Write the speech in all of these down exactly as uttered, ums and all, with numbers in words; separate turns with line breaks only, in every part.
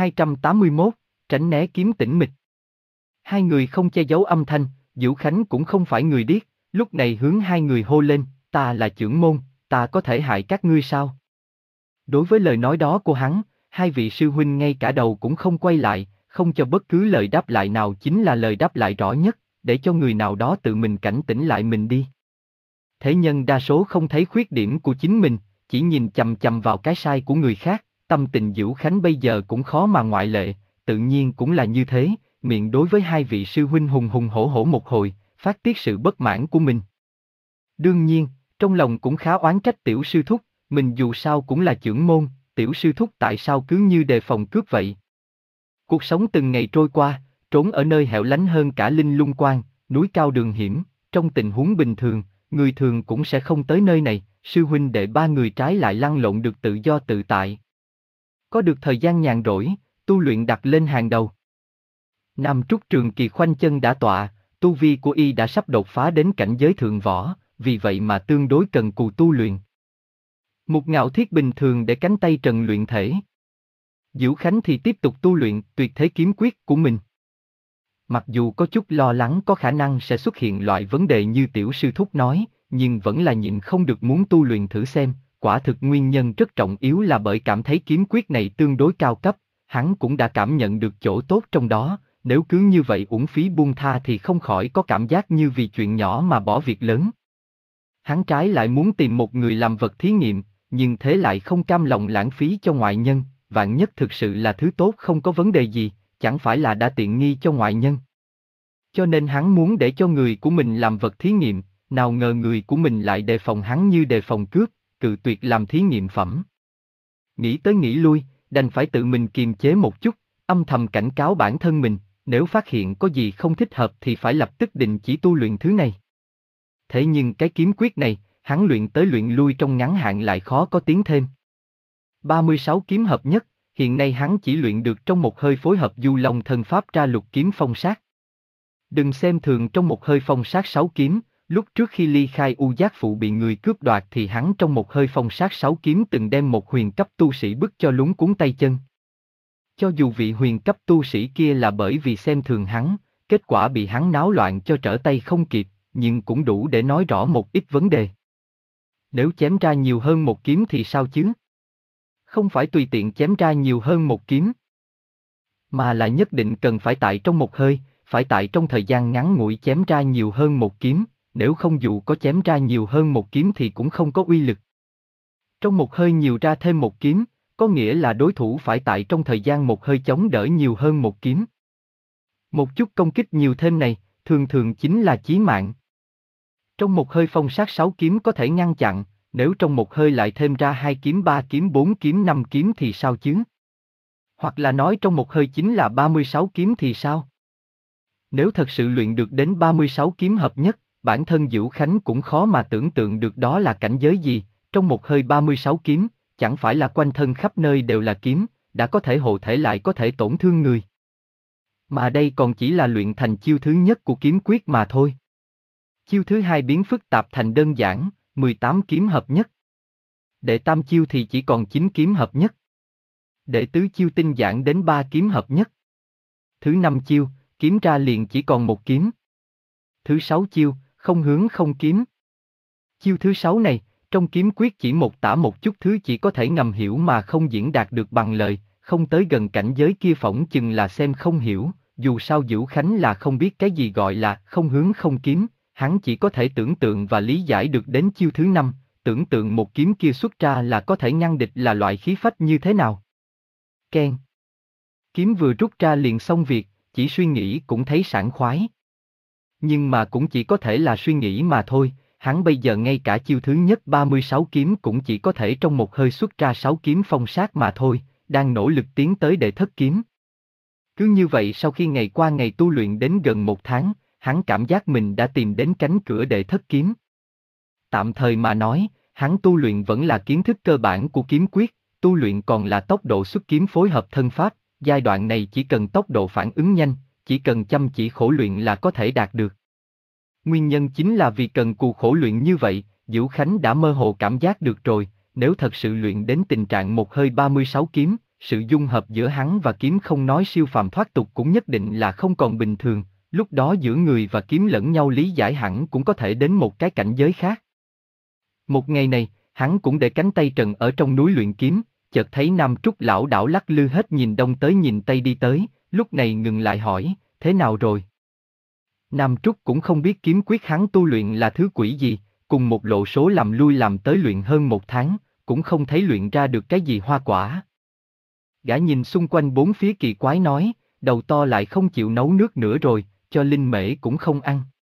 hai trăm tám mươi mốt, tránh né kiếm tĩnh mịch. Hai người không che giấu âm thanh, Dữu Khánh cũng không phải người điếc, lúc này hướng hai người hô lên, ta là chưởng môn, ta có thể hại các ngươi sao? Đối với lời nói đó của hắn, hai vị sư huynh ngay cả đầu cũng không quay lại, không cho bất cứ lời đáp lại nào chính là lời đáp lại rõ nhất, để cho người nào đó tự mình cảnh tỉnh lại mình đi. Thế nhân đa số không thấy khuyết điểm của chính mình, chỉ nhìn chằm chằm vào cái sai của người khác, tâm tình Dữu Khánh bây giờ cũng khó mà ngoại lệ, tự nhiên cũng là như thế, miệng đối với hai vị sư huynh hùng hùng hổ hổ một hồi, phát tiết sự bất mãn của mình. Đương nhiên, trong lòng cũng khá oán trách tiểu sư thúc, mình dù sao cũng là chưởng môn, tiểu sư thúc tại sao cứ như đề phòng cướp vậy. Cuộc sống từng ngày trôi qua, trốn ở nơi hẻo lánh hơn cả linh lung quan, núi cao đường hiểm, trong tình huống bình thường, người thường cũng sẽ không tới nơi này, sư huynh đệ ba người trái lại lăn lộn được tự do tự tại. Có được thời gian nhàn rỗi, tu luyện đặt lên hàng đầu. Nam Trúc Trường Kỳ khoanh chân đã tọa, tu vi của y đã sắp đột phá đến cảnh giới thượng võ, vì vậy mà tương đối cần cù tu luyện. Một Ngạo Thiết bình thường để cánh tay trần luyện thể. Dữu Khánh thì tiếp tục tu luyện tuyệt thế kiếm quyết của mình. Mặc dù có chút lo lắng có khả năng sẽ xuất hiện loại vấn đề như tiểu sư thúc nói, nhưng vẫn là nhịn không được muốn tu luyện thử xem, quả thực nguyên nhân rất trọng yếu là bởi cảm thấy kiếm quyết này tương đối cao cấp, hắn cũng đã cảm nhận được chỗ tốt trong đó, nếu cứ như vậy uổng phí buông tha thì không khỏi có cảm giác như vì chuyện nhỏ mà bỏ việc lớn. Hắn trái lại muốn tìm một người làm vật thí nghiệm, nhưng thế lại không cam lòng lãng phí cho ngoại nhân, vạn nhất thực sự là thứ tốt không có vấn đề gì, chẳng phải là đã tiện nghi cho ngoại nhân. Cho nên hắn muốn để cho người của mình làm vật thí nghiệm, nào ngờ người của mình lại đề phòng hắn như đề phòng cướp, cự tuyệt làm thí nghiệm phẩm. Nghĩ tới nghĩ lui, đành phải tự mình kiềm chế một chút, âm thầm cảnh cáo bản thân mình, nếu phát hiện có gì không thích hợp thì phải lập tức đình chỉ tu luyện thứ này. Thế nhưng cái kiếm quyết này, hắn luyện tới luyện lui trong ngắn hạn lại khó có tiến thêm. ba mươi sáu kiếm hợp nhất, hiện nay hắn chỉ luyện được trong một hơi phối hợp Du Long Thần Pháp ra lục kiếm phong sát. Đừng xem thường trong một hơi phong sát sáu kiếm, lúc trước khi ly khai U Giác Phụ bị người cướp đoạt thì hắn trong một hơi phong sát sáu kiếm từng đem một huyền cấp tu sĩ bức cho lúng cuốn tay chân. Cho dù vị huyền cấp tu sĩ kia là bởi vì xem thường hắn, kết quả bị hắn náo loạn cho trở tay không kịp, nhưng cũng đủ để nói rõ một ít vấn đề. Nếu chém ra nhiều hơn một kiếm thì sao chứ? Không phải tùy tiện chém ra nhiều hơn một kiếm, mà là nhất định cần phải tại trong một hơi, phải tại trong thời gian ngắn ngủi chém ra nhiều hơn một kiếm, nếu không dù có chém ra nhiều hơn một kiếm thì cũng không có uy lực. Trong một hơi nhiều ra thêm một kiếm, có nghĩa là đối thủ phải tại trong thời gian một hơi chống đỡ nhiều hơn một kiếm. Một chút công kích nhiều thêm này, thường thường chính là chí mạng. Trong một hơi phong sát sáu kiếm có thể ngăn chặn, nếu trong một hơi lại thêm ra hai kiếm ba kiếm bốn kiếm năm kiếm thì sao chứ? Hoặc là nói trong một hơi chính là ba mươi sáu kiếm thì sao? Nếu thật sự luyện được đến ba mươi sáu kiếm hợp nhất, bản thân Dữu Khánh cũng khó mà tưởng tượng được đó là cảnh giới gì, trong một hơi ba mươi sáu kiếm, chẳng phải là quanh thân khắp nơi đều là kiếm, đã có thể hộ thể lại có thể tổn thương người. Mà đây còn chỉ là luyện thành chiêu thứ nhất của kiếm quyết mà thôi. Chiêu thứ hai biến phức tạp thành đơn giản, mười tám kiếm hợp nhất. Đệ tam chiêu thì chỉ còn chín kiếm hợp nhất. Đệ tứ chiêu tinh giản đến ba kiếm hợp nhất. Thứ năm chiêu, kiếm ra liền chỉ còn một kiếm. Thứ sáu chiêu, không hướng không kiếm. Chiêu thứ sáu này, trong kiếm quyết chỉ một tả một chút thứ chỉ có thể ngầm hiểu mà không diễn đạt được bằng lời, không tới gần cảnh giới kia phỏng chừng là xem không hiểu, dù sao Dữu Khánh là không biết cái gì gọi là không hướng không kiếm, hắn chỉ có thể tưởng tượng và lý giải được đến chiêu thứ năm, tưởng tượng một kiếm kia xuất ra là có thể ngăn địch là loại khí phách như thế nào. Keng. Kiếm vừa rút ra liền xong việc, chỉ suy nghĩ cũng thấy sảng khoái. Nhưng mà cũng chỉ có thể là suy nghĩ mà thôi, hắn bây giờ ngay cả chiêu thứ nhất ba mươi sáu kiếm cũng chỉ có thể trong một hơi xuất ra sáu kiếm phong sát mà thôi, đang nỗ lực tiến tới đệ thất kiếm. Cứ như vậy sau khi ngày qua ngày tu luyện đến gần một tháng, hắn cảm giác mình đã tìm đến cánh cửa đệ thất kiếm. Tạm thời mà nói, hắn tu luyện vẫn là kiến thức cơ bản của kiếm quyết, tu luyện còn là tốc độ xuất kiếm phối hợp thân pháp, giai đoạn này chỉ cần tốc độ phản ứng nhanh, chỉ cần chăm chỉ khổ luyện là có thể đạt được. Nguyên nhân chính là vì cần cù khổ luyện như vậy, Dữu Khánh đã mơ hồ cảm giác được rồi, nếu thật sự luyện đến tình trạng một hơi ba mươi sáu kiếm, sự dung hợp giữa hắn và kiếm không nói siêu phàm thoát tục cũng nhất định là không còn bình thường, lúc đó giữa người và kiếm lẫn nhau lý giải hẳn cũng có thể đến một cái cảnh giới khác. Một ngày này, hắn cũng để cánh tay trần ở trong núi luyện kiếm, chợt thấy Nam Trúc lão đảo lắc lư hết nhìn đông tới nhìn tây đi tới, lúc này ngừng lại hỏi, thế nào rồi? Nam Trúc cũng không biết kiếm quyết hắn tu luyện là thứ quỷ gì, cùng một lộ số làm lui làm tới luyện hơn một tháng, cũng không thấy luyện ra được cái gì hoa quả. Gã nhìn xung quanh bốn phía kỳ quái nói, đầu to lại không chịu nấu nước nữa rồi, cho linh mễ cũng không ăn.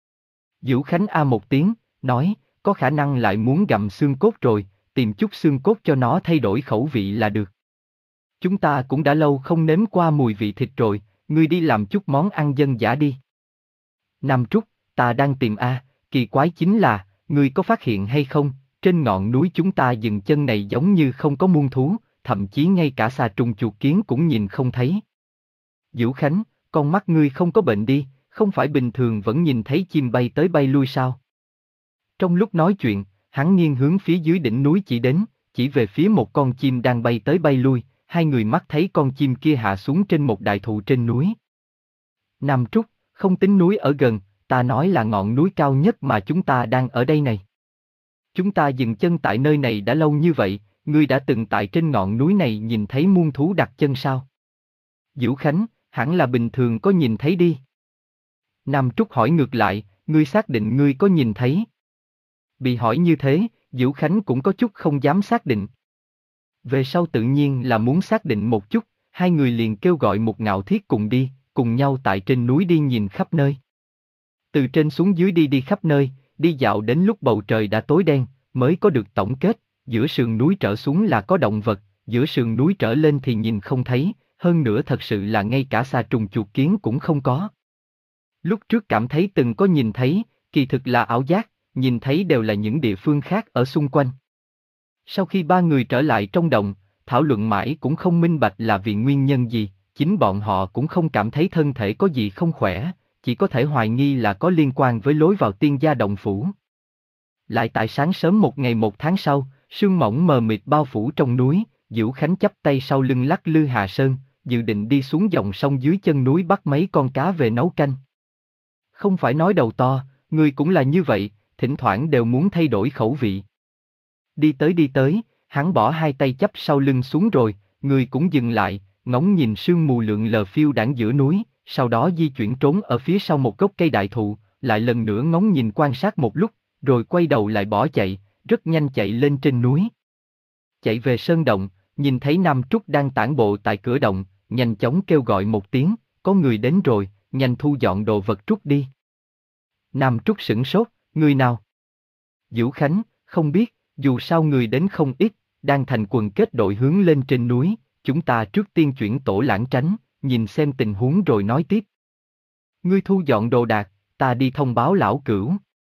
Vũ Khánh a một tiếng, nói, có khả năng lại muốn gặm xương cốt rồi, tìm chút xương cốt cho nó thay đổi khẩu vị là được. Chúng ta cũng đã lâu không nếm qua mùi vị thịt rồi, ngươi đi làm chút món ăn dân dã đi. Nam Trúc, ta đang tìm a, kỳ quái chính là, ngươi có phát hiện hay không, trên ngọn núi chúng ta dừng chân này giống như không có muôn thú, thậm chí ngay cả xà trùng chuột kiến cũng nhìn không thấy. Vũ Khánh, con mắt ngươi không có bệnh đi, không phải bình thường vẫn nhìn thấy chim bay tới bay lui sao? Trong lúc nói chuyện, hắn nghiêng hướng phía dưới đỉnh núi chỉ đến, chỉ về phía một con chim đang bay tới bay lui, hai người mắt thấy con chim kia hạ xuống trên một đại thụ trên núi. Nam Trúc, không tính núi ở gần, ta nói là ngọn núi cao nhất mà chúng ta đang ở đây này. Chúng ta dừng chân tại nơi này đã lâu như vậy, ngươi đã từng tại trên ngọn núi này nhìn thấy muôn thú đặt chân sao? Vũ Khánh, hẳn là bình thường có nhìn thấy đi. Nam Trúc hỏi ngược lại, ngươi xác định ngươi có nhìn thấy? Bị hỏi như thế, Vũ Khánh cũng có chút không dám xác định. Về sau tự nhiên là muốn xác định một chút, hai người liền kêu gọi một ngạo thiết cùng đi, cùng nhau tại trên núi đi nhìn khắp nơi. Từ trên xuống dưới đi đi khắp nơi, đi dạo đến lúc bầu trời đã tối đen, mới có được tổng kết, giữa sườn núi trở xuống là có động vật, giữa sườn núi trở lên thì nhìn không thấy, hơn nữa thật sự là ngay cả xà trùng chuột kiến cũng không có. Lúc trước cảm thấy từng có nhìn thấy, kỳ thực là ảo giác, nhìn thấy đều là những địa phương khác ở xung quanh. Sau khi ba người trở lại trong động, thảo luận mãi cũng không minh bạch là vì nguyên nhân gì, chính bọn họ cũng không cảm thấy thân thể có gì không khỏe, chỉ có thể hoài nghi là có liên quan với lối vào tiên gia động phủ. Lại tại sáng sớm một ngày một tháng sau, sương mỏng mờ mịt bao phủ trong núi, Vũ Khánh chắp tay sau lưng lắc lư hạ sơn, dự định đi xuống dòng sông dưới chân núi bắt mấy con cá về nấu canh. Không phải nói đầu to, người cũng là như vậy, thỉnh thoảng đều muốn thay đổi khẩu vị. Đi tới đi tới, hắn bỏ hai tay chắp sau lưng xuống rồi, người cũng dừng lại, ngóng nhìn sương mù lượn lờ phiêu đãng giữa núi, sau đó di chuyển trốn ở phía sau một gốc cây đại thụ, lại lần nữa ngóng nhìn quan sát một lúc, rồi quay đầu lại bỏ chạy, rất nhanh chạy lên trên núi. Chạy về sơn động, nhìn thấy Nam Trúc đang tản bộ tại cửa động, nhanh chóng kêu gọi một tiếng, có người đến rồi, nhanh thu dọn đồ vật trút đi. Nam Trúc sửng sốt, người nào? Vũ Khánh, không biết, dù sao người đến không ít, đang thành quần kết đội hướng lên trên núi, chúng ta trước tiên chuyển tổ lãng tránh, nhìn xem tình huống rồi nói tiếp. Ngươi thu dọn đồ đạc, ta đi thông báo lão cửu.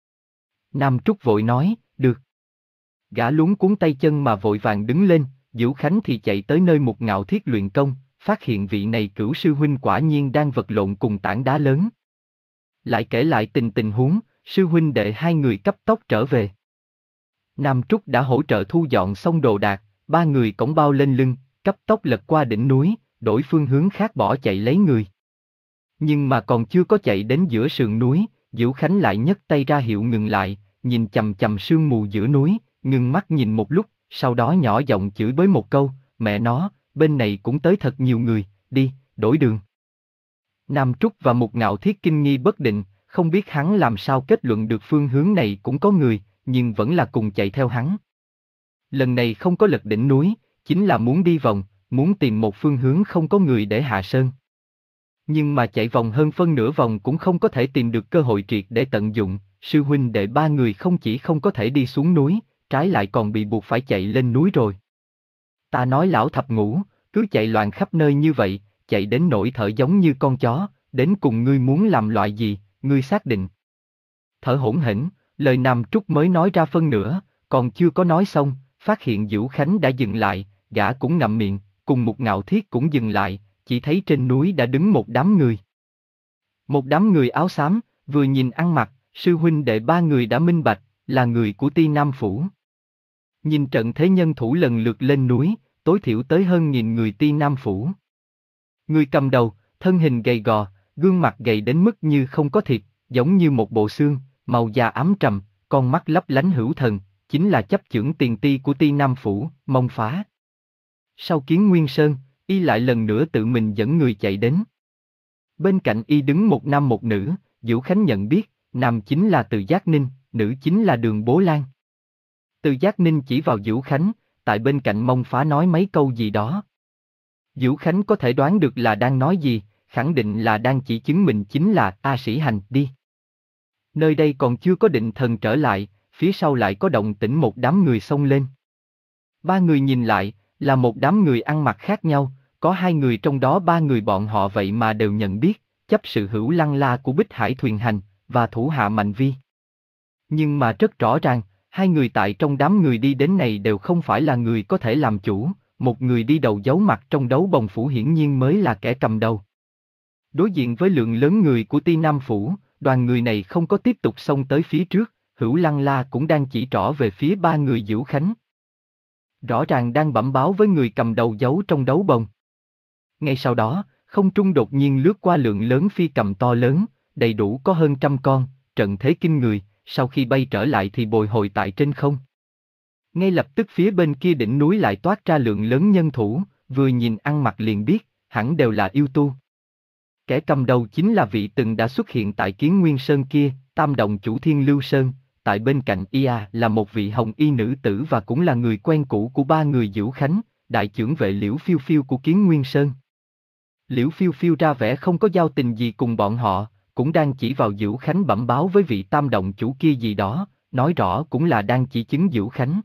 Nam Trúc vội nói, được. Gã luống cuốn tay chân mà vội vàng đứng lên, Vũ Khánh thì chạy tới nơi một ngạo thiết luyện công, phát hiện vị này cửu sư huynh quả nhiên đang vật lộn cùng tảng đá lớn. Lại kể lại tình tình huống, sư huynh đệ hai người cấp tốc trở về. Nam Trúc đã hỗ trợ thu dọn xong đồ đạc, ba người cõng bao lên lưng, cấp tốc lật qua đỉnh núi, đổi phương hướng khác bỏ chạy lấy người. Nhưng mà còn chưa có chạy đến giữa sườn núi, Vũ Khánh lại nhấc tay ra hiệu ngừng lại, nhìn chằm chằm sương mù giữa núi, ngưng mắt nhìn một lúc, sau đó nhỏ giọng chửi bới một câu, mẹ nó, bên này cũng tới thật nhiều người, đi, đổi đường. Nam Trúc và Mục Ngạo Thiết kinh nghi bất định, không biết hắn làm sao kết luận được phương hướng này cũng có người, nhưng vẫn là cùng chạy theo hắn. Lần này không có lật đỉnh núi, chính là muốn đi vòng, muốn tìm một phương hướng không có người để hạ sơn. Nhưng mà chạy vòng hơn phân nửa vòng cũng không có thể tìm được cơ hội triệt để tận dụng, sư huynh đệ ba người không chỉ không có thể đi xuống núi, trái lại còn bị buộc phải chạy lên núi rồi. Ta nói lão thập ngũ, cứ chạy loạn khắp nơi như vậy, chạy đến nỗi thở giống như con chó, đến cùng ngươi muốn làm loại gì, ngươi xác định. Thở hổn hển, lời Nam Trúc mới nói ra phân nửa, còn chưa có nói xong, phát hiện Vũ Khánh đã dừng lại, gã cũng ngậm miệng, cùng một Ngạo Thiết cũng dừng lại, chỉ thấy trên núi đã đứng một đám người. Một đám người áo xám, vừa nhìn ăn mặc, sư huynh đệ ba người đã minh bạch, là người của Ti Nam Phủ. Nhìn trận thế nhân thủ lần lượt lên núi, tối thiểu tới hơn nghìn người Ti Nam Phủ. Người cầm đầu, thân hình gầy gò, gương mặt gầy đến mức như không có thịt, giống như một bộ xương, màu da ám trầm, con mắt lấp lánh hữu thần, chính là chấp chưởng tiền ti của Ti Nam Phủ, Mông Phá. Sau Kiến Nguyên Sơn, y lại lần nữa tự mình dẫn người chạy đến. Bên cạnh y đứng một nam một nữ, Vũ Khánh nhận biết, nam chính là Từ Giác Ninh, nữ chính là Đường Bố Lan. Từ Giác Ninh chỉ vào Vũ Khánh, tại bên cạnh Mông Phá nói mấy câu gì đó. Vũ Khánh có thể đoán được là đang nói gì, khẳng định là đang chỉ chứng mình chính là A Sĩ Hành, đi. Nơi đây còn chưa có định thần trở lại, phía sau lại có động tĩnh một đám người xông lên. Ba người nhìn lại, là một đám người ăn mặc khác nhau, có hai người trong đó ba người bọn họ vậy mà đều nhận biết, chấp sự Hữu Lăng La của Bích Hải Thuyền Hành, và thủ hạ Mạnh Vi. Nhưng mà rất rõ ràng, hai người tại trong đám người đi đến này đều không phải là người có thể làm chủ, một người đi đầu giấu mặt trong đấu bồng phủ hiển nhiên mới là kẻ cầm đầu. Đối diện với lượng lớn người của Ti Nam Phủ, đoàn người này không có tiếp tục xông tới phía trước, Hữu Lăng La cũng đang chỉ trỏ về phía ba người Vũ Khánh. Rõ ràng đang bẩm báo với người cầm đầu giấu trong đấu bồng. Ngay sau đó, không trung đột nhiên lướt qua lượng lớn phi cầm to lớn, đầy đủ có hơn trăm con, trận thế kinh người, sau khi bay trở lại thì bồi hồi tại trên không. Ngay lập tức phía bên kia đỉnh núi lại toát ra lượng lớn nhân thủ, vừa nhìn ăn mặc liền biết, hẳn đều là yêu tu. Kẻ cầm đầu chính là vị từng đã xuất hiện tại Kiến Nguyên Sơn kia, Tam Động chủ Thiên Lưu Sơn, tại bên cạnh y là một vị hồng y nữ tử và cũng là người quen cũ của ba người Vũ Khánh, đại chưởng vệ Liễu Phiêu Phiêu của Kiến Nguyên Sơn. Liễu Phiêu Phiêu ra vẻ không có giao tình gì cùng bọn họ, cũng đang chỉ vào Vũ Khánh bẩm báo với vị Tam Động chủ kia gì đó, nói rõ cũng là đang chỉ chứng Vũ Khánh.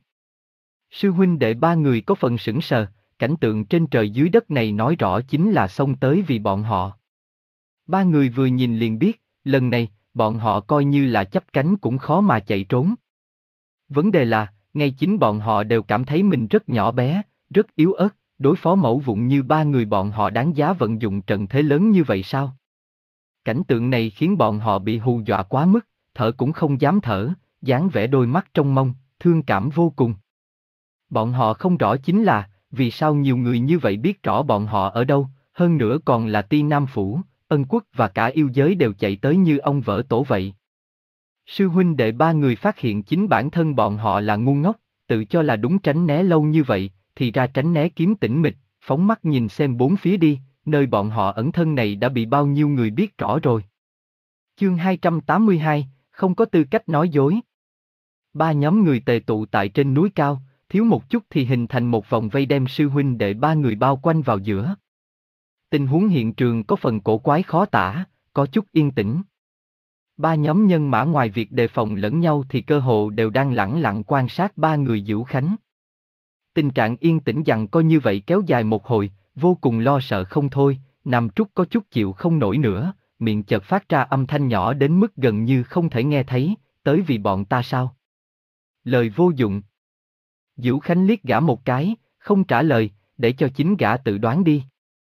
Sư huynh đệ ba người có phần sững sờ, cảnh tượng trên trời dưới đất này nói rõ chính là xông tới vì bọn họ. Ba người vừa nhìn liền biết, lần này, bọn họ coi như là chắp cánh cũng khó mà chạy trốn. Vấn đề là, ngay chính bọn họ đều cảm thấy mình rất nhỏ bé, rất yếu ớt, đối phó mẫu vụn như ba người bọn họ đáng giá vận dụng trận thế lớn như vậy sao? Cảnh tượng này khiến bọn họ bị hù dọa quá mức, thở cũng không dám thở, dáng vẻ đôi mắt trong mông, thương cảm vô cùng. Bọn họ không rõ chính là, vì sao nhiều người như vậy biết rõ bọn họ ở đâu, hơn nữa còn là Ti Nam Phủ, Ân Quốc và cả yêu giới đều chạy tới như ông vỡ tổ vậy. Sư huynh đệ ba người phát hiện chính bản thân bọn họ là ngu ngốc, tự cho là đúng tránh né lâu như vậy, thì ra tránh né kiếm tĩnh mịch, phóng mắt nhìn xem bốn phía đi, nơi bọn họ ẩn thân này đã bị bao nhiêu người biết rõ rồi. Chương hai trăm tám mươi hai, không có tư cách nói dối. Ba nhóm người tề tụ tại trên núi cao, thiếu một chút thì hình thành một vòng vây đem sư huynh đệ ba người bao quanh vào giữa. Tình huống hiện trường có phần cổ quái khó tả, có chút yên tĩnh. Ba nhóm nhân mã ngoài việc đề phòng lẫn nhau thì cơ hồ đều đang lẳng lặng quan sát ba người Vũ Khánh. Tình trạng yên tĩnh giằng co như vậy kéo dài một hồi, vô cùng lo sợ không thôi, Nam Trúc có chút chịu không nổi nữa, miệng chợt phát ra âm thanh nhỏ đến mức gần như không thể nghe thấy, tới vì bọn ta sao? Lời vô dụng. Vũ Khánh liếc gã một cái, không trả lời, để cho chính gã tự đoán đi.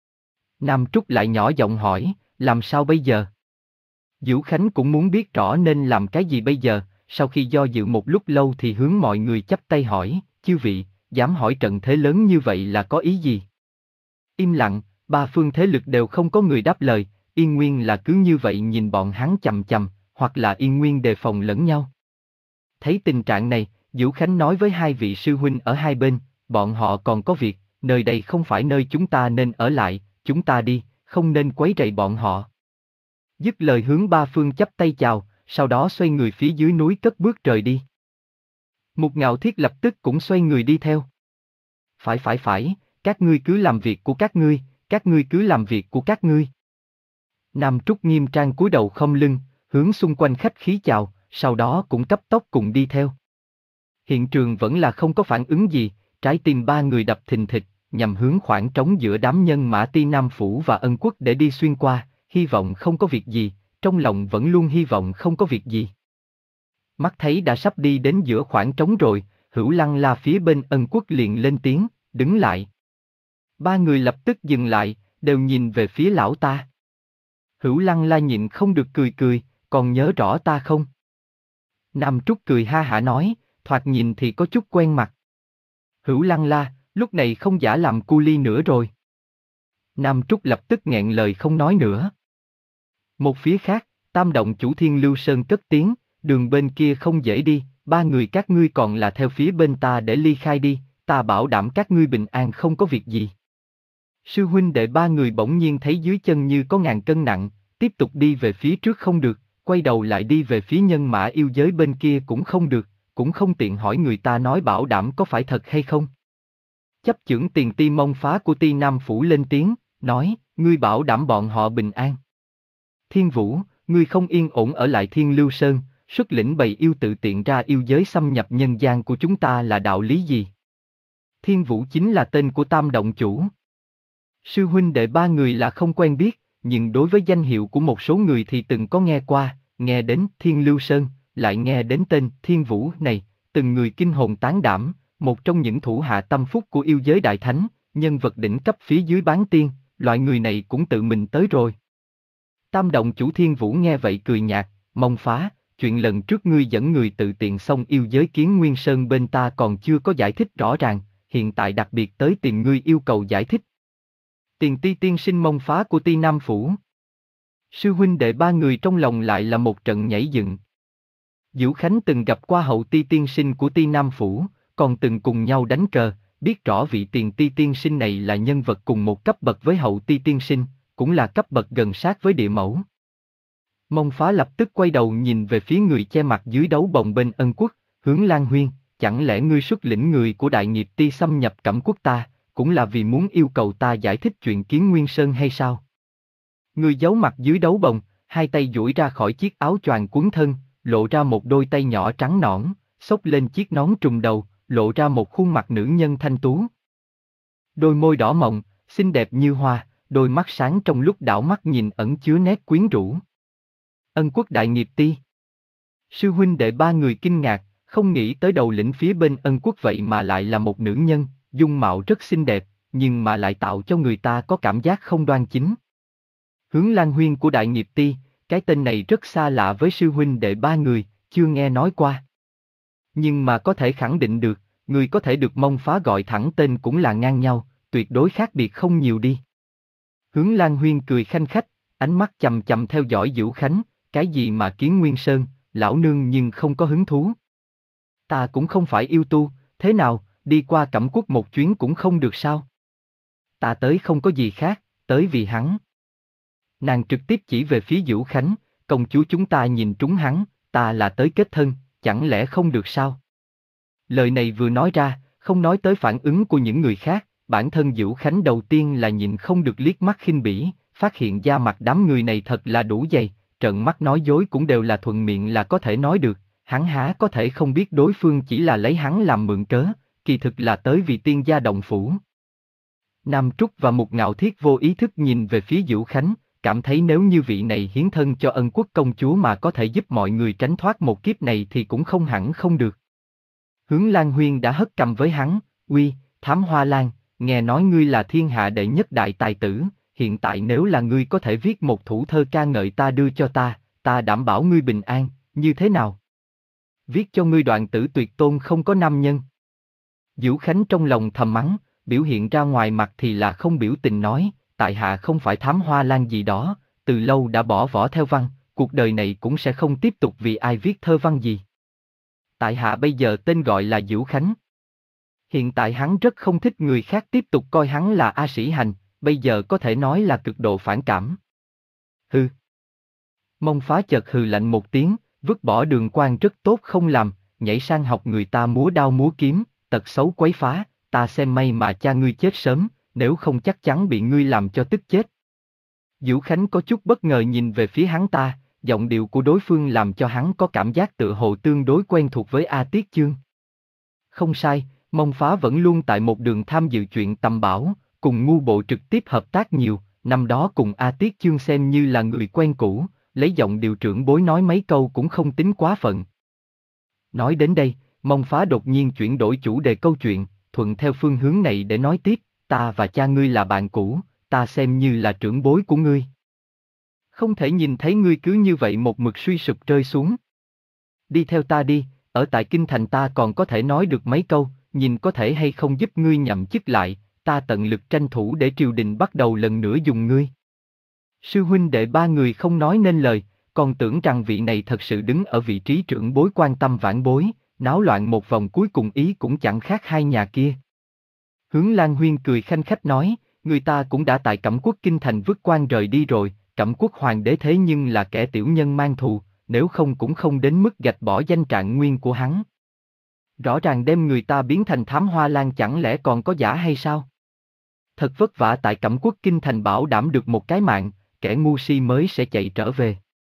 Nam Trúc lại nhỏ giọng hỏi, làm sao bây giờ? Vũ Khánh cũng muốn biết rõ nên làm cái gì bây giờ, sau khi do dự một lúc lâu thì hướng mọi người chắp tay hỏi, chư vị, dám hỏi trận thế lớn như vậy là có ý gì? Im lặng, ba phương thế lực đều không có người đáp lời, Yên Nguyên là cứ như vậy nhìn bọn hắn chằm chằm, hoặc là Yên Nguyên đề phòng lẫn nhau. Thấy tình trạng này, Vũ Khánh nói với hai vị sư huynh ở hai bên, bọn họ còn có việc, nơi đây không phải nơi chúng ta nên ở lại, chúng ta đi, không nên quấy rầy bọn họ. Dứt lời hướng ba phương chắp tay chào, sau đó xoay người phía dưới núi cất bước rời đi. Mục Ngạo Thiết lập tức cũng xoay người đi theo. Phải phải phải, các ngươi cứ làm việc của các ngươi, các ngươi cứ làm việc của các ngươi. Nam Trúc nghiêm trang cúi đầu khom lưng, hướng xung quanh khách khí chào, sau đó cũng cấp tốc cùng đi theo. Hiện trường vẫn là không có phản ứng gì, trái tim ba người đập thình thịch, nhằm hướng khoảng trống giữa đám nhân mã Ti Nam Phủ và Ân Quốc để đi xuyên qua, hy vọng không có việc gì, trong lòng vẫn luôn hy vọng không có việc gì. Mắt thấy đã sắp đi đến giữa khoảng trống rồi, Hữu Lăng La phía bên Ân Quốc liền lên tiếng, đứng lại. Ba người lập tức dừng lại, đều nhìn về phía lão ta. Hữu Lăng La nhịn không được cười cười, còn nhớ rõ ta không? Nam Trúc cười ha hả nói, thoạt nhìn thì có chút quen mặt. Hữu Lăng La, lúc này không giả làm cu ly nữa rồi. Nam Trúc lập tức nghẹn lời không nói nữa. Một phía khác, Tam động chủ Thiên Lưu Sơn cất tiếng, đường bên kia không dễ đi, ba người các ngươi còn là theo phía bên ta để ly khai đi, ta bảo đảm các ngươi bình an không có việc gì. Sư huynh đệ ba người bỗng nhiên thấy dưới chân như có ngàn cân nặng, tiếp tục đi về phía trước không được, quay đầu lại đi về phía nhân mã yêu giới bên kia cũng không được, cũng không tiện hỏi người ta nói bảo đảm có phải thật hay không. Chấp chưởng tiền ti mông phá của ti Nam Phủ lên tiếng, nói, ngươi bảo đảm bọn họ bình an. Thiên Vũ, ngươi không yên ổn ở lại Thiên Lưu Sơn, xuất lĩnh bầy yêu tự tiện ra yêu giới xâm nhập nhân gian của chúng ta là đạo lý gì? Thiên Vũ chính là tên của Tam động chủ. Sư huynh đệ ba người là không quen biết, nhưng đối với danh hiệu của một số người thì từng có nghe qua, nghe đến Thiên Lưu Sơn, lại nghe đến tên Thiên Vũ này, từng người kinh hồn tán đảm, một trong những thủ hạ tâm phúc của yêu giới đại thánh, nhân vật đỉnh cấp phía dưới bán tiên, loại người này cũng tự mình tới rồi. Tam động chủ Thiên Vũ nghe vậy cười nhạt, Mông Phá, chuyện lần trước ngươi dẫn người tự tiện xông yêu giới Kiến Nguyên Sơn bên ta còn chưa có giải thích rõ ràng, hiện tại đặc biệt tới tìm ngươi yêu cầu giải thích. Tiền ti tiên sinh Mông Phá của ti Nam Phủ. Sư huynh đệ ba người trong lòng lại là một trận nhảy dựng. Dữu Khánh từng gặp qua hậu ti tiên sinh của ti Nam Phủ, còn từng cùng nhau đánh cờ, biết rõ vị tiền ti tiên sinh này là nhân vật cùng một cấp bậc với hậu ti tiên sinh, cũng là cấp bậc gần sát với địa mẫu. Mông Phá lập tức quay đầu nhìn về phía người che mặt dưới đấu bồng bên Ân Quốc, hướng Lan Huyên, chẳng lẽ ngươi xuất lĩnh người của đại nghiệp ti xâm nhập Cẩm Quốc ta, cũng là vì muốn yêu cầu ta giải thích chuyện Kiến Nguyên Sơn hay sao? Người giấu mặt dưới đấu bồng, hai tay duỗi ra khỏi chiếc áo choàng quấn thân, lộ ra một đôi tay nhỏ trắng nõn, xốc lên chiếc nón trùm đầu, lộ ra một khuôn mặt nữ nhân thanh tú. Đôi môi đỏ mọng, xinh đẹp như hoa, đôi mắt sáng trong lúc đảo mắt nhìn ẩn chứa nét quyến rũ. Ân Quốc đại nghiệp ti. Sư huynh đệ ba người kinh ngạc, không nghĩ tới đầu lĩnh phía bên Ân Quốc vậy mà lại là một nữ nhân, dung mạo rất xinh đẹp, nhưng mà lại tạo cho người ta có cảm giác không đoan chính. Hướng Lan Huyên của đại nghiệp ti, cái tên này rất xa lạ với sư huynh đệ ba người, chưa nghe nói qua. Nhưng mà có thể khẳng định được, người có thể được Mông Phá gọi thẳng tên cũng là ngang nhau, tuyệt đối khác biệt không nhiều đi. Hướng Lan Huyên cười khanh khách, ánh mắt chầm chầm theo dõi Dữu Khánh, cái gì mà Kiến Nguyên Sơn, lão nương nhưng không có hứng thú. Ta cũng không phải yêu tu, thế nào, đi qua Cẩm Quốc một chuyến cũng không được sao? Ta tới không có gì khác, tới vì hắn. Nàng trực tiếp chỉ về phía Dữu Khánh, công chúa chúng ta nhìn trúng hắn, ta là tới kết thân, chẳng lẽ không được sao? Lời này vừa nói ra, không nói tới phản ứng của những người khác, bản thân Dữu Khánh đầu tiên là nhịn không được liếc mắt khinh bỉ, phát hiện da mặt đám người này thật là đủ dày, trợn mắt nói dối cũng đều là thuận miệng là có thể nói được, hắn há có thể không biết đối phương chỉ là lấy hắn làm mượn cớ, kỳ thực là tới vì tiên gia động phủ. Nam Trúc và Mục Ngạo Thiết vô ý thức nhìn về phía Dữu Khánh, cảm thấy nếu như vị này hiến thân cho Ân Quốc công chúa mà có thể giúp mọi người tránh thoát một kiếp này thì cũng không hẳn không được. Hướng Lan Huyên đã hất cầm với hắn, uy, Thám Hoa Lan, nghe nói ngươi là thiên hạ đệ nhất đại tài tử, hiện tại nếu là ngươi có thể viết một thủ thơ ca ngợi ta đưa cho ta, ta đảm bảo ngươi bình an, như thế nào? Viết cho ngươi đoạn tử tuyệt tôn không có nam nhân. Dữu Khánh trong lòng thầm mắng, biểu hiện ra ngoài mặt thì là không biểu tình nói, tại hạ không phải Thám Hoa Lan gì đó, từ lâu đã bỏ võ theo văn, cuộc đời này cũng sẽ không tiếp tục vì ai viết thơ văn gì. Tại hạ bây giờ tên gọi là Dữu Khánh. Hiện tại hắn rất không thích người khác tiếp tục coi hắn là A Sĩ Hành, bây giờ có thể nói là cực độ phản cảm. Hừ. Mông Phá chợt hừ lạnh một tiếng, vứt bỏ Đường Quan rất tốt không làm, nhảy sang học người ta múa đao múa kiếm, tật xấu quấy phá, ta xem may mà cha ngươi chết sớm, nếu không chắc chắn bị ngươi làm cho tức chết. Dữu Khánh có chút bất ngờ nhìn về phía hắn ta, giọng điệu của đối phương làm cho hắn có cảm giác tựa hồ tương đối quen thuộc với A Tiết Chương. Không sai, Mông Phá vẫn luôn tại một đường tham dự chuyện tầm bảo, cùng ngu bộ trực tiếp hợp tác nhiều, năm đó cùng A Tiết Chương xem như là người quen cũ, lấy giọng điều trưởng bối nói mấy câu cũng không tính quá phận. Nói đến đây, Mông Phá đột nhiên chuyển đổi chủ đề câu chuyện, thuận theo phương hướng này để nói tiếp, ta và cha ngươi là bạn cũ, ta xem như là trưởng bối của ngươi. Không thể nhìn thấy ngươi cứ như vậy một mực suy sụp rơi xuống. Đi theo ta đi, ở tại kinh thành ta còn có thể nói được mấy câu, nhìn có thể hay không giúp ngươi nhậm chức lại, ta tận lực tranh thủ để triều đình bắt đầu lần nữa dùng ngươi. Sư huynh đệ ba người không nói nên lời, còn tưởng rằng vị này thật sự đứng ở vị trí trưởng bối quan tâm vãn bối, náo loạn một vòng cuối cùng ý cũng chẳng khác hai nhà kia. Hướng Lan Huyên cười khanh khách nói, người ta cũng đã tại Cẩm Quốc kinh thành vứt quan rời đi rồi, Cẩm Quốc hoàng đế thế nhưng là kẻ tiểu nhân mang thù, nếu không cũng không đến mức gạch bỏ danh trạng nguyên của hắn. Rõ ràng đem người ta biến thành thám hoa lan chẳng lẽ còn có giả hay sao? Thật vất vả tại Cẩm Quốc kinh thành bảo đảm được một cái mạng, kẻ ngu si mới sẽ chạy trở về.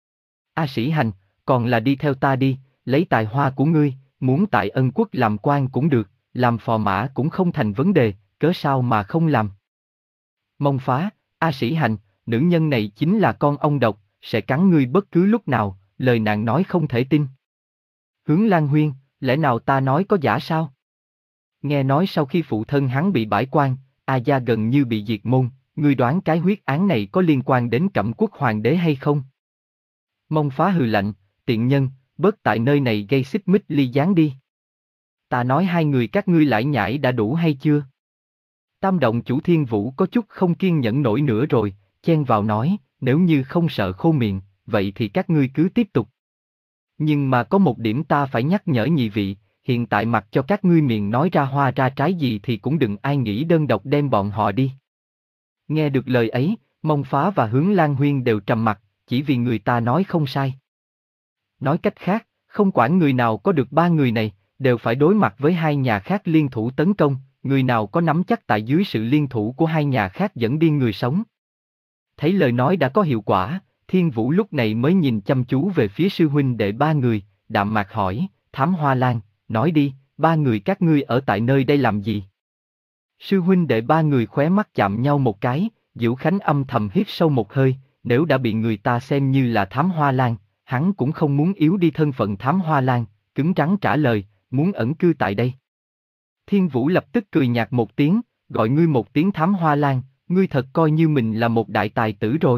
A Sĩ Hành, còn là đi theo ta đi, lấy tài hoa của ngươi, muốn tại Ân Quốc làm quan cũng được, làm phò mã cũng không thành vấn đề, cớ sao mà không làm. Mông Phá, A Sĩ Hành, nữ nhân này chính là con ong độc, sẽ cắn ngươi bất cứ lúc nào, lời nàng nói không thể tin. Hướng Lan Huyên, lẽ nào ta nói có giả sao? Nghe nói sau khi phụ thân hắn bị bãi quan, A Gia gần như bị diệt môn, ngươi đoán cái huyết án này có liên quan đến Cẩm Quốc hoàng đế hay không? Mông Phá hừ lạnh, tiện nhân, bớt tại nơi này gây xích mích ly gián đi. Ta nói hai người các ngươi lải nhải đã đủ hay chưa? Tam động chủ Thiên Vũ có chút không kiên nhẫn nổi nữa rồi, chen vào nói, nếu như không sợ khô miệng, vậy thì các ngươi cứ tiếp tục. Nhưng mà có một điểm ta phải nhắc nhở nhị vị, hiện tại mặc cho các ngươi miệng nói ra hoa ra trái gì thì cũng đừng ai nghĩ đơn độc đem bọn họ đi. Nghe được lời ấy, Mông Phá và Hướng Lan Huyên đều trầm mặt, chỉ vì người ta nói không sai. Nói cách khác, không quản người nào có được ba người này, đều phải đối mặt với hai nhà khác liên thủ tấn công, người nào có nắm chắc tại dưới sự liên thủ của hai nhà khác dẫn điên người sống. Thấy lời nói đã có hiệu quả, Thiên Vũ lúc này mới nhìn chăm chú về phía sư huynh đệ ba người, đạm mạc hỏi, Thám Hoa Lan, nói đi, ba người các ngươi ở tại nơi đây làm gì? Sư huynh đệ ba người khóe mắt chạm nhau một cái, Diệu Khánh âm thầm hít sâu một hơi, nếu đã bị người ta xem như là Thám Hoa Lan, hắn cũng không muốn yếu đi thân phận Thám Hoa Lan, cứng rắn trả lời, muốn ẩn cư tại đây. Thiên Vũ lập tức cười nhạt một tiếng, gọi ngươi một tiếng Thám Hoa Lan, ngươi thật coi như mình là một đại tài tử rồi.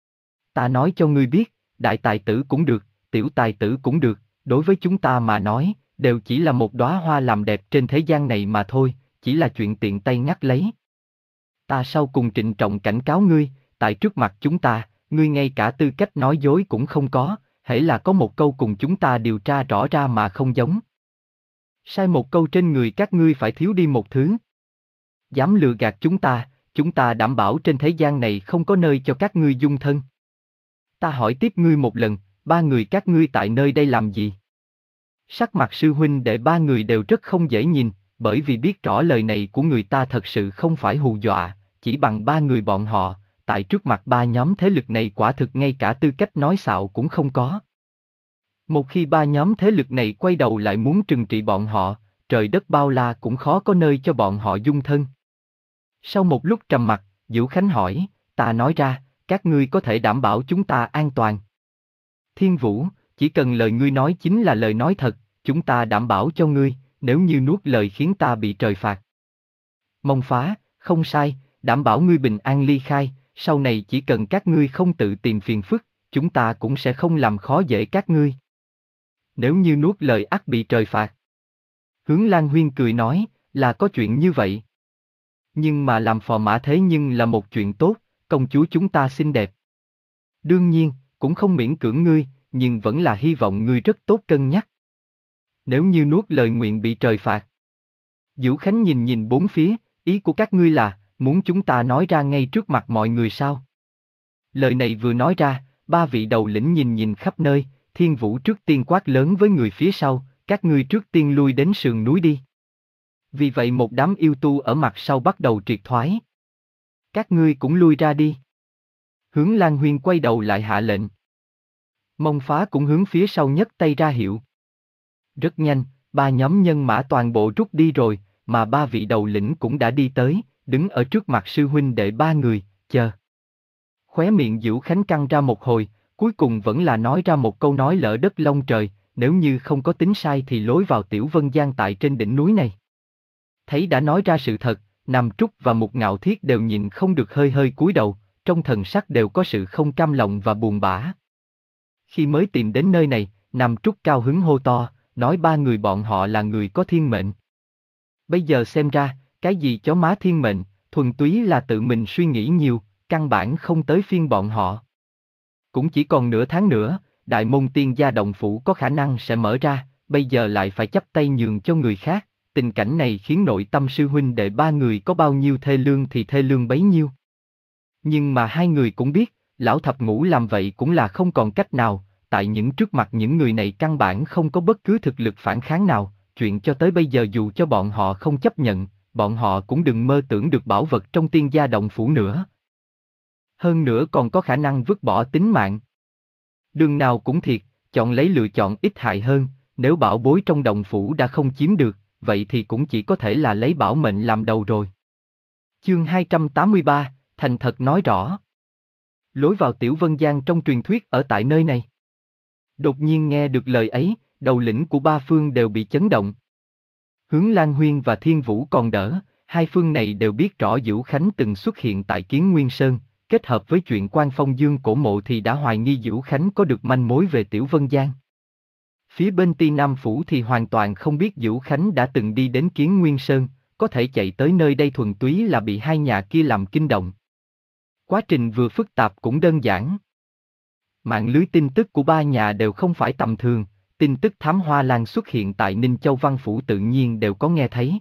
Ta nói cho ngươi biết, đại tài tử cũng được, tiểu tài tử cũng được, đối với chúng ta mà nói, đều chỉ là một đóa hoa làm đẹp trên thế gian này mà thôi, chỉ là chuyện tiện tay ngắt lấy. Ta sau cùng trịnh trọng cảnh cáo ngươi, tại trước mặt chúng ta, ngươi ngay cả tư cách nói dối cũng không có, hễ là có một câu cùng chúng ta điều tra rõ ra mà không giống. Sai một câu trên người các ngươi phải thiếu đi một thứ. Dám lừa gạt chúng ta, chúng ta đảm bảo trên thế gian này không có nơi cho các ngươi dung thân. Ta hỏi tiếp ngươi một lần, ba người các ngươi tại nơi đây làm gì? Sắc mặt sư huynh đệ ba người đều rất không dễ nhìn, bởi vì biết rõ lời này của người ta thật sự không phải hù dọa, chỉ bằng ba người bọn họ, tại trước mặt ba nhóm thế lực này quả thực ngay cả tư cách nói xạo cũng không có. Một khi ba nhóm thế lực này quay đầu lại muốn trừng trị bọn họ, trời đất bao la cũng khó có nơi cho bọn họ dung thân. Sau một lúc trầm mặc, Diệu Khánh hỏi, ta nói ra, các ngươi có thể đảm bảo chúng ta an toàn. Thiên Vũ, chỉ cần lời ngươi nói chính là lời nói thật, chúng ta đảm bảo cho ngươi, nếu như nuốt lời khiến ta bị trời phạt. Mông Phá, không sai, đảm bảo ngươi bình an ly khai, sau này chỉ cần các ngươi không tự tìm phiền phức, chúng ta cũng sẽ không làm khó dễ các ngươi. Nếu như nuốt lời ắt bị trời phạt. Hướng Lan Huyên cười nói, là có chuyện như vậy. Nhưng mà làm phò mã thế nhưng là một chuyện tốt, công chúa chúng ta xinh đẹp. Đương nhiên, cũng không miễn cưỡng ngươi, nhưng vẫn là hy vọng ngươi rất tốt cân nhắc. Nếu như nuốt lời nguyện bị trời phạt. Diệu Khánh nhìn nhìn bốn phía, ý của các ngươi là, muốn chúng ta nói ra ngay trước mặt mọi người sao? Lời này vừa nói ra, ba vị đầu lĩnh nhìn nhìn khắp nơi, Thiên Vũ trước tiên quát lớn với người phía sau, các ngươi trước tiên lui đến sườn núi đi. Vì vậy một đám yêu tu ở mặt sau bắt đầu triệt thoái. Các ngươi cũng lui ra đi. Hướng Lan Huyên quay đầu lại hạ lệnh. Mông Phá cũng hướng phía sau nhấc tay ra hiệu. Rất nhanh, ba nhóm nhân mã toàn bộ rút đi rồi, mà ba vị đầu lĩnh cũng đã đi tới, đứng ở trước mặt sư huynh đệ ba người, chờ. Khóe miệng Diệu Khánh căng ra một hồi, cuối cùng vẫn là nói ra một câu nói lỡ đất lông trời, nếu như không có tính sai thì lối vào Tiểu Vân Giang tại trên đỉnh núi này. Thấy đã nói ra sự thật, Nam Trúc và Mục Ngạo Thiết đều nhìn không được hơi hơi cúi đầu, trong thần sắc đều có sự không cam lòng và buồn bã. Khi mới tìm đến nơi này, Nam Trúc cao hứng hô to, nói ba người bọn họ là người có thiên mệnh. Bây giờ xem ra, cái gì chó má thiên mệnh, thuần túy là tự mình suy nghĩ nhiều, căn bản không tới phiên bọn họ. Cũng chỉ còn nửa tháng nữa, đại môn tiên gia động phủ có khả năng sẽ mở ra, bây giờ lại phải chắp tay nhường cho người khác, tình cảnh này khiến nội tâm sư huynh đệ ba người có bao nhiêu thê lương thì thê lương bấy nhiêu. Nhưng mà hai người cũng biết, lão thập ngũ làm vậy cũng là không còn cách nào, tại những trước mặt những người này căn bản không có bất cứ thực lực phản kháng nào, chuyện cho tới bây giờ dù cho bọn họ không chấp nhận, bọn họ cũng đừng mơ tưởng được bảo vật trong tiên gia động phủ nữa. Hơn nữa còn có khả năng vứt bỏ tính mạng. Đường nào cũng thiệt, chọn lấy lựa chọn ít hại hơn, nếu bảo bối trong động phủ đã không chiếm được, vậy thì cũng chỉ có thể là lấy bảo mệnh làm đầu rồi. Chương hai trăm tám mươi ba, thành thật nói rõ. Lối vào Tiểu Vân Giang trong truyền thuyết ở tại nơi này. Đột nhiên nghe được lời ấy, đầu lĩnh của ba phương đều bị chấn động. Hướng Lan Huyên và Thiên Vũ còn đỡ, hai phương này đều biết rõ Dữu Khánh từng xuất hiện tại Kiến Nguyên Sơn, kết hợp với chuyện Quan Phong Dương cổ mộ thì đã hoài nghi Dữu Khánh có được manh mối về Tiểu Vân Giang. Phía bên Ti Nam Phủ thì hoàn toàn không biết Dữu Khánh đã từng đi đến Kiến Nguyên Sơn, có thể chạy tới nơi đây thuần túy là bị hai nhà kia làm kinh động. Quá trình vừa phức tạp cũng đơn giản. Mạng lưới tin tức của ba nhà đều không phải tầm thường, tin tức Thám Hoa Lan xuất hiện tại Ninh Châu Văn Phủ tự nhiên đều có nghe thấy.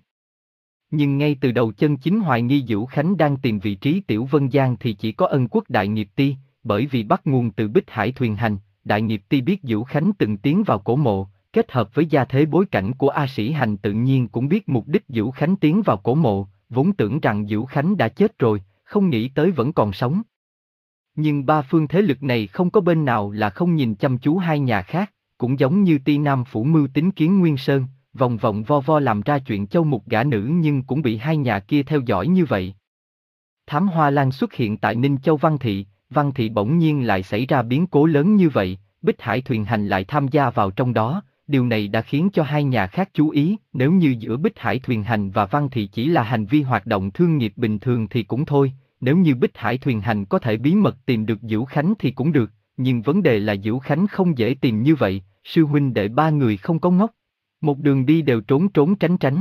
Nhưng ngay từ đầu chân chính hoài nghi Dữu Khánh đang tìm vị trí Tiểu Vân Giang thì chỉ có Ân Quốc Đại Nghiệp Ti, bởi vì bắt nguồn từ Bích Hải Thuyền Hành, Đại Nghiệp Ti biết Dữu Khánh từng tiến vào cổ mộ, kết hợp với gia thế bối cảnh của A Sĩ Hành tự nhiên cũng biết mục đích Dữu Khánh tiến vào cổ mộ, vốn tưởng rằng Dữu Khánh đã chết rồi, không nghĩ tới vẫn còn sống. Nhưng ba phương thế lực này không có bên nào là không nhìn chăm chú hai nhà khác, cũng giống như Ti Nam Phủ mưu tính Kiến Nguyên Sơn, vòng vòng vo vo làm ra chuyện châu mục gả nữ nhưng cũng bị hai nhà kia theo dõi như vậy. Thám Hoa Lan xuất hiện tại Ninh Châu Văn Thị, Văn Thị bỗng nhiên lại xảy ra biến cố lớn như vậy, Bích Hải Thuyền Hành lại tham gia vào trong đó, điều này đã khiến cho hai nhà khác chú ý, nếu như giữa Bích Hải Thuyền Hành và Văn Thị chỉ là hành vi hoạt động thương nghiệp bình thường thì cũng thôi, nếu như Bích Hải Thuyền Hành có thể bí mật tìm được Dữu Khánh thì cũng được, nhưng vấn đề là Dữu Khánh không dễ tìm như vậy, sư huynh đệ ba người không có ngốc. Một đường đi đều trốn trốn tránh tránh.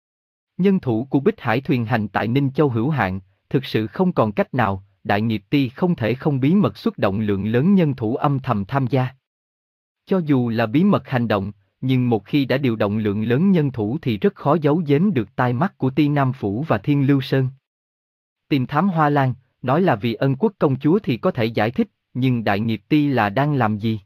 Nhân thủ của Bích Hải Thuyền Hành tại Ninh Châu hữu hạn, thực sự không còn cách nào, Đại Nghiệp Ti không thể không bí mật xuất động lượng lớn nhân thủ âm thầm tham gia. Cho dù là bí mật hành động, nhưng một khi đã điều động lượng lớn nhân thủ thì rất khó giấu giếm được tai mắt của Ti Nam Phủ và Thiên Lưu Sơn. Tìm Thám Hoa Lan, nói là vì Ân Quốc công chúa thì có thể giải thích, nhưng Đại Nghiệp Ti là đang làm gì?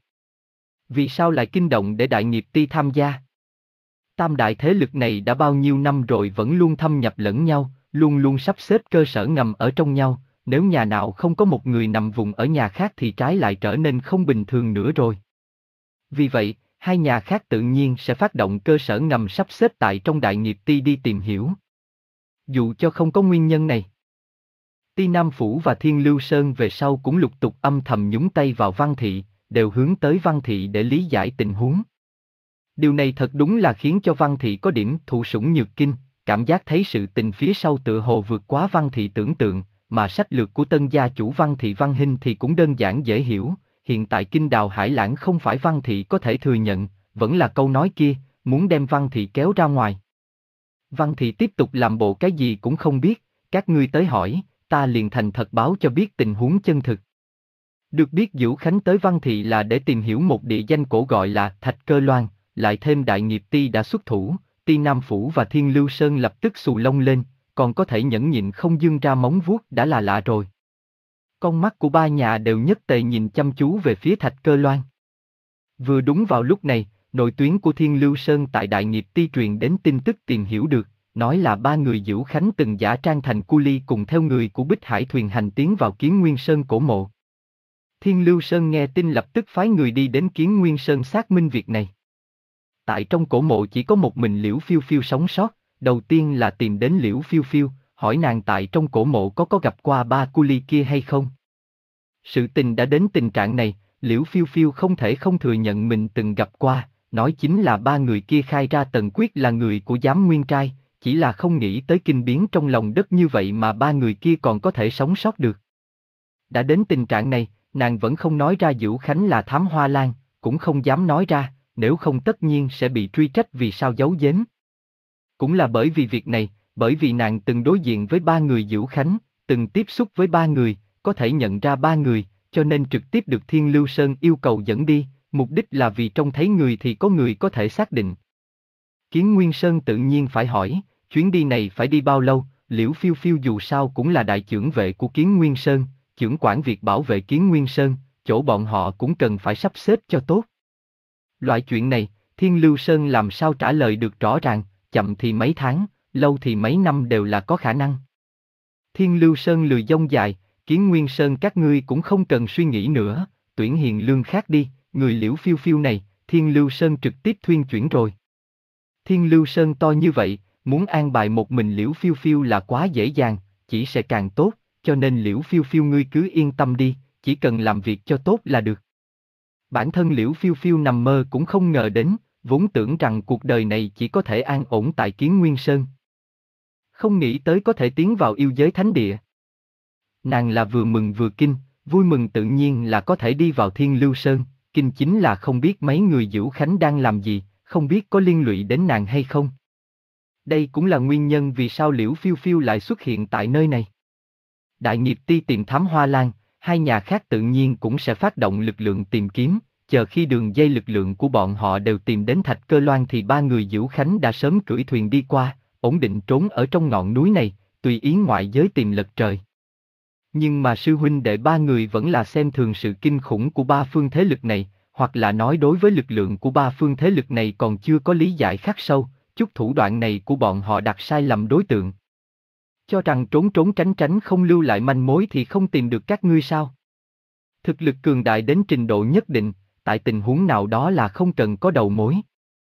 Vì sao lại kinh động để Đại Nghiệp Ti tham gia? Tam đại thế lực này đã bao nhiêu năm rồi vẫn luôn thâm nhập lẫn nhau, luôn luôn sắp xếp cơ sở ngầm ở trong nhau, nếu nhà nào không có một người nằm vùng ở nhà khác thì trái lại trở nên không bình thường nữa rồi. Vì vậy, hai nhà khác tự nhiên sẽ phát động cơ sở ngầm sắp xếp tại trong Đại Nghiệp Ti đi tìm hiểu. Dù cho không có nguyên nhân này, Ti Nam Phủ và Thiên Lưu Sơn về sau cũng lục tục âm thầm nhúng tay vào Văn Thị, đều hướng tới Văn Thị để lý giải tình huống. Điều này thật đúng là khiến cho Văn Thị có điểm thụ sủng nhược kinh, cảm giác thấy sự tình phía sau tựa hồ vượt quá Văn Thị tưởng tượng, mà sách lược của tân gia chủ Văn Thị Văn Hinh thì cũng đơn giản dễ hiểu, hiện tại kinh đào hải lãng không phải Văn Thị có thể thừa nhận, vẫn là câu nói kia, muốn đem Văn Thị kéo ra ngoài. Văn Thị tiếp tục làm bộ cái gì cũng không biết, các ngươi tới hỏi, ta liền thành thật báo cho biết tình huống chân thực. Được biết Dữu Khánh tới Văn Thị là để tìm hiểu một địa danh cổ gọi là Thạch Cơ Loan, lại thêm Đại Nghiệp Ti đã xuất thủ, Ti Nam Phủ và Thiên Lưu Sơn lập tức xù lông lên, còn có thể nhẫn nhịn không dương ra móng vuốt đã là lạ rồi. Con mắt của ba nhà đều nhất tề nhìn chăm chú về phía Thạch Cơ Loan. Vừa đúng vào lúc này, nội tuyến của Thiên Lưu Sơn tại Đại Nghiệp Ti truyền đến tin tức tìm hiểu được, nói là ba người Dữu Khánh từng giả trang thành cu li cùng theo người của Bích Hải Thuyền Hành tiến vào Kiến Nguyên Sơn cổ mộ. Thiên Lưu Sơn nghe tin lập tức phái người đi đến Kiến Nguyên Sơn xác minh việc này. Tại trong cổ mộ chỉ có một mình Liễu Phiêu Phiêu sống sót, đầu tiên là tìm đến Liễu Phiêu Phiêu, hỏi nàng tại trong cổ mộ có có gặp qua ba cu li kia hay không. Sự tình đã đến tình trạng này, Liễu Phiêu Phiêu không thể không thừa nhận mình từng gặp qua, nói chính là ba người kia khai ra Tần Quyết là người của Giám Nguyên Trai, chỉ là không nghĩ tới kinh biến trong lòng đất như vậy mà ba người kia còn có thể sống sót được. Đã đến tình trạng này, nàng vẫn không nói ra Dữu Khánh là Thám Hoa Lan, cũng không dám nói ra, nếu không tất nhiên sẽ bị truy trách vì sao giấu giếm. Cũng là bởi vì việc này, bởi vì nàng từng đối diện với ba người Dữu Khánh, từng tiếp xúc với ba người, có thể nhận ra ba người, cho nên trực tiếp được Thiên Lưu Sơn yêu cầu dẫn đi, mục đích là vì trông thấy người thì có người có thể xác định. Kiến Nguyên Sơn tự nhiên phải hỏi, chuyến đi này phải đi bao lâu, Liễu Phiêu Phiêu dù sao cũng là đại chưởng vệ của Kiến Nguyên Sơn, chưởng quản việc bảo vệ Kiến Nguyên Sơn, chỗ bọn họ cũng cần phải sắp xếp cho tốt. Loại chuyện này, Thiên Lưu Sơn làm sao trả lời được rõ ràng, chậm thì mấy tháng, lâu thì mấy năm đều là có khả năng. Thiên Lưu Sơn lười dông dài, Kiến Nguyên Sơn các ngươi cũng không cần suy nghĩ nữa, tuyển hiền lương khác đi, người Liễu Phiêu Phiêu này, Thiên Lưu Sơn trực tiếp thuyên chuyển rồi. Thiên Lưu Sơn to như vậy, muốn an bài một mình Liễu Phiêu Phiêu là quá dễ dàng, chỉ sẽ càng tốt, cho nên Liễu Phiêu Phiêu ngươi cứ yên tâm đi, chỉ cần làm việc cho tốt là được. Bản thân Liễu Phiêu Phiêu nằm mơ cũng không ngờ đến, vốn tưởng rằng cuộc đời này chỉ có thể an ổn tại Kiến Nguyên Sơn. Không nghĩ tới có thể tiến vào yêu giới thánh địa. Nàng là vừa mừng vừa kinh, vui mừng tự nhiên là có thể đi vào Thiên Lưu Sơn, kinh chính là không biết mấy người Dữu Khánh đang làm gì, không biết có liên lụy đến nàng hay không. Đây cũng là nguyên nhân vì sao Liễu Phiêu Phiêu lại xuất hiện tại nơi này. Đại nghiệp ti tìm thám Hoa Lan, hai nhà khác tự nhiên cũng sẽ phát động lực lượng tìm kiếm, chờ khi đường dây lực lượng của bọn họ đều tìm đến Thạch Cơ Loan thì ba người Dữu Khánh đã sớm cưỡi thuyền đi qua, ổn định trốn ở trong ngọn núi này, tùy ý ngoại giới tìm lật trời. Nhưng mà sư huynh đệ ba người vẫn là xem thường sự kinh khủng của ba phương thế lực này, hoặc là nói đối với lực lượng của ba phương thế lực này còn chưa có lý giải khắc sâu, chút thủ đoạn này của bọn họ đặt sai lầm đối tượng. Cho rằng trốn trốn tránh tránh không lưu lại manh mối thì không tìm được các ngươi sao? Thực lực cường đại đến trình độ nhất định, tại tình huống nào đó là không cần có đầu mối.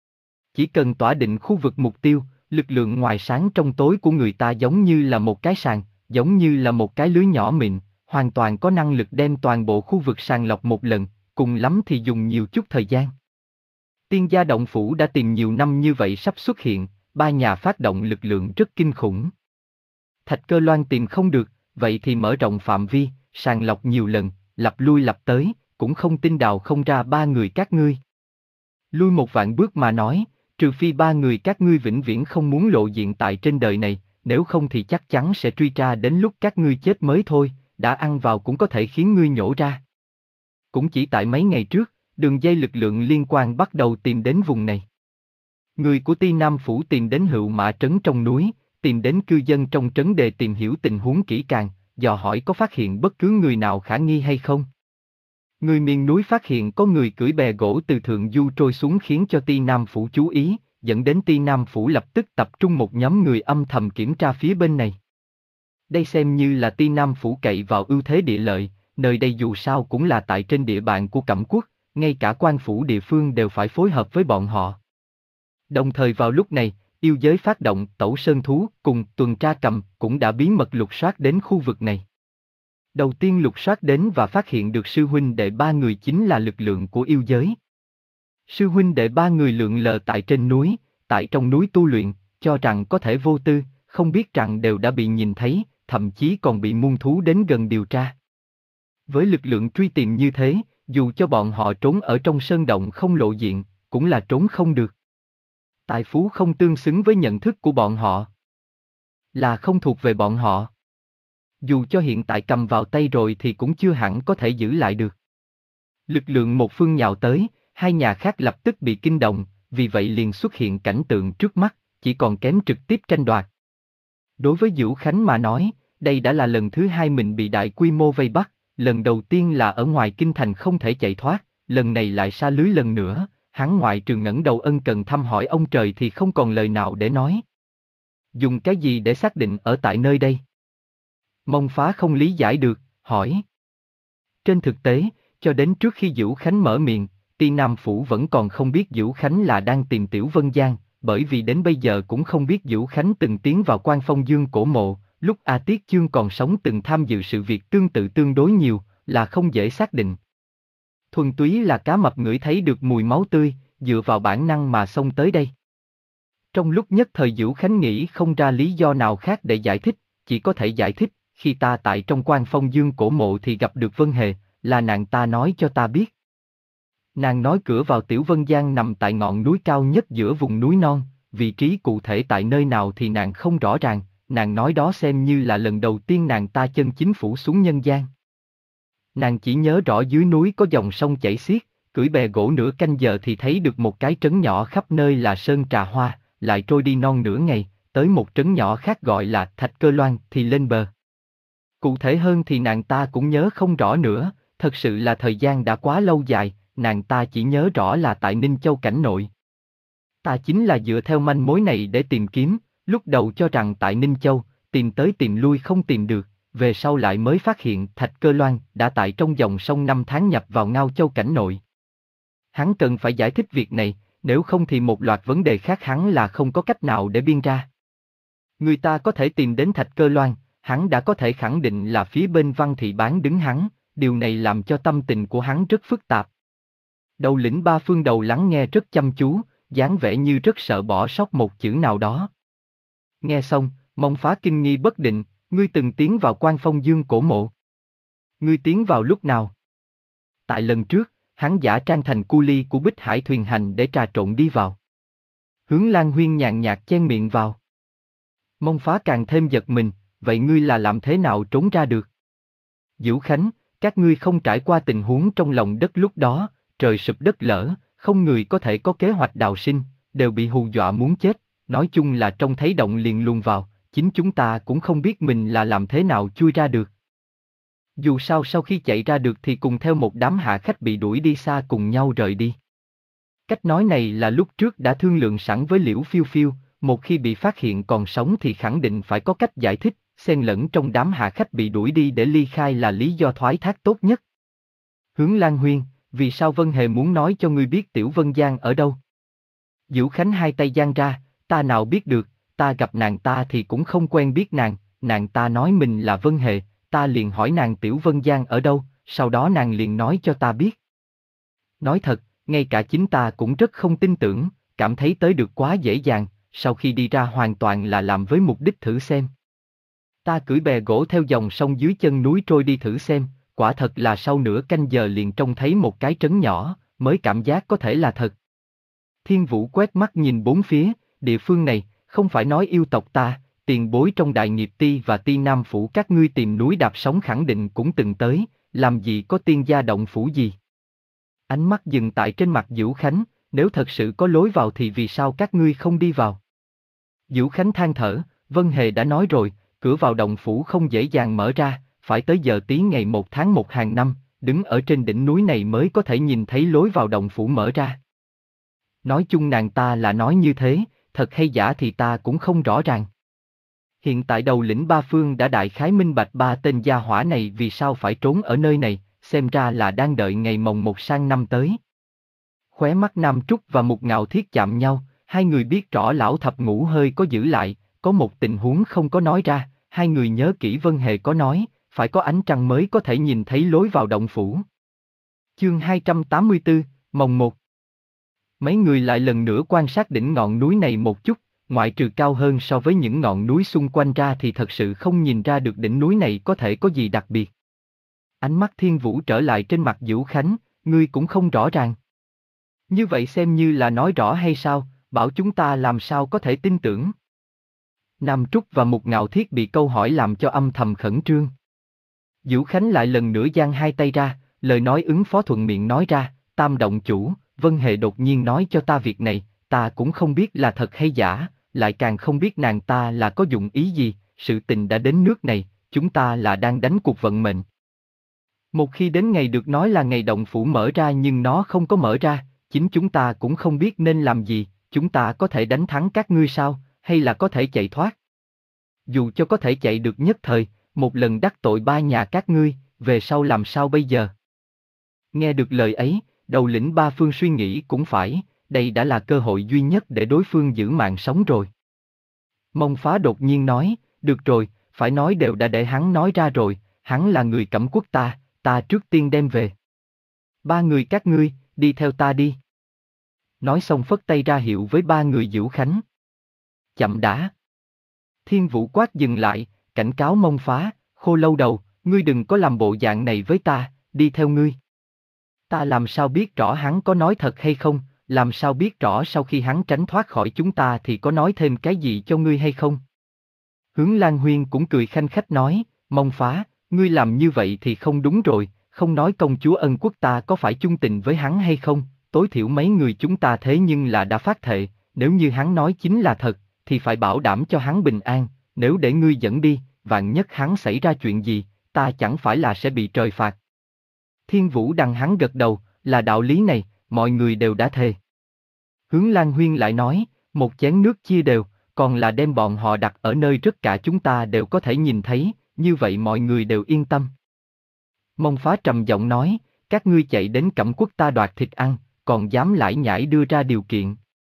Chỉ cần tỏa định khu vực mục tiêu, lực lượng ngoài sáng trong tối của người ta giống như là một cái sàn, giống như là một cái lưới nhỏ mịn, hoàn toàn có năng lực đem toàn bộ khu vực sàng lọc một lần, cùng lắm thì dùng nhiều chút thời gian. Tiên gia động phủ đã tìm nhiều năm như vậy sắp xuất hiện, ba nhà phát động lực lượng rất kinh khủng. Thạch Cơ Loan tìm không được, vậy thì mở rộng phạm vi, sàng lọc nhiều lần, lặp lui lặp tới, cũng không tin đào không ra ba người các ngươi. Lui một vạn bước mà nói, trừ phi ba người các ngươi vĩnh viễn không muốn lộ diện tại trên đời này, nếu không thì chắc chắn sẽ truy tra đến lúc các ngươi chết mới thôi, đã ăn vào cũng có thể khiến ngươi nhổ ra. Cũng chỉ tại mấy ngày trước, đường dây lực lượng liên quan bắt đầu tìm đến vùng này. Người của Ti Nam Phủ tìm đến Hựu Mã Trấn trong núi, tìm đến cư dân trong trấn để tìm hiểu tình huống kỹ càng, dò hỏi có phát hiện bất cứ người nào khả nghi hay không. Người miền núi phát hiện có người cưỡi bè gỗ từ thượng du trôi xuống khiến cho Ti Nam Phủ chú ý, dẫn đến Ti Nam Phủ lập tức tập trung một nhóm người âm thầm kiểm tra phía bên này. Đây xem như là Ti Nam Phủ cậy vào ưu thế địa lợi, nơi đây dù sao cũng là tại trên địa bàn của Cẩm Quốc, ngay cả quan phủ địa phương đều phải phối hợp với bọn họ. Đồng thời vào lúc này, yêu giới phát động Tẩu Sơn Thú cùng tuần tra cầm cũng đã bí mật lục soát đến khu vực này. Đầu tiên lục soát đến và phát hiện được sư huynh đệ ba người chính là lực lượng của yêu giới. Sư huynh đệ ba người lượn lờ tại trên núi, tại trong núi tu luyện, cho rằng có thể vô tư, không biết rằng đều đã bị nhìn thấy, thậm chí còn bị muôn thú đến gần điều tra. Với lực lượng truy tìm như thế, dù cho bọn họ trốn ở trong sơn động không lộ diện, cũng là trốn không được. Tài phú không tương xứng với nhận thức của bọn họ, là không thuộc về bọn họ. Dù cho hiện tại cầm vào tay rồi thì cũng chưa hẳn có thể giữ lại được. Lực lượng một phương nhào tới, hai nhà khác lập tức bị kinh động, vì vậy liền xuất hiện cảnh tượng trước mắt, chỉ còn kém trực tiếp tranh đoạt. Đối với Dữu Khánh mà nói, đây đã là lần thứ hai mình bị đại quy mô vây bắt, lần đầu tiên là ở ngoài kinh thành không thể chạy thoát, lần này lại sa lưới lần nữa, hắn ngoại trừ ngẩng đầu ân cần thăm hỏi ông trời thì không còn lời nào để nói. Dùng cái gì để xác định ở tại nơi đây? Mông Phá không lý giải được, hỏi. Trên thực tế, cho đến trước khi Dữu Khánh mở miệng, Ti Nam Phủ vẫn còn không biết Dữu Khánh là đang tìm Tiểu Vân Giang, bởi vì đến bây giờ cũng không biết Dữu Khánh từng tiến vào Quan Phong Dương cổ mộ, lúc A Tiết Chương còn sống từng tham dự sự việc tương tự tương đối nhiều, là không dễ xác định. Thuần túy là cá mập ngửi thấy được mùi máu tươi, dựa vào bản năng mà xông tới đây. Trong lúc nhất thời Dữu Khánh nghĩ không ra lý do nào khác để giải thích, chỉ có thể giải thích, khi ta tại trong Quan Phong Dương cổ mộ thì gặp được Vân Hề, là nàng ta nói cho ta biết. Nàng nói cửa vào Tiểu Vân Giang nằm tại ngọn núi cao nhất giữa vùng núi non, vị trí cụ thể tại nơi nào thì nàng không rõ ràng, nàng nói đó xem như là lần đầu tiên nàng ta chân chính phủ xuống nhân gian. Nàng chỉ nhớ rõ dưới núi có dòng sông chảy xiết, cưỡi bè gỗ nửa canh giờ thì thấy được một cái trấn nhỏ khắp nơi là sơn trà hoa, lại trôi đi non nửa ngày, tới một trấn nhỏ khác gọi là Thạch Cơ Loan thì lên bờ. Cụ thể hơn thì nàng ta cũng nhớ không rõ nữa, thật sự là thời gian đã quá lâu dài, nàng ta chỉ nhớ rõ là tại Ninh Châu cảnh nội. Ta chính là dựa theo manh mối này để tìm kiếm, lúc đầu cho rằng tại Ninh Châu, tìm tới tìm lui không tìm được, về sau lại mới phát hiện Thạch Cơ Loan đã tại trong dòng sông năm tháng nhập vào Ngao Châu cảnh nội. Hắn cần phải giải thích việc này, nếu không thì một loạt vấn đề khác hắn là không có cách nào để biên ra. Người ta có thể tìm đến Thạch Cơ Loan, hắn đã có thể khẳng định là phía bên Văn Thị bán đứng hắn, điều này làm cho tâm tình của hắn rất phức tạp. Đầu lĩnh Ba Phương đầu lắng nghe rất chăm chú, dáng vẻ như rất sợ bỏ sót một chữ nào đó. Nghe xong, Mông Phá kinh nghi bất định, ngươi từng tiến vào Quan Phong Dương cổ mộ. Ngươi tiến vào lúc nào? Tại lần trước, hắn giả trang thành cu li của Bích Hải thuyền hành để trà trộn đi vào. Hướng Lan Huyên nhàn nhạt chen miệng vào. Mông Phá càng thêm giật mình, vậy ngươi là làm thế nào trốn ra được? Dữu Khánh, các ngươi không trải qua tình huống trong lòng đất lúc đó, trời sụp đất lở, không người có thể có kế hoạch đào sinh, đều bị hù dọa muốn chết, nói chung là trông thấy động liền luồn vào, chính chúng ta cũng không biết mình là làm thế nào chui ra được. Dù sao sau khi chạy ra được thì cùng theo một đám hạ khách bị đuổi đi xa cùng nhau rời đi. Cách nói này là lúc trước đã thương lượng sẵn với Liễu Phiêu Phiêu, một khi bị phát hiện còn sống thì khẳng định phải có cách giải thích, xen lẫn trong đám hạ khách bị đuổi đi để ly khai là lý do thoái thác tốt nhất. Hướng Lan Huyên, vì sao Vân Hề muốn nói cho ngươi biết Tiểu Vân Giang ở đâu? Dữu Khánh hai tay giang ra, ta nào biết được, ta gặp nàng ta thì cũng không quen biết nàng, nàng ta nói mình là Vân Hề, ta liền hỏi nàng Tiểu Vân Giang ở đâu, sau đó nàng liền nói cho ta biết. Nói thật, ngay cả chính ta cũng rất không tin tưởng, cảm thấy tới được quá dễ dàng, sau khi đi ra hoàn toàn là làm với mục đích thử xem. Ta cưỡi bè gỗ theo dòng sông dưới chân núi trôi đi thử xem, quả thật là sau nửa canh giờ liền trông thấy một cái trấn nhỏ, mới cảm giác có thể là thật. Thiên Vũ quét mắt nhìn bốn phía, địa phương này, không phải nói yêu tộc ta, tiền bối trong Đại Nghiệp Ti và Ti Nam Phủ các ngươi tìm núi đạp sóng khẳng định cũng từng tới, làm gì có tiên gia động phủ gì. Ánh mắt dừng tại trên mặt Dữu Khánh, nếu thật sự có lối vào thì vì sao các ngươi không đi vào? Dữu Khánh than thở, Vân Hề đã nói rồi, cửa vào động phủ không dễ dàng mở ra, phải tới giờ tí ngày một tháng một hàng năm, đứng ở trên đỉnh núi này mới có thể nhìn thấy lối vào động phủ mở ra. Nói chung nàng ta là nói như thế, thật hay giả thì ta cũng không rõ ràng. Hiện tại đầu lĩnh Ba Phương đã đại khái minh bạch ba tên gia hỏa này vì sao phải trốn ở nơi này, xem ra là đang đợi ngày mồng một sang năm tới. Khóe mắt Nam Trúc và Mục Ngạo Thiết chạm nhau, hai người biết rõ lão thập ngũ hơi có giữ lại, có một tình huống không có nói ra, hai người nhớ kỹ Vân Hề có nói, phải có ánh trăng mới có thể nhìn thấy lối vào động phủ. Chương hai trăm tám mươi tư, mồng một. Mấy người lại lần nữa quan sát đỉnh ngọn núi này một chút, ngoại trừ cao hơn so với những ngọn núi xung quanh ra thì thật sự không nhìn ra được đỉnh núi này có thể có gì đặc biệt. Ánh mắt Thiên Vũ trở lại trên mặt Dữu Khánh, ngươi cũng không rõ ràng. Như vậy xem như là nói rõ hay sao, bảo chúng ta làm sao có thể tin tưởng. Nam Trúc và Mục Ngạo Thiết bị câu hỏi làm cho âm thầm khẩn trương. Dữu Khánh lại lần nữa giang hai tay ra, lời nói ứng phó thuận miệng nói ra, Tam động chủ, Vân Hề đột nhiên nói cho ta việc này, ta cũng không biết là thật hay giả, lại càng không biết nàng ta là có dụng ý gì, sự tình đã đến nước này, chúng ta là đang đánh cuộc vận mệnh. Một khi đến ngày được nói là ngày động phủ mở ra nhưng nó không có mở ra, chính chúng ta cũng không biết nên làm gì, chúng ta có thể đánh thắng các ngươi sao, hay là có thể chạy thoát. Dù cho có thể chạy được nhất thời, một lần đắc tội ba nhà các ngươi, về sau làm sao bây giờ? Nghe được lời ấy, đầu lĩnh Ba Phương suy nghĩ cũng phải, đây đã là cơ hội duy nhất để đối phương giữ mạng sống rồi. Mông Phá đột nhiên nói, được rồi, phải nói đều đã để hắn nói ra rồi, hắn là người Cẩm Quốc ta, ta trước tiên đem về. Ba người các ngươi, đi theo ta đi. Nói xong phất tay ra hiệu với ba người Dữu Khánh. Chậm đã. Thiên Vũ quát dừng lại, cảnh cáo Mông Phá, Khô Lâu Đầu, ngươi đừng có làm bộ dạng này với ta, đi theo ngươi. Ta làm sao biết rõ hắn có nói thật hay không, làm sao biết rõ sau khi hắn tránh thoát khỏi chúng ta thì có nói thêm cái gì cho ngươi hay không? Hướng Lan Huyên cũng cười khanh khách nói, Mông Phá, ngươi làm như vậy thì không đúng rồi, không nói công chúa Ân Quốc ta có phải chung tình với hắn hay không, tối thiểu mấy người chúng ta thế nhưng là đã phát thệ, nếu như hắn nói chính là thật, thì phải bảo đảm cho hắn bình an, nếu để ngươi dẫn đi, vạn nhất hắn xảy ra chuyện gì, ta chẳng phải là sẽ bị trời phạt. Thiên Vũ Đằng hắn gật đầu, là đạo lý này, mọi người đều đã thề. Hướng Lan Huyên lại nói, một chén nước chia đều, còn là đem bọn họ đặt ở nơi tất cả chúng ta đều có thể nhìn thấy, như vậy mọi người đều yên tâm. Mông Phá trầm giọng nói, các ngươi chạy đến Cẩm Quốc ta đoạt thịt ăn, còn dám lải nhải đưa ra điều kiện.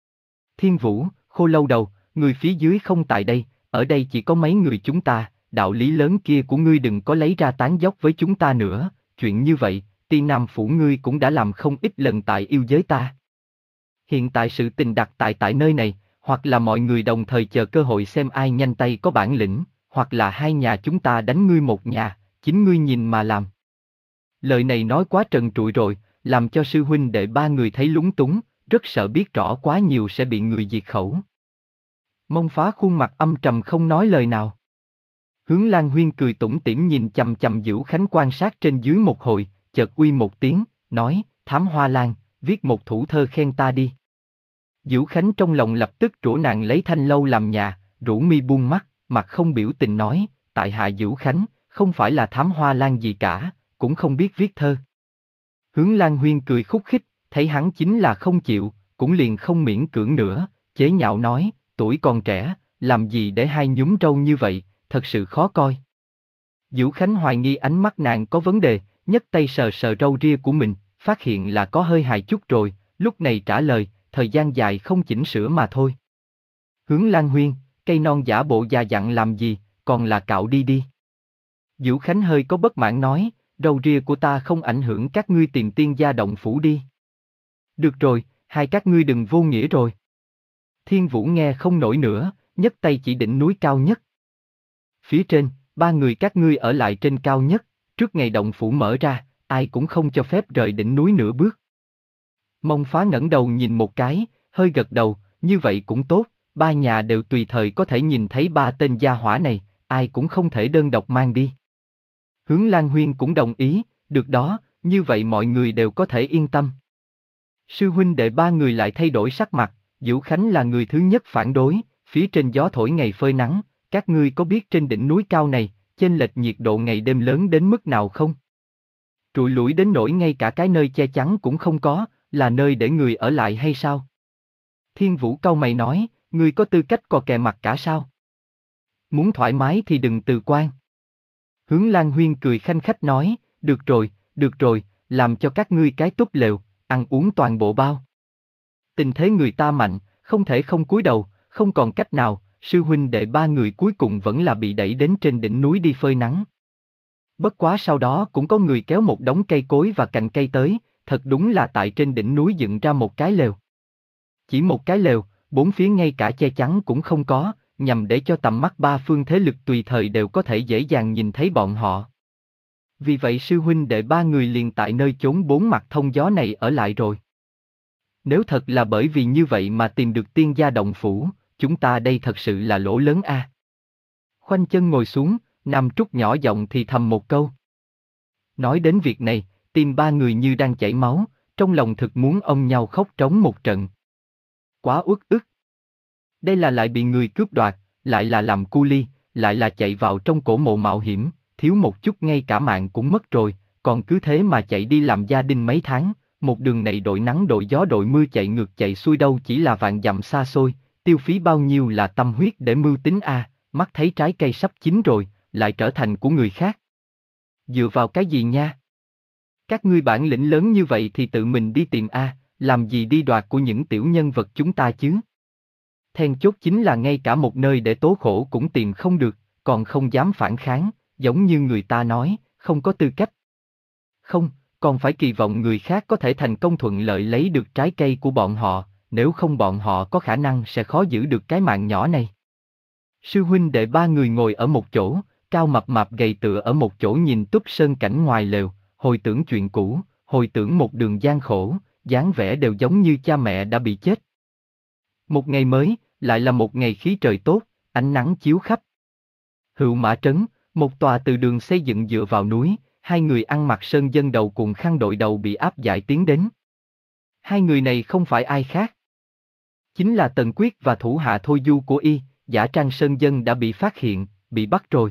Thiên Vũ, Khô Lâu Đầu, người phía dưới không tại đây, ở đây chỉ có mấy người chúng ta, đạo lý lớn kia của ngươi đừng có lấy ra tán dóc với chúng ta nữa, chuyện như vậy, Tiên Nam Phủ ngươi cũng đã làm không ít lần tại yêu giới ta. Hiện tại sự tình đặt tại tại nơi này, hoặc là mọi người đồng thời chờ cơ hội xem ai nhanh tay có bản lĩnh, hoặc là hai nhà chúng ta đánh ngươi một nhà, chính ngươi nhìn mà làm. Lời này nói quá trần trụi rồi, làm cho sư huynh đệ ba người thấy lúng túng, rất sợ biết rõ quá nhiều sẽ bị người diệt khẩu. Mông Phá khuôn mặt âm trầm không nói lời nào. Hướng Lan Huyên cười tủm tỉm nhìn chằm chằm Dữu Khánh quan sát trên dưới một hồi, chợt uy một tiếng, nói, Thám Hoa Lan, viết một thủ thơ khen ta đi. Dữu Khánh trong lòng lập tức trổ nạn lấy thanh lâu làm nhà, rũ mi buông mắt, mặt không biểu tình nói, tại hạ Dữu Khánh, không phải là Thám Hoa Lan gì cả, cũng không biết viết thơ. Hướng Lan Huyên cười khúc khích, thấy hắn chính là không chịu, cũng liền không miễn cưỡng nữa, chế nhạo nói, tuổi còn trẻ, làm gì để hai nhúm râu như vậy, thật sự khó coi. Dữu Khánh hoài nghi ánh mắt nàng có vấn đề, nhấc tay sờ sờ râu ria của mình, phát hiện là có hơi hài chút rồi, lúc này trả lời, thời gian dài không chỉnh sửa mà thôi. Hướng Lan Huyên, cây non giả bộ già dặn làm gì, còn là cạo đi đi. Dữu Khánh hơi có bất mãn nói, râu ria của ta không ảnh hưởng các ngươi tìm tiên gia động phủ đi. Được rồi, hai các ngươi đừng vô nghĩa rồi. Thiên Vũ nghe không nổi nữa, nhấc tay chỉ đỉnh núi cao nhất. Phía trên, ba người các ngươi ở lại trên cao nhất, trước ngày động phủ mở ra, ai cũng không cho phép rời đỉnh núi nửa bước. Mông Phá ngẩng đầu nhìn một cái, hơi gật đầu, như vậy cũng tốt, ba nhà đều tùy thời có thể nhìn thấy ba tên gia hỏa này, ai cũng không thể đơn độc mang đi. Hướng Lan Huyên cũng đồng ý, được đó, như vậy mọi người đều có thể yên tâm. Sư huynh đệ ba người lại thay đổi sắc mặt, Dữu Khánh là người thứ nhất phản đối, phía trên gió thổi ngày phơi nắng, các ngươi có biết trên đỉnh núi cao này, chênh lệch nhiệt độ ngày đêm lớn đến mức nào không? Trụi lủi đến nỗi ngay cả cái nơi che chắn cũng không có, là nơi để người ở lại hay sao? Thiên Vũ cau mày nói, ngươi có tư cách cò kè mặt cả sao? Muốn thoải mái thì đừng từ quan. Hướng Lan Huyên cười khanh khách nói, được rồi, được rồi, làm cho các ngươi cái túp lều, ăn uống toàn bộ bao. Tình thế người ta mạnh, không thể không cúi đầu, không còn cách nào, sư huynh đệ ba người cuối cùng vẫn là bị đẩy đến trên đỉnh núi đi phơi nắng. Bất quá sau đó cũng có người kéo một đống cây cối và cành cây tới, thật đúng là tại trên đỉnh núi dựng ra một cái lều. Chỉ một cái lều, bốn phía ngay cả che chắn cũng không có, nhằm để cho tầm mắt ba phương thế lực tùy thời đều có thể dễ dàng nhìn thấy bọn họ. Vì vậy sư huynh đệ ba người liền tại nơi chốn bốn mặt thông gió này ở lại rồi. Nếu thật là bởi vì như vậy mà tìm được tiên gia động phủ, chúng ta đây thật sự là lỗ lớn a. À. Khoanh chân ngồi xuống, Nam Trúc nhỏ giọng thì thầm một câu. Nói đến việc này, tim ba người như đang chảy máu, trong lòng thực muốn ôm nhau khóc trống một trận. Quá uất ức. Đây là lại bị người cướp đoạt, lại là làm cu ly, lại là chạy vào trong cổ mộ mạo hiểm, thiếu một chút ngay cả mạng cũng mất rồi, còn cứ thế mà chạy đi làm gia đình mấy tháng, một đường này đội nắng đội gió đội mưa chạy ngược chạy xuôi đâu chỉ là vạn dặm xa xôi, tiêu phí bao nhiêu là tâm huyết để mưu tính a, à, mắt thấy trái cây sắp chín rồi, lại trở thành của người khác. Dựa vào cái gì nha? Các ngươi bản lĩnh lớn như vậy thì tự mình đi tìm a, à, làm gì đi đoạt của những tiểu nhân vật chúng ta chứ? Then chốt chính là ngay cả một nơi để tố khổ cũng tìm không được, còn không dám phản kháng, giống như người ta nói, không có tư cách. Không, còn phải kỳ vọng người khác có thể thành công thuận lợi lấy được trái cây của bọn họ, nếu không bọn họ có khả năng sẽ khó giữ được cái mạng nhỏ này. Sư huynh đệ ba người ngồi ở một chỗ, cao mập mạp gầy tựa ở một chỗ nhìn túp sơn cảnh ngoài lều, hồi tưởng chuyện cũ, hồi tưởng một đường gian khổ, dáng vẻ đều giống như cha mẹ đã bị chết. Một ngày mới, lại là một ngày khí trời tốt, ánh nắng chiếu khắp. Hựu Mã Trấn, một tòa từ đường xây dựng dựa vào núi, hai người ăn mặc sơn dân đầu cùng khăn đội đầu bị áp giải tiến đến. Hai người này không phải ai khác. Chính là Tần Quyết và thủ hạ Thôi Du của y, giả trang sơn dân đã bị phát hiện, bị bắt rồi.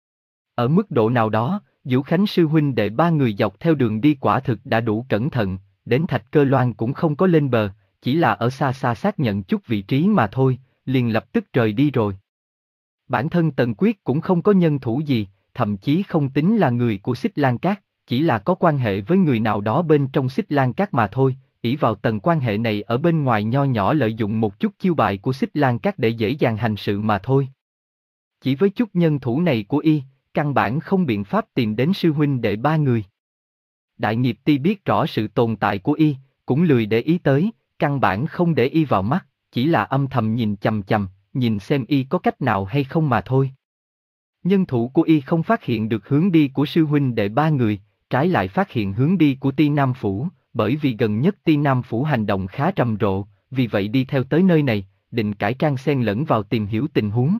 Ở mức độ nào đó, Vũ Khánh sư huynh đệ ba người dọc theo đường đi quả thực đã đủ cẩn thận, đến Thạch Cơ Loan cũng không có lên bờ, chỉ là ở xa xa xác nhận chút vị trí mà thôi, liền lập tức rời đi rồi. Bản thân Tần Quyết cũng không có nhân thủ gì, thậm chí không tính là người của Xích Lan Cát, chỉ là có quan hệ với người nào đó bên trong Xích Lan Cát mà thôi, ỷ vào tầng quan hệ này ở bên ngoài nho nhỏ lợi dụng một chút chiêu bài của Xích Lan Cát để dễ dàng hành sự mà thôi. Chỉ với chút nhân thủ này của y, căn bản không biện pháp tìm đến sư huynh đệ ba người. Đại Nghiệp Ti biết rõ sự tồn tại của y, cũng lười để ý tới, căn bản không để y vào mắt, chỉ là âm thầm nhìn chằm chằm, nhìn xem y có cách nào hay không mà thôi. Nhân thủ của y không phát hiện được hướng đi của sư huynh đệ ba người, trái lại phát hiện hướng đi của Ti Nam Phủ, bởi vì gần nhất Ti Nam Phủ hành động khá rầm rộ, vì vậy đi theo tới nơi này, định cải trang xen lẫn vào tìm hiểu tình huống.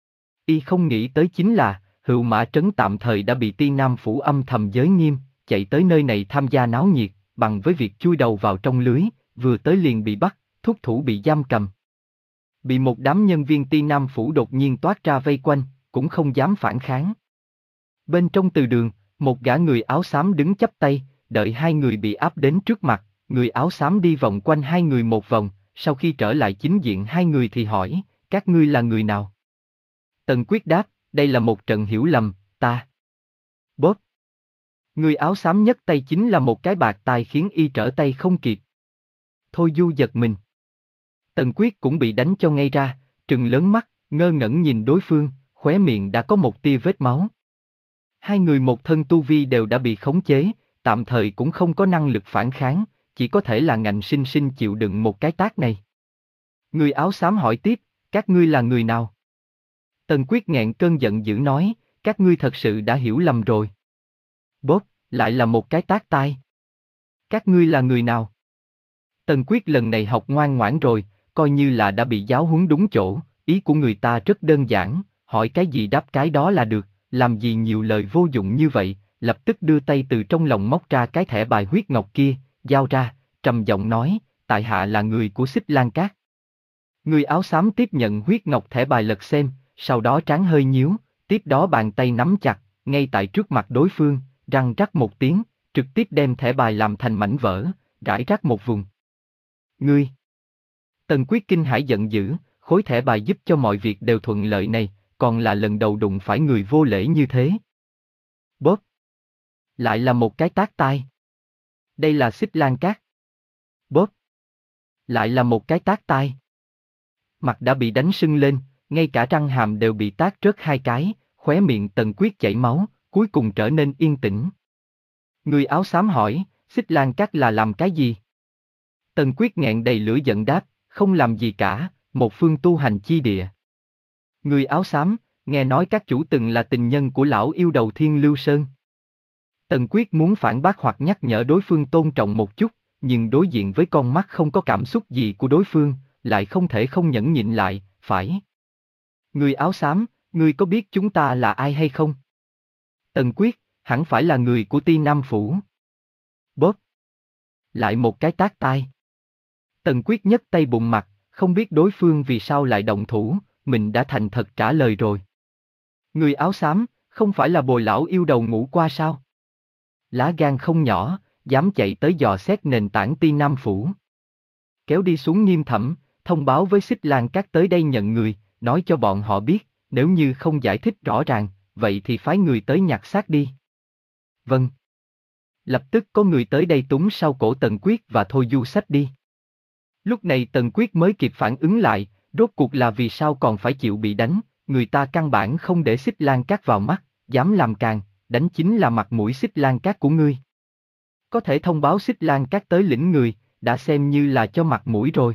Y không nghĩ tới chính là, Hựu Mã Trấn tạm thời đã bị Ti Nam Phủ âm thầm giới nghiêm, chạy tới nơi này tham gia náo nhiệt, bằng với việc chui đầu vào trong lưới, vừa tới liền bị bắt, thúc thủ bị giam cầm. Bị một đám nhân viên Ti Nam Phủ đột nhiên toát ra vây quanh, cũng không dám phản kháng. Bên trong từ đường, một gã người áo xám đứng chắp tay, đợi hai người bị áp đến trước mặt, người áo xám đi vòng quanh hai người một vòng, sau khi trở lại chính diện hai người thì hỏi, các ngươi là người nào? Tần Quyết đáp, đây là một trận hiểu lầm, ta. Bóp. Người áo xám nhất tay chính là một cái bạt tai khiến y trở tay không kịp. Thôi Du giật mình. Tần Quyết cũng bị đánh cho ngay ra, trừng lớn mắt, ngơ ngẩn nhìn đối phương, khóe miệng đã có một tia vết máu. Hai người một thân tu vi đều đã bị khống chế, tạm thời cũng không có năng lực phản kháng, chỉ có thể là ngạnh sinh sinh chịu đựng một cái tát này. Người áo xám hỏi tiếp, các ngươi là người nào? Tần Quyết nghẹn cơn giận dữ nói, các ngươi thật sự đã hiểu lầm rồi. Bóp, lại là một cái tát tai. Các ngươi là người nào? Tần Quyết lần này học ngoan ngoãn rồi, coi như là đã bị giáo huấn đúng chỗ, ý của người ta rất đơn giản, hỏi cái gì đáp cái đó là được, làm gì nhiều lời vô dụng như vậy, lập tức đưa tay từ trong lòng móc ra cái thẻ bài huyết ngọc kia, giao ra, trầm giọng nói, tại hạ là người của Xích Lan Cát. Người áo xám tiếp nhận huyết ngọc thẻ bài lật xem, sau đó trán hơi nhíu, tiếp đó bàn tay nắm chặt, ngay tại trước mặt đối phương, răng rắc một tiếng, trực tiếp đem thẻ bài làm thành mảnh vỡ, rải rác một vùng. Ngươi! Tần Quyết kinh hãi giận dữ, khối thẻ bài giúp cho mọi việc đều thuận lợi này, còn là lần đầu đụng phải người vô lễ như thế. Bóp! Lại là một cái tát tai. Đây là Xích Lan Cát. Bóp! Lại là một cái tát tai. Mặt đã bị đánh sưng lên, ngay cả răng hàm đều bị tát rớt hai cái, khóe miệng Tần Quyết chảy máu, cuối cùng trở nên yên tĩnh. Người áo xám hỏi, Xích Lan Cát là làm cái gì? Tần Quyết nghẹn đầy lửa giận đáp, không làm gì cả, một phương tu hành chi địa. Người áo xám, nghe nói các chủ từng là tình nhân của lão yêu đầu Thiên Lưu Sơn. Tần Quyết muốn phản bác hoặc nhắc nhở đối phương tôn trọng một chút, nhưng đối diện với con mắt không có cảm xúc gì của đối phương, lại không thể không nhẫn nhịn lại, phải. Người áo xám, ngươi có biết chúng ta là ai hay không? Tần Quyết, hẳn phải là người của Ti Nam Phủ. Bóp! Lại một cái tát tai. Tần Quyết nhấc tay bụng mặt, không biết đối phương vì sao lại động thủ, mình đã thành thật trả lời rồi. Người áo xám, không phải là bồi lão yêu đầu ngủ qua sao? Lá gan không nhỏ, dám chạy tới dò xét nền tảng Ti Nam Phủ. Kéo đi xuống Nghiêm Thẩm, thông báo với Xích Lan Cát tới đây nhận người, nói cho bọn họ biết, nếu như không giải thích rõ ràng, vậy thì phái người tới nhặt xác đi. Vâng. Lập tức có người tới đây túm sau cổ Tần Quyết và Thôi Du xách đi. Lúc này Tần Quyết mới kịp phản ứng lại, rốt cuộc là vì sao còn phải chịu bị đánh, người ta căn bản không để Xích Lan Cát vào mắt, dám làm càng, đánh chính là mặt mũi Xích Lan Cát của ngươi. Có thể thông báo Xích Lan Cát tới lĩnh người, đã xem như là cho mặt mũi rồi.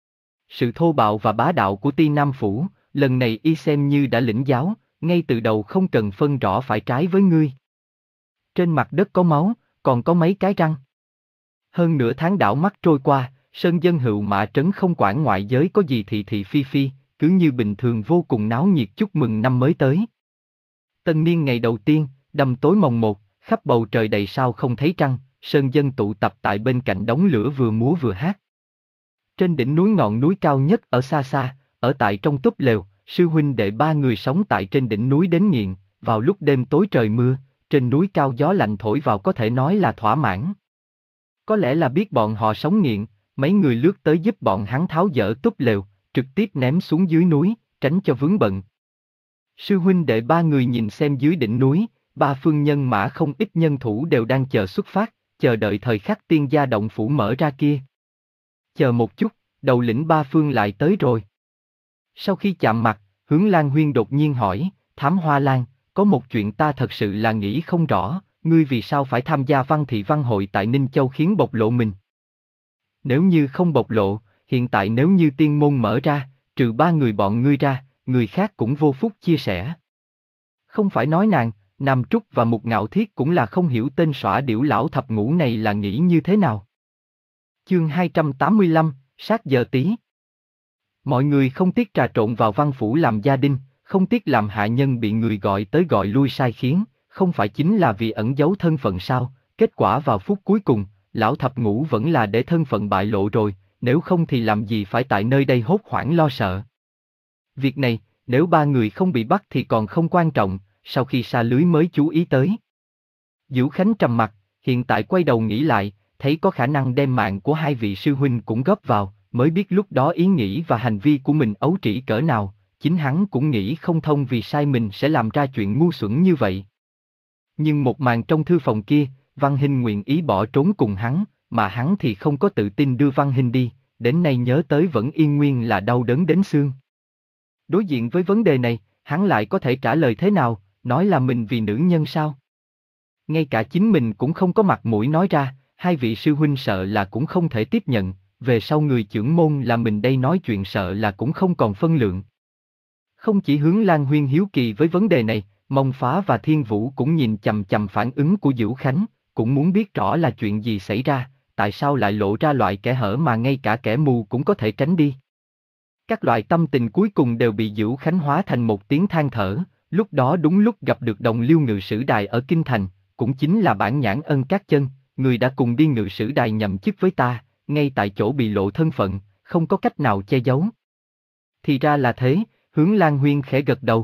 Sự thô bạo và bá đạo của Ti Nam Phủ, lần này y xem như đã lĩnh giáo, ngay từ đầu không cần phân rõ phải trái với ngươi. Trên mặt đất có máu, còn có mấy cái răng. Hơn nửa tháng đảo mắt trôi qua, sơn dân hữu mã trấn không quản ngoại giới có gì thị thị phi phi, cứ như bình thường vô cùng náo nhiệt chúc mừng năm mới tới. Tân niên ngày đầu tiên, đêm tối mồng một, khắp bầu trời đầy sao không thấy trăng, sơn dân tụ tập tại bên cạnh đống lửa vừa múa vừa hát. Trên đỉnh núi ngọn núi cao nhất ở xa xa, ở tại trong túp lều, sư huynh đệ ba người sống tại trên đỉnh núi đến nghiện, vào lúc đêm tối trời mưa, trên núi cao gió lạnh thổi vào có thể nói là thỏa mãn. Có lẽ là biết bọn họ sống nghiện, mấy người lướt tới giúp bọn hắn tháo dỡ túp lều, trực tiếp ném xuống dưới núi, tránh cho vướng bận. Sư huynh đệ ba người nhìn xem dưới đỉnh núi, ba phương nhân mã không ít nhân thủ đều đang chờ xuất phát, chờ đợi thời khắc tiên gia động phủ mở ra kia. Chờ một chút, đầu lĩnh ba phương lại tới rồi. Sau khi chạm mặt, Hướng Lan Huyên đột nhiên hỏi, Thám Hoa Lan, có một chuyện ta thật sự là nghĩ không rõ, ngươi vì sao phải tham gia văn thị văn hội tại Ninh Châu khiến bộc lộ mình? Nếu như không bộc lộ, hiện tại nếu như tiên môn mở ra, trừ ba người bọn ngươi ra, người khác cũng vô phúc chia sẻ. Không phải nói nàng, Nam Trúc và Mục Ngạo Thiết cũng là không hiểu tên xõa điểu lão thập ngũ này là nghĩ như thế nào. Chương hai trăm tám mươi lăm, sát giờ tí. Mọi người không tiếc trà trộn vào văn phủ làm gia đình, không tiếc làm hạ nhân bị người gọi tới gọi lui sai khiến, không phải chính là vì ẩn giấu thân phận sao, kết quả vào phút cuối cùng, lão thập ngũ vẫn là để thân phận bại lộ rồi, nếu không thì làm gì phải tại nơi đây hốt hoảng lo sợ. Việc này, nếu ba người không bị bắt thì còn không quan trọng, sau khi sa lưới mới chú ý tới. Dữu Khánh trầm mặt, hiện tại quay đầu nghĩ lại, thấy có khả năng đem mạng của hai vị sư huynh cũng góp vào, mới biết lúc đó ý nghĩ và hành vi của mình ấu trĩ cỡ nào, chính hắn cũng nghĩ không thông vì sai mình sẽ làm ra chuyện ngu xuẩn như vậy. Nhưng một màn trong thư phòng kia, Văn Hinh nguyện ý bỏ trốn cùng hắn, mà hắn thì không có tự tin đưa Văn Hinh đi, đến nay nhớ tới vẫn yên nguyên là đau đớn đến xương. Đối diện với vấn đề này, hắn lại có thể trả lời thế nào, nói là mình vì nữ nhân sao? Ngay cả chính mình cũng không có mặt mũi nói ra, hai vị sư huynh sợ là cũng không thể tiếp nhận, về sau người trưởng môn là mình đây nói chuyện sợ là cũng không còn phân lượng. Không chỉ Hướng Lan Huyên hiếu kỳ với vấn đề này, Mông Phá và Thiên Vũ cũng nhìn chằm chằm phản ứng của Dữu Khánh, cũng muốn biết rõ là chuyện gì xảy ra, tại sao lại lộ ra loại kẽ hở mà ngay cả kẻ mù cũng có thể tránh đi. Các loại tâm tình cuối cùng đều bị Dữu Khánh hóa thành một tiếng than thở, lúc đó đúng lúc gặp được đồng liêu ngự sử đài ở Kinh Thành, cũng chính là Bản Nhãn Ân Các Chân, người đã cùng đi ngự sử đài nhậm chức với ta, ngay tại chỗ bị lộ thân phận, không có cách nào che giấu. Thì ra là thế, Hướng Lan Huyên khẽ gật đầu.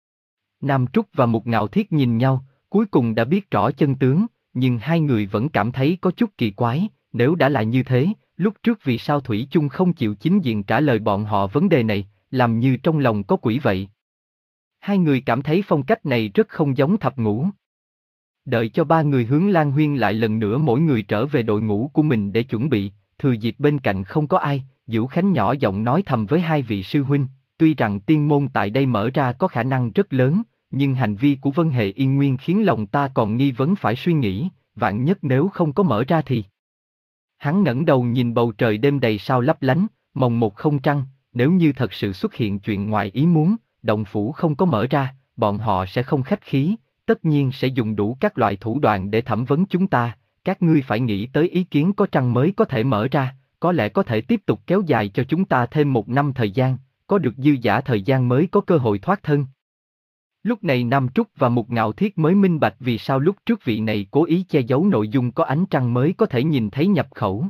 Nam Trúc và Mục Ngạo Thiết nhìn nhau, cuối cùng đã biết rõ chân tướng, nhưng hai người vẫn cảm thấy có chút kỳ quái, nếu đã là như thế, lúc trước vì sao Thủy chung không chịu chính diện trả lời bọn họ vấn đề này, làm như trong lòng có quỷ vậy. Hai người cảm thấy phong cách này rất không giống thập ngũ. Đợi cho ba người Hướng Lan Huyên lại lần nữa mỗi người trở về đội ngũ của mình để chuẩn bị, thừa dịp bên cạnh không có ai, Dữu Khánh nhỏ giọng nói thầm với hai vị sư huynh, tuy rằng tiên môn tại đây mở ra có khả năng rất lớn, nhưng hành vi của Vân Hệ Yên Nguyên khiến lòng ta còn nghi vấn phải suy nghĩ, vạn nhất nếu không có mở ra thì. Hắn ngẩng đầu nhìn bầu trời đêm đầy sao lấp lánh, mồng một không trăng, nếu như thật sự xuất hiện chuyện ngoài ý muốn, động phủ không có mở ra, bọn họ sẽ không khách khí, tất nhiên sẽ dùng đủ các loại thủ đoạn để thẩm vấn chúng ta, các ngươi phải nghĩ tới ý kiến có trăng mới có thể mở ra, có lẽ có thể tiếp tục kéo dài cho chúng ta thêm một năm thời gian, có được dư dả thời gian mới có cơ hội thoát thân. Lúc này Nam Trúc và Mục Ngạo Thiết mới minh bạch vì sao lúc trước vị này cố ý che giấu nội dung có ánh trăng mới có thể nhìn thấy nhập khẩu.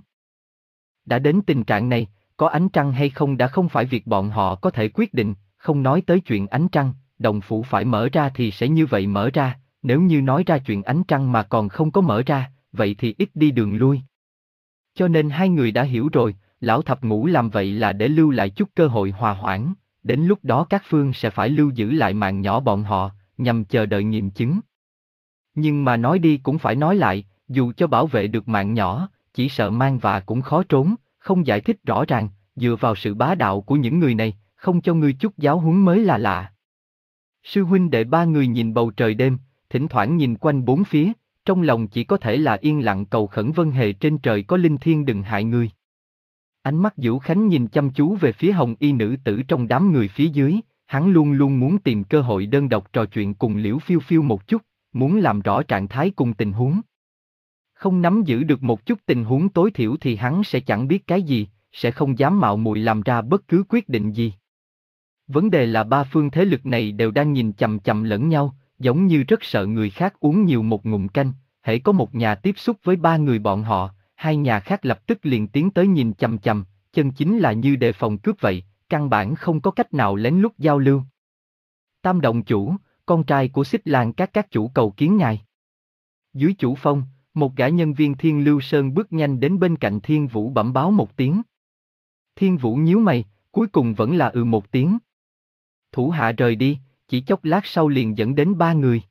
Đã đến tình trạng này, có ánh trăng hay không đã không phải việc bọn họ có thể quyết định, không nói tới chuyện ánh trăng, động phủ phải mở ra thì sẽ như vậy mở ra, nếu như nói ra chuyện ánh trăng mà còn không có mở ra, vậy thì ít đi đường lui. Cho nên hai người đã hiểu rồi, lão thập ngũ làm vậy là để lưu lại chút cơ hội hòa hoãn, đến lúc đó các phương sẽ phải lưu giữ lại mạng nhỏ bọn họ, nhằm chờ đợi nghiệm chứng. Nhưng mà nói đi cũng phải nói lại, dù cho bảo vệ được mạng nhỏ, chỉ sợ mang vạ cũng khó trốn, không giải thích rõ ràng, dựa vào sự bá đạo của những người này, không cho ngươi chút giáo huấn mới là lạ. Sư huynh đệ ba người nhìn bầu trời đêm, thỉnh thoảng nhìn quanh bốn phía, trong lòng chỉ có thể là yên lặng cầu khẩn Vân Hề trên trời có linh thiêng đừng hại ngươi. Ánh mắt Dữu Khánh nhìn chăm chú về phía hồng y nữ tử trong đám người phía dưới, hắn luôn luôn muốn tìm cơ hội đơn độc trò chuyện cùng Liễu Phiêu Phiêu một chút, muốn làm rõ trạng thái cùng tình huống. Không nắm giữ được một chút tình huống tối thiểu thì hắn sẽ chẳng biết cái gì, sẽ không dám mạo muội làm ra bất cứ quyết định gì. Vấn đề là ba phương thế lực này đều đang nhìn chằm chằm lẫn nhau, giống như rất sợ người khác uống nhiều một ngụm canh, hễ có một nhà tiếp xúc với ba người bọn họ, hai nhà khác lập tức liền tiến tới nhìn chằm chằm, chân chính là như đề phòng cướp vậy, căn bản không có cách nào lén lút giao lưu. Tam động chủ, con trai của Xích Lang các các chủ cầu kiến ngài. Dưới chủ phong, một gã nhân viên Thiên Lưu Sơn bước nhanh đến bên cạnh Thiên Vũ bẩm báo một tiếng. Thiên Vũ nhíu mày, cuối cùng vẫn là ừ một tiếng. Thủ hạ rời đi, chỉ chốc lát sau liền dẫn đến ba người.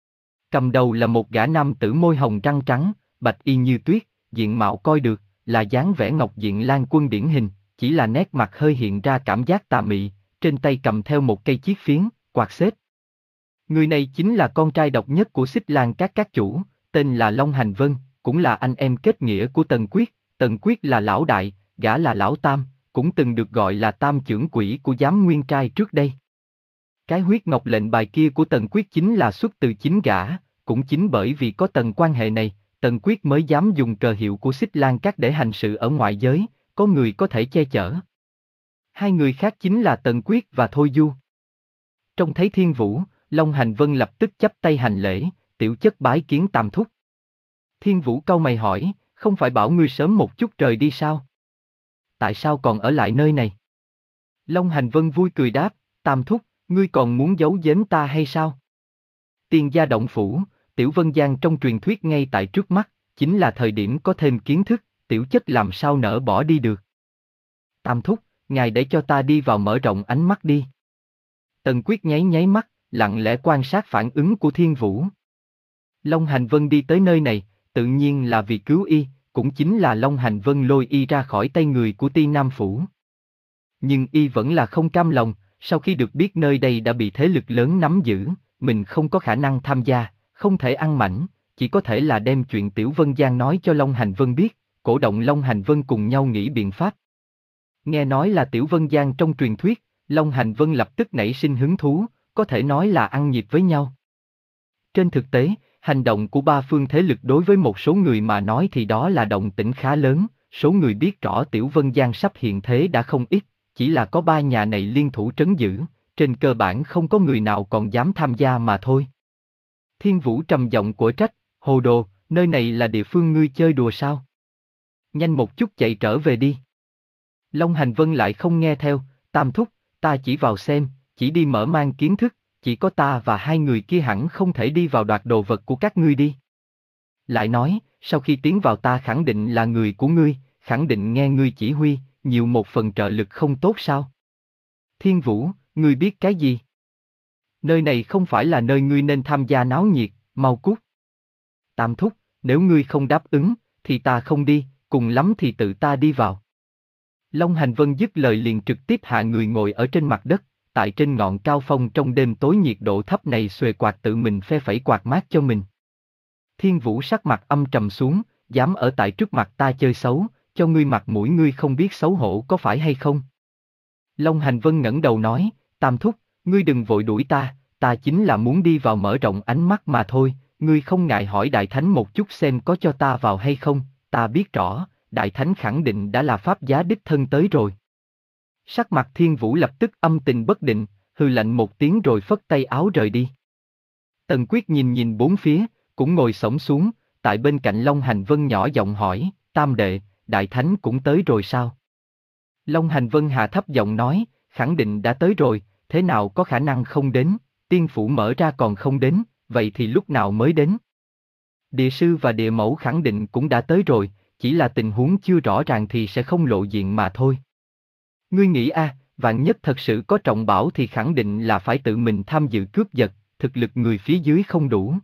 Cầm đầu là một gã nam tử môi hồng răng trắng, bạch y như tuyết, diện mạo coi được, là dáng vẻ ngọc diện Lan Quân điển hình, chỉ là nét mặt hơi hiện ra cảm giác tà mị, trên tay cầm theo một cây chiếc phiến, quạt xếp. Người này chính là con trai độc nhất của Xích Lang các các chủ, tên là Long Hành Vân, cũng là anh em kết nghĩa của Tần Quyết, Tần Quyết là lão đại, gã là lão tam, cũng từng được gọi là tam trưởng quỷ của giám nguyên trai trước đây. Cái huyết ngọc lệnh bài kia của Tần Quyết chính là xuất từ chính gã, cũng chính bởi vì có tầng quan hệ này, Tần Quyết mới dám dùng cờ hiệu của Xích Lang các để hành sự ở ngoại giới, có người có thể che chở. Hai người khác chính là Tần Quyết và Thôi Du. Trông thấy Thiên Vũ, Long Hành Vân lập tức chắp tay hành lễ, tiểu chất bái kiến Tam thúc. Thiên Vũ cau mày hỏi, không phải bảo ngươi sớm một chút rời đi sao? Tại sao còn ở lại nơi này? Long Hành Vân vui cười đáp, Tam thúc, ngươi còn muốn giấu giếm ta hay sao? Tiên gia động phủ, Tiểu Vân Giang trong truyền thuyết ngay tại trước mắt, chính là thời điểm có thêm kiến thức, tiểu chất làm sao nỡ bỏ đi được. Tam thúc, ngài để cho ta đi vào mở rộng ánh mắt đi. Tần Quyết nháy nháy mắt, lặng lẽ quan sát phản ứng của Thiên Vũ. Long Hành Vân đi tới nơi này, tự nhiên là vì cứu y, cũng chính là Long Hành Vân lôi y ra khỏi tay người của Ti Nam Phủ. Nhưng y vẫn là không cam lòng, sau khi được biết nơi đây đã bị thế lực lớn nắm giữ, mình không có khả năng tham gia, không thể ăn mảnh, chỉ có thể là đem chuyện Tiểu Vân Giang nói cho Long Hành Vân biết, cổ động Long Hành Vân cùng nhau nghĩ biện pháp. Nghe nói là Tiểu Vân Giang trong truyền thuyết, Long Hành Vân lập tức nảy sinh hứng thú, có thể nói là ăn nhịp với nhau. Trên thực tế, hành động của ba phương thế lực đối với một số người mà nói thì đó là động tĩnh khá lớn, số người biết rõ Tiểu Vân Giang sắp hiện thế đã không ít, chỉ là có ba nhà này liên thủ trấn giữ, trên cơ bản không có người nào còn dám tham gia mà thôi. Thiên Vũ trầm giọng của trách, hồ đồ, nơi này là địa phương ngươi chơi đùa sao? Nhanh một chút chạy trở về đi. Long Hành Vân lại không nghe theo, Tam thúc, ta chỉ vào xem, chỉ đi mở mang kiến thức, chỉ có ta và hai người kia hẳn không thể đi vào đoạt đồ vật của các ngươi đi. Lại nói, sau khi tiến vào ta khẳng định là người của ngươi, khẳng định nghe ngươi chỉ huy, nhiều một phần trợ lực không tốt sao? Thiên Vũ, ngươi biết cái gì? Nơi này không phải là nơi ngươi nên tham gia náo nhiệt, mau cút. Tam thúc, nếu ngươi không đáp ứng, thì ta không đi, cùng lắm thì tự ta đi vào. Long Hành Vân dứt lời liền trực tiếp hạ người ngồi ở trên mặt đất, tại trên ngọn cao phong trong đêm tối nhiệt độ thấp này xuề quạt tự mình phe phẩy quạt mát cho mình. Thiên Vũ sắc mặt âm trầm xuống, dám ở tại trước mặt ta chơi xấu, cho ngươi mặt mũi ngươi không biết xấu hổ có phải hay không? Long Hành Vân ngẩng đầu nói, Tam thúc, ngươi đừng vội đuổi ta, ta chính là muốn đi vào mở rộng ánh mắt mà thôi, ngươi không ngại hỏi Đại Thánh một chút xem có cho ta vào hay không, ta biết rõ, Đại Thánh khẳng định đã là pháp giá đích thân tới rồi. Sắc mặt Thiên Vũ lập tức âm tình bất định, hừ lạnh một tiếng rồi phất tay áo rời đi. Tần Quyết nhìn nhìn bốn phía, cũng ngồi xổm xuống, tại bên cạnh Long Hành Vân nhỏ giọng hỏi, Tam đệ, Đại Thánh cũng tới rồi sao? Long Hành Vân hạ thấp giọng nói, khẳng định đã tới rồi, thế nào có khả năng không đến, tiên phủ mở ra còn không đến, vậy thì lúc nào mới đến? Địa sư và địa mẫu khẳng định cũng đã tới rồi, chỉ là tình huống chưa rõ ràng thì sẽ không lộ diện mà thôi. Ngươi nghĩ a, à, vạn nhất thật sự có trọng bảo thì khẳng định là phải tự mình tham dự cướp giật, thực lực người phía dưới không đủ.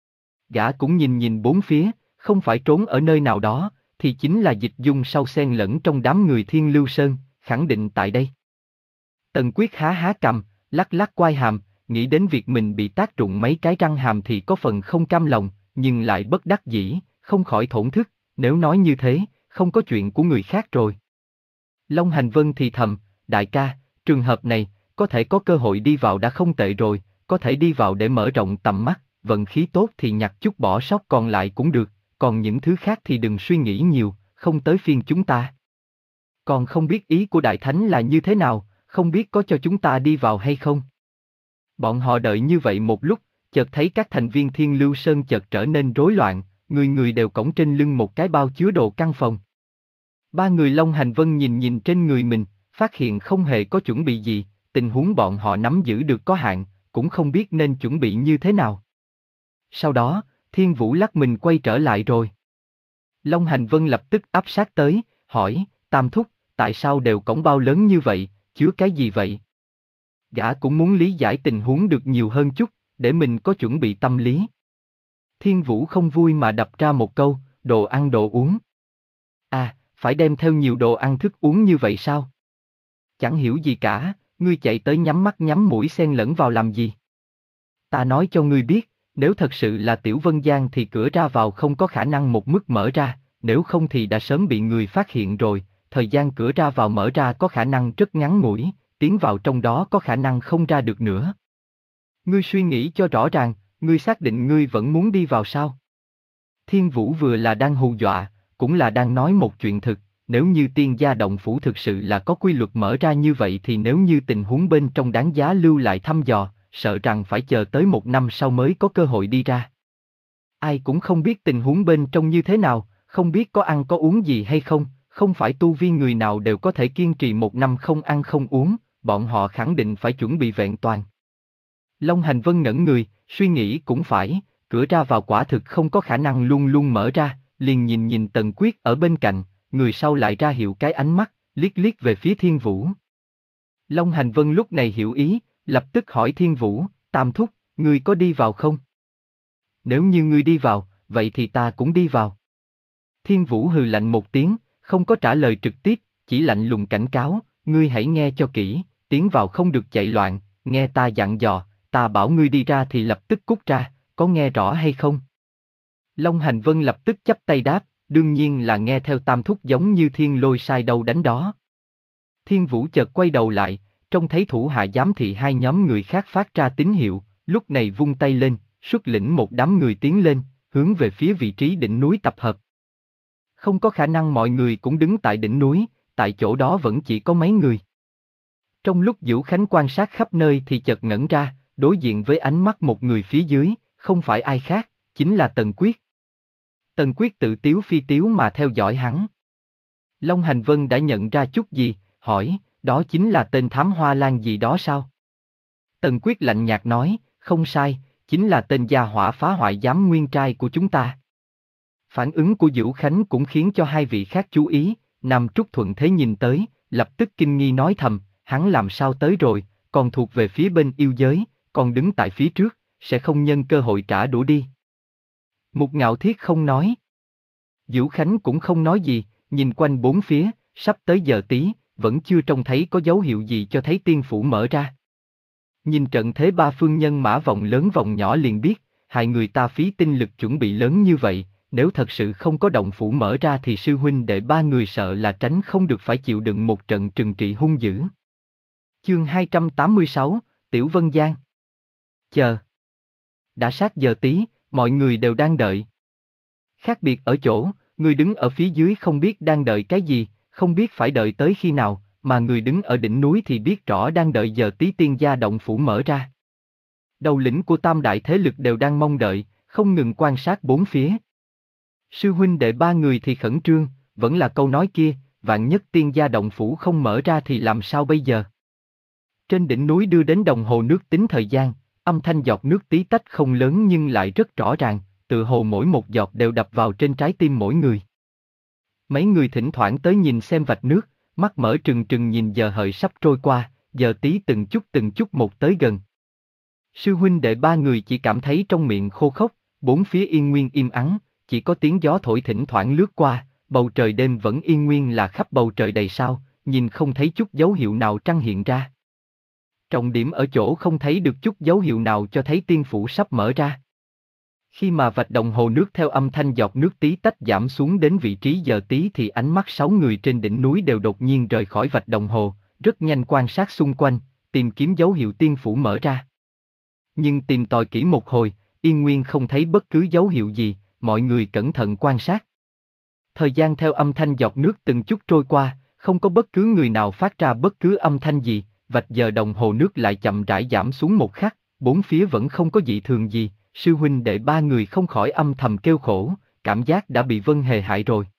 Gã cũng nhìn nhìn bốn phía, không phải trốn ở nơi nào đó, thì chính là Dịch Dung sau xen lẫn trong đám người Thiên Lưu Sơn, khẳng định tại đây. Tần Quyết há há cằm, lắc lắc quai hàm, nghĩ đến việc mình bị tác rụng mấy cái răng hàm thì có phần không cam lòng, nhưng lại bất đắc dĩ, không khỏi thổn thức, nếu nói như thế, không có chuyện của người khác rồi. Long Hành Vân thì thầm, đại ca, trường hợp này, có thể có cơ hội đi vào đã không tệ rồi, có thể đi vào để mở rộng tầm mắt, vận khí tốt thì nhặt chút bỏ sót còn lại cũng được, còn những thứ khác thì đừng suy nghĩ nhiều, không tới phiên chúng ta. Còn không biết ý của Đại Thánh là như thế nào, không biết có cho chúng ta đi vào hay không? Bọn họ đợi như vậy một lúc, chợt thấy các thành viên Thiên Lưu Sơn chợt trở nên rối loạn, người người đều cõng trên lưng một cái bao chứa đồ căn phòng. Ba người Long Hành Vân nhìn nhìn trên người mình, phát hiện không hề có chuẩn bị gì, tình huống bọn họ nắm giữ được có hạn, cũng không biết nên chuẩn bị như thế nào. Sau đó, Thiên Vũ lắc mình quay trở lại rồi. Long Hành Vân lập tức áp sát tới, hỏi, Tam Thúc, tại sao đều cõng bao lớn như vậy, chứa cái gì vậy? Gã cũng muốn lý giải tình huống được nhiều hơn chút, để mình có chuẩn bị tâm lý. Thiên Vũ không vui mà đập ra một câu, đồ ăn đồ uống. À, phải đem theo nhiều đồ ăn thức uống như vậy sao? Chẳng hiểu gì cả, ngươi chạy tới nhắm mắt nhắm mũi xen lẫn vào làm gì? Ta nói cho ngươi biết, nếu thật sự là Tiểu Vân Giang thì cửa ra vào không có khả năng một mức mở ra, nếu không thì đã sớm bị người phát hiện rồi, thời gian cửa ra vào mở ra có khả năng rất ngắn ngủi, tiến vào trong đó có khả năng không ra được nữa. Ngươi suy nghĩ cho rõ ràng, ngươi xác định ngươi vẫn muốn đi vào sao? Thiên Vũ vừa là đang hù dọa, cũng là đang nói một chuyện thực, nếu như Tiên Gia Động Phủ thực sự là có quy luật mở ra như vậy thì nếu như tình huống bên trong đáng giá lưu lại thăm dò, sợ rằng phải chờ tới một năm sau mới có cơ hội đi ra. Ai cũng không biết tình huống bên trong như thế nào, không biết có ăn có uống gì hay không, không phải tu vi người nào đều có thể kiên trì một năm không ăn không uống, bọn họ khẳng định phải chuẩn bị vẹn toàn. Long Hành Vân ngẩn người, suy nghĩ cũng phải, cửa ra vào quả thực không có khả năng luôn luôn mở ra, liền nhìn nhìn Tần Quyết ở bên cạnh, người sau lại ra hiệu cái ánh mắt, liếc liếc về phía Thiên Vũ. Long Hành Vân lúc này hiểu ý, lập tức hỏi Thiên Vũ, Tam Thúc, ngươi có đi vào không? Nếu như ngươi đi vào, vậy thì ta cũng đi vào. Thiên Vũ hừ lạnh một tiếng, không có trả lời trực tiếp, chỉ lạnh lùng cảnh cáo, ngươi hãy nghe cho kỹ, tiến vào không được chạy loạn, nghe ta dặn dò, ta bảo ngươi đi ra thì lập tức cút ra, có nghe rõ hay không? Long Hành Vân lập tức chắp tay đáp, đương nhiên là nghe theo Tam Thúc giống như thiên lôi sai đâu đánh đó. Thiên Vũ chợt quay đầu lại, trông thấy thủ hạ giám thị hai nhóm người khác phát ra tín hiệu, lúc này vung tay lên, xuất lĩnh một đám người tiến lên, hướng về phía vị trí đỉnh núi tập hợp. Không có khả năng mọi người cũng đứng tại đỉnh núi, tại chỗ đó vẫn chỉ có mấy người. Trong lúc Vũ Khánh quan sát khắp nơi thì chợt ngẩn ra, đối diện với ánh mắt một người phía dưới, không phải ai khác, chính là Tần Quyết. Tần Quyết tự tiếu phi tiếu mà theo dõi hắn. Long Hành Vân đã nhận ra chút gì, hỏi, đó chính là tên thám hoa lan gì đó sao? Tần Quyết lạnh nhạt nói, không sai, chính là tên gia hỏa phá hoại giám nguyên trai của chúng ta. Phản ứng của Vũ Khánh cũng khiến cho hai vị khác chú ý, Nam Trúc thuận thế nhìn tới, lập tức kinh nghi nói thầm, hắn làm sao tới rồi, còn thuộc về phía bên yêu giới, còn đứng tại phía trước, sẽ không nhân cơ hội trả đũa đi. Mục Ngạo Thiết không nói. Vũ Khánh cũng không nói gì, nhìn quanh bốn phía, sắp tới giờ tí, vẫn chưa trông thấy có dấu hiệu gì cho thấy tiên phủ mở ra. Nhìn trận thế ba phương nhân mã vòng lớn vòng nhỏ liền biết, hai người ta phí tinh lực chuẩn bị lớn như vậy, nếu thật sự không có động phủ mở ra thì sư huynh đệ ba người sợ là tránh không được phải chịu đựng một trận trừng trị hung dữ. Chương hai trăm tám mươi sáu, Tiểu Vân Giang. Chờ. Đã sát giờ tí, mọi người đều đang đợi. Khác biệt ở chỗ, người đứng ở phía dưới không biết đang đợi cái gì, không biết phải đợi tới khi nào, mà người đứng ở đỉnh núi thì biết rõ đang đợi giờ tí Tiên Gia động phủ mở ra. Đầu lĩnh của tam đại thế lực đều đang mong đợi, không ngừng quan sát bốn phía. Sư huynh đệ ba người thì khẩn trương, vẫn là câu nói kia, vạn nhất Tiên Gia động phủ không mở ra thì làm sao bây giờ? Trên đỉnh núi đưa đến đồng hồ nước tính thời gian, âm thanh giọt nước tí tách không lớn nhưng lại rất rõ ràng, tự hồ mỗi một giọt đều đập vào trên trái tim mỗi người. Mấy người thỉnh thoảng tới nhìn xem vạch nước, mắt mở trừng trừng nhìn giờ hợi sắp trôi qua, giờ tí từng chút từng chút một tới gần. Sư huynh đệ ba người chỉ cảm thấy trong miệng khô khốc, bốn phía yên nguyên im ắng, chỉ có tiếng gió thổi thỉnh thoảng lướt qua, bầu trời đêm vẫn yên nguyên là khắp bầu trời đầy sao, nhìn không thấy chút dấu hiệu nào trăng hiện ra. Trọng điểm ở chỗ không thấy được chút dấu hiệu nào cho thấy tiên phủ sắp mở ra. Khi mà vạch đồng hồ nước theo âm thanh giọt nước tí tách giảm xuống đến vị trí giờ tí thì ánh mắt sáu người trên đỉnh núi đều đột nhiên rời khỏi vạch đồng hồ, rất nhanh quan sát xung quanh, tìm kiếm dấu hiệu tiên phủ mở ra. Nhưng tìm tòi kỹ một hồi, yên nguyên không thấy bất cứ dấu hiệu gì, mọi người cẩn thận quan sát. Thời gian theo âm thanh giọt nước từng chút trôi qua, không có bất cứ người nào phát ra bất cứ âm thanh gì, vạch giờ đồng hồ nước lại chậm rãi giảm xuống một khắc, bốn phía vẫn không có dị thường gì, sư huynh đệ ba người không khỏi âm thầm kêu khổ, cảm giác đã bị Vân Hề hại rồi.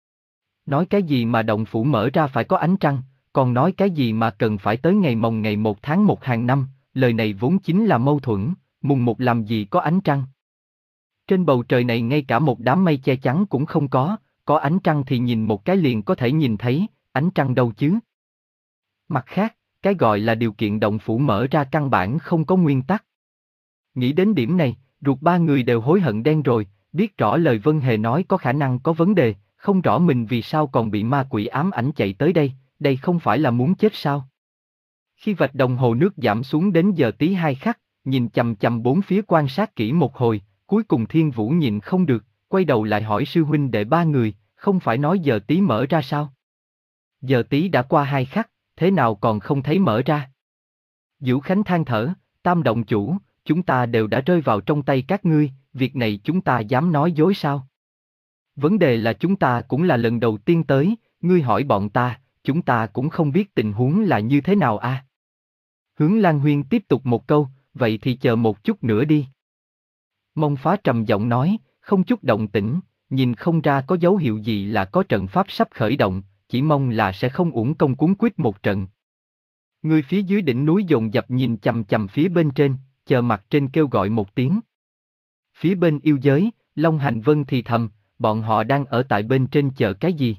Nói cái gì mà động phủ mở ra phải có ánh trăng, còn nói cái gì mà cần phải tới ngày mồng ngày một tháng một hàng năm, lời này vốn chính là mâu thuẫn, mùng một làm gì có ánh trăng. Trên bầu trời này ngay cả một đám mây che chắn cũng không có, có ánh trăng thì nhìn một cái liền có thể nhìn thấy, ánh trăng đâu chứ. Mặt khác, cái gọi là điều kiện động phủ mở ra căn bản không có nguyên tắc. Nghĩ đến điểm này, ruột ba người đều hối hận đen rồi, biết rõ lời Vân Hề nói có khả năng có vấn đề, không rõ mình vì sao còn bị ma quỷ ám ảnh chạy tới đây, đây không phải là muốn chết sao? Khi vạch đồng hồ nước giảm xuống đến giờ tí hai khắc, nhìn chằm chằm bốn phía quan sát kỹ một hồi, cuối cùng Thiên Vũ nhìn không được, quay đầu lại hỏi sư huynh đệ ba người, không phải nói giờ tí mở ra sao? Giờ tí đã qua hai khắc, thế nào còn không thấy mở ra? Vũ Khánh than thở, Tam động chủ, chúng ta đều đã rơi vào trong tay các ngươi, việc này chúng ta dám nói dối sao? Vấn đề là chúng ta cũng là lần đầu tiên tới, ngươi hỏi bọn ta, chúng ta cũng không biết tình huống là như thế nào à? Hướng Lan Huyên tiếp tục một câu, vậy thì chờ một chút nữa đi. Mông Phá trầm giọng nói, không chút động tĩnh, nhìn không ra có dấu hiệu gì là có trận pháp sắp khởi động, chỉ mong là sẽ không uổng công cuốn quýt một trận. Người phía dưới đỉnh núi dồn dập nhìn chằm chằm phía bên trên, chờ mặt trên kêu gọi một tiếng. Phía bên yêu giới, Long Hành Vân thì thầm, bọn họ đang ở tại bên trên chờ cái gì?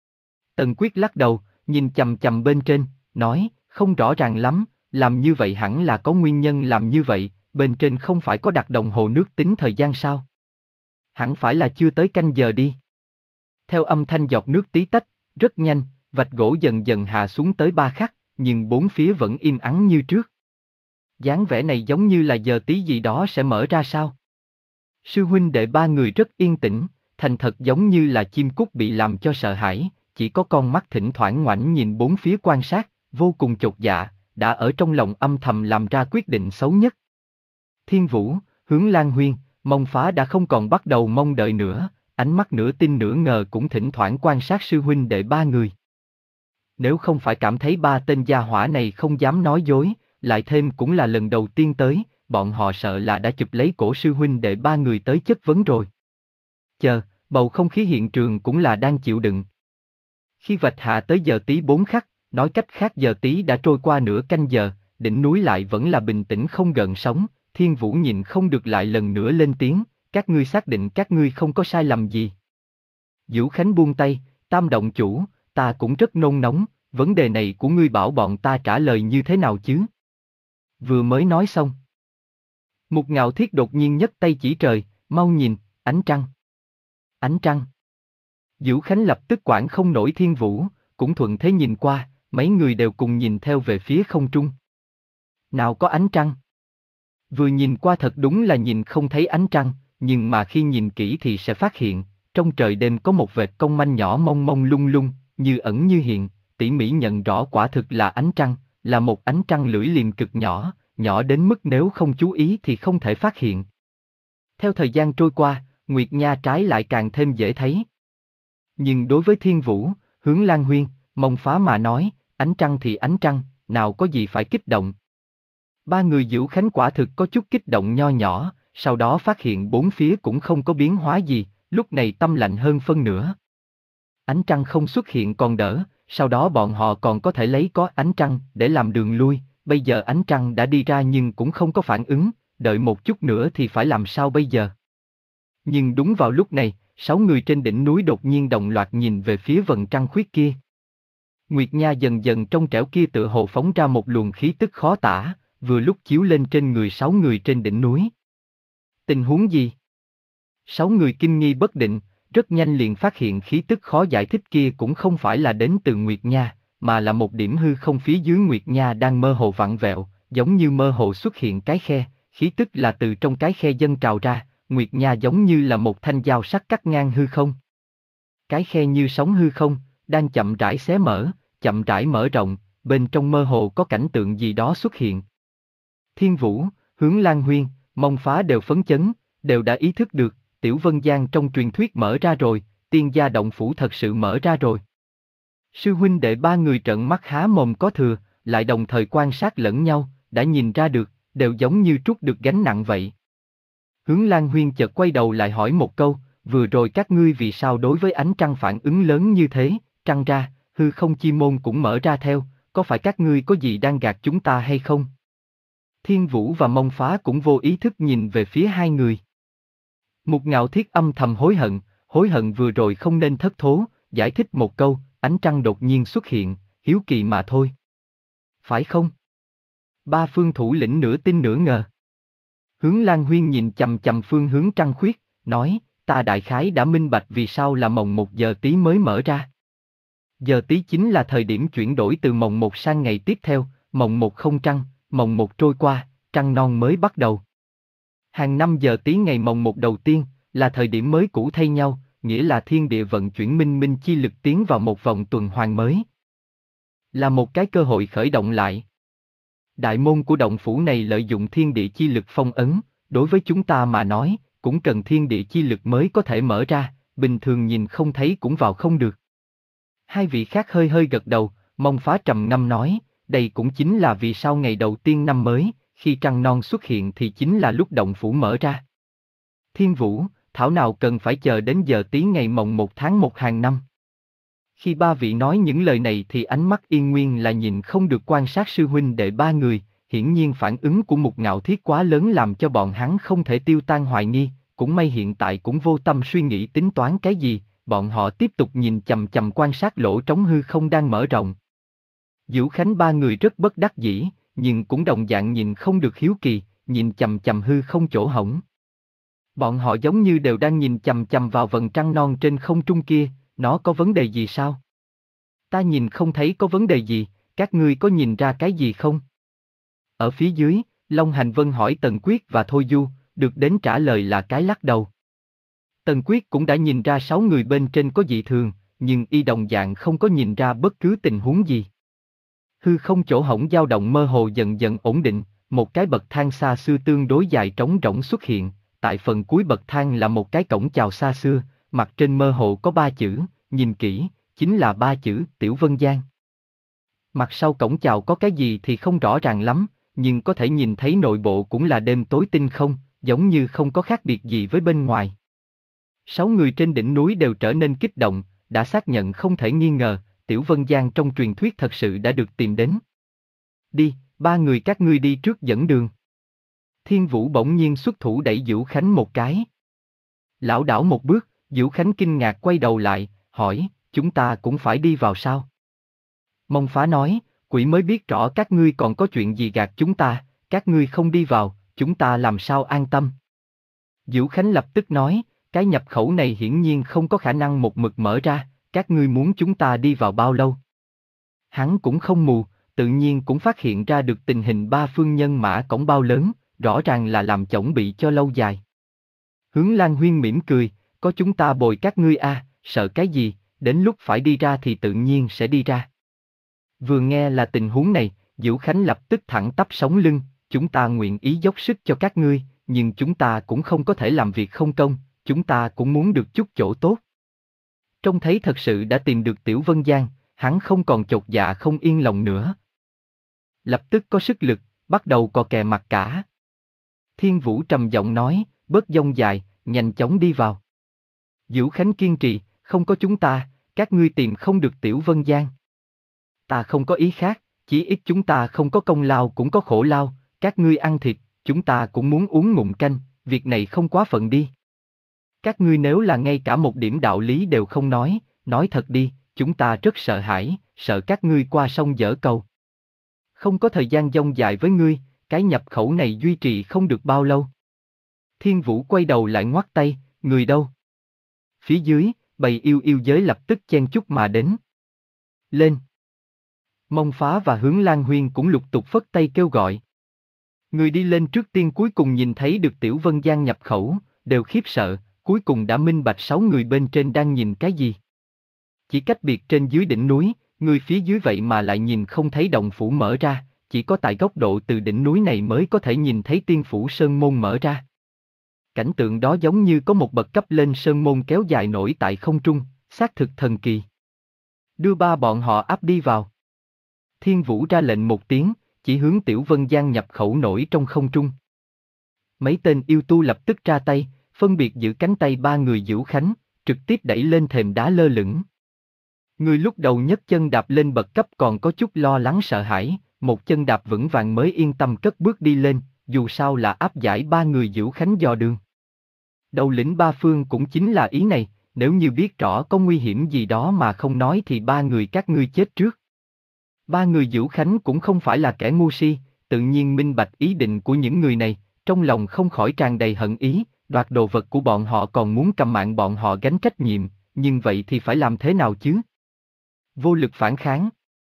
Tần Quyết lắc đầu, nhìn chằm chằm bên trên, nói, không rõ ràng lắm, làm như vậy hẳn là có nguyên nhân làm như vậy, bên trên không phải có đặt đồng hồ nước tính thời gian sao? Hẳn phải là chưa tới canh giờ đi. Theo âm thanh giọt nước tí tách, rất nhanh, vạch gỗ dần dần hạ xuống tới ba khắc, nhưng bốn phía vẫn im ắng như trước. Dáng vẻ này giống như là giờ tí gì đó sẽ mở ra sao? Sư huynh đệ ba người rất yên tĩnh, thành thật giống như là chim cút bị làm cho sợ hãi, chỉ có con mắt thỉnh thoảng ngoảnh nhìn bốn phía quan sát, vô cùng chột dạ, đã ở trong lòng âm thầm làm ra quyết định xấu nhất. Thiên Vũ, Hướng Lan Huyên, Mông Phá đã không còn bắt đầu mong đợi nữa, ánh mắt nửa tin nửa ngờ cũng thỉnh thoảng quan sát sư huynh đệ ba người. Nếu không phải cảm thấy ba tên gia hỏa này không dám nói dối, lại thêm cũng là lần đầu tiên tới, bọn họ sợ là đã chụp lấy cổ sư huynh đệ ba người tới chất vấn rồi. Chờ, bầu không khí hiện trường cũng là đang chịu đựng. Khi vạch hạ tới giờ tí bốn khắc, nói cách khác giờ tí đã trôi qua nửa canh giờ, đỉnh núi lại vẫn là bình tĩnh không gợn sóng, Thiên Vũ nhìn không được lại lần nữa lên tiếng, các ngươi xác định các ngươi không có sai lầm gì. Vũ Khánh buông tay, Tam động chủ, ta cũng rất nôn nóng, vấn đề này của ngươi bảo bọn ta trả lời như thế nào chứ? Vừa mới nói xong. Mục Ngạo Thiết đột nhiên nhấc tay chỉ trời, mau nhìn, ánh trăng. Ánh trăng. Vũ Khánh lập tức quản không nổi Thiên Vũ, cũng thuận thế nhìn qua, mấy người đều cùng nhìn theo về phía không trung. Nào có ánh trăng. Vừa nhìn qua thật đúng là nhìn không thấy ánh trăng, nhưng mà khi nhìn kỹ thì sẽ phát hiện, trong trời đêm có một vệt cong manh nhỏ mông mông lung lung, như ẩn như hiện, tỉ mỉ nhận rõ quả thực là ánh trăng, là một ánh trăng lưỡi liềm cực nhỏ, nhỏ đến mức nếu không chú ý thì không thể phát hiện. Theo thời gian trôi qua, Nguyệt Nha trái lại càng thêm dễ thấy. Nhưng đối với Thiên Vũ, Hướng Lan Huyên, Mông Phá mà nói, ánh trăng thì ánh trăng, nào có gì phải kích động. Ba người Vũ Khánh quả thực có chút kích động nho nhỏ, sau đó phát hiện bốn phía cũng không có biến hóa gì, lúc này tâm lạnh hơn phân nửa. Ánh trăng không xuất hiện còn đỡ, sau đó bọn họ còn có thể lấy có ánh trăng để làm đường lui, bây giờ ánh trăng đã đi ra nhưng cũng không có phản ứng, đợi một chút nữa thì phải làm sao bây giờ? Nhưng đúng vào lúc này, sáu người trên đỉnh núi đột nhiên đồng loạt nhìn về phía vầng trăng khuyết kia. Nguyệt Nha dần dần trong trẻo kia tựa hồ phóng ra một luồng khí tức khó tả, vừa lúc chiếu lên trên người sáu người trên đỉnh núi. Tình huống gì? Sáu người kinh nghi bất định, rất nhanh liền phát hiện khí tức khó giải thích kia cũng không phải là đến từ Nguyệt Nha, mà là một điểm hư không phía dưới Nguyệt Nha đang mơ hồ vặn vẹo, giống như mơ hồ xuất hiện cái khe, khí tức là từ trong cái khe dâng trào ra, Nguyệt Nha giống như là một thanh dao sắc cắt ngang hư không. Cái khe như sóng hư không, đang chậm rãi xé mở, chậm rãi mở rộng, bên trong mơ hồ có cảnh tượng gì đó xuất hiện. Thiên Vũ, Hướng Lan Huyên, Mông Phá đều phấn chấn, đều đã ý thức được, Tiểu Vân Giang trong truyền thuyết mở ra rồi, Tiên Gia động phủ thật sự mở ra rồi. Sư huynh đệ ba người trợn mắt há mồm có thừa, lại đồng thời quan sát lẫn nhau, đã nhìn ra được, đều giống như trút được gánh nặng vậy. Hướng Lan Huyên chợt quay đầu lại hỏi một câu, vừa rồi các ngươi vì sao đối với ánh trăng phản ứng lớn như thế, trăng ra, hư không chi môn cũng mở ra theo, có phải các ngươi có gì đang gạt chúng ta hay không? Thiên Vũ và Mông Phá cũng vô ý thức nhìn về phía hai người. Mục Ngạo Thiết âm thầm hối hận, hối hận vừa rồi không nên thất thố, giải thích một câu, ánh trăng đột nhiên xuất hiện, hiếu kỳ mà thôi. Phải không? Ba phương thủ lĩnh nửa tin nửa ngờ. Hướng Lan Huyên nhìn chằm chằm phương hướng trăng khuyết, nói, ta đại khái đã minh bạch vì sao là mồng một giờ tí mới mở ra. Giờ tí chính là thời điểm chuyển đổi từ mồng một sang ngày tiếp theo, mồng một không trăng, mồng một trôi qua, trăng non mới bắt đầu. Hàng năm giờ tí ngày mồng một đầu tiên, là thời điểm mới cũ thay nhau, nghĩa là thiên địa vận chuyển minh minh chi lực tiến vào một vòng tuần hoàn mới. Là một cái cơ hội khởi động lại. Đại môn của động phủ này lợi dụng thiên địa chi lực phong ấn, đối với chúng ta mà nói, cũng cần thiên địa chi lực mới có thể mở ra, bình thường nhìn không thấy cũng vào không được. Hai vị khác hơi hơi gật đầu, Mông Phá trầm ngâm nói, đây cũng chính là vì sao ngày đầu tiên năm mới, khi trăng non xuất hiện thì chính là lúc động phủ mở ra. Thiên Vũ, thảo nào cần phải chờ đến giờ tí ngày mồng một tháng một hàng năm. Khi ba vị nói những lời này thì ánh mắt Yên Nguyên là nhìn không được quan sát sư huynh đệ ba người, hiển nhiên phản ứng của Mục Ngạo Thiết quá lớn làm cho bọn hắn không thể tiêu tan hoài nghi, cũng may hiện tại cũng vô tâm suy nghĩ tính toán cái gì, bọn họ tiếp tục nhìn chằm chằm quan sát lỗ trống hư không đang mở rộng. Dữu Khánh ba người rất bất đắc dĩ, nhưng cũng đồng dạng nhìn không được hiếu kỳ, nhìn chằm chằm hư không chỗ hổng. Bọn họ giống như đều đang nhìn chằm chằm vào vầng trăng non trên không trung kia, nó có vấn đề gì sao? Ta nhìn không thấy có vấn đề gì, các ngươi có nhìn ra cái gì không? Ở phía dưới, Long Hành Vân hỏi Tần Quyết và Thôi Du, được đến trả lời là cái lắc đầu. Tần Quyết cũng đã nhìn ra sáu người bên trên có dị thường, nhưng y đồng dạng không có nhìn ra bất cứ tình huống gì. Hư không chỗ hổng dao động mơ hồ dần dần ổn định, một cái bậc thang xa xưa tương đối dài trống rỗng xuất hiện, tại phần cuối bậc thang là một cái cổng chào xa xưa, mặt trên mơ hồ có ba chữ, nhìn kỹ, chính là ba chữ Tiểu Vân Giang. Mặt sau cổng chào có cái gì thì không rõ ràng lắm, nhưng có thể nhìn thấy nội bộ cũng là đêm tối tinh không, giống như không có khác biệt gì với bên ngoài. Sáu người trên đỉnh núi đều trở nên kích động, đã xác nhận không thể nghi ngờ, Tiểu Vân Giang trong truyền thuyết thật sự đã được tìm đến. Đi, ba người các ngươi đi trước dẫn đường. Thiên Vũ bỗng nhiên xuất thủ đẩy Dữu Khánh một cái. Lão đảo một bước, Dữu Khánh kinh ngạc quay đầu lại, hỏi, chúng ta cũng phải đi vào sao? Mông Phá nói, quỷ mới biết rõ các ngươi còn có chuyện gì gạt chúng ta, các ngươi không đi vào, chúng ta làm sao an tâm? Dữu Khánh lập tức nói, cái nhập khẩu này hiển nhiên không có khả năng một mực mở ra, các ngươi muốn chúng ta đi vào bao lâu? Hắn cũng không mù, tự nhiên cũng phát hiện ra được tình hình ba phương nhân mã cổng bao lớn, rõ ràng là làm chổng bị cho lâu dài. Hướng Lan Huyên mỉm cười, có chúng ta bồi các ngươi a, à, sợ cái gì, đến lúc phải đi ra thì tự nhiên sẽ đi ra. Vừa nghe là tình huống này, Dữu Khánh lập tức thẳng tắp sống lưng, chúng ta nguyện ý dốc sức cho các ngươi, nhưng chúng ta cũng không có thể làm việc không công, chúng ta cũng muốn được chút chỗ tốt. Trông thấy thật sự đã tìm được Tiểu Vân Giang, hắn không còn chột dạ không yên lòng nữa. Lập tức có sức lực, bắt đầu cò kè mặt cả. Thiên Vũ trầm giọng nói, bớt dông dài, nhanh chóng đi vào. Dữu Khánh kiên trì, không có chúng ta, các ngươi tìm không được Tiểu Vân Giang. Ta không có ý khác, chỉ ít chúng ta không có công lao cũng có khổ lao, các ngươi ăn thịt, chúng ta cũng muốn uống ngụm canh, việc này không quá phận đi. Các ngươi nếu là ngay cả một điểm đạo lý đều không nói, nói thật đi, chúng ta rất sợ hãi, sợ các ngươi qua sông dở cầu. Không có thời gian dông dài với ngươi, cái nhập khẩu này duy trì không được bao lâu. Thiên Vũ quay đầu lại ngoắt tay, người đâu? Phía dưới, bầy yêu yêu giới lập tức chen chúc mà đến. Lên! Mông Phá và Hướng Lan Huyên cũng lục tục phất tay kêu gọi. Người đi lên trước tiên cuối cùng nhìn thấy được Tiểu Vân Giang nhập khẩu, đều khiếp sợ, cuối cùng đã minh bạch sáu người bên trên đang nhìn cái gì. Chỉ cách biệt trên dưới đỉnh núi, người phía dưới vậy mà lại nhìn không thấy động phủ mở ra, chỉ có tại góc độ từ đỉnh núi này mới có thể nhìn thấy Tiên Phủ Sơn Môn mở ra. Cảnh tượng đó giống như có một bậc cấp lên sơn môn kéo dài nổi tại không trung, xác thực thần kỳ. Đưa ba bọn họ áp đi vào. Thiên Vũ ra lệnh một tiếng, chỉ hướng Tiểu Vân Giang nhập khẩu nổi trong không trung. Mấy tên yêu tu lập tức ra tay, phân biệt giữ cánh tay ba người Dữu Khánh, trực tiếp đẩy lên thềm đá lơ lửng. Người lúc đầu nhấc chân đạp lên bậc cấp còn có chút lo lắng sợ hãi, một chân đạp vững vàng mới yên tâm cất bước đi lên, dù sao là áp giải ba người Dữu Khánh dò đường. Đầu lĩnh ba phương cũng chính là ý này, nếu như biết rõ có nguy hiểm gì đó mà không nói thì ba người các ngươi chết trước. Ba người Dữu Khánh cũng không phải là kẻ ngu si, tự nhiên minh bạch ý định của những người này, trong lòng không khỏi tràn đầy hận ý, đoạt đồ vật của bọn họ còn muốn cầm mạng bọn họ gánh trách nhiệm, nhưng vậy thì phải làm thế nào chứ? Vô lực phản kháng.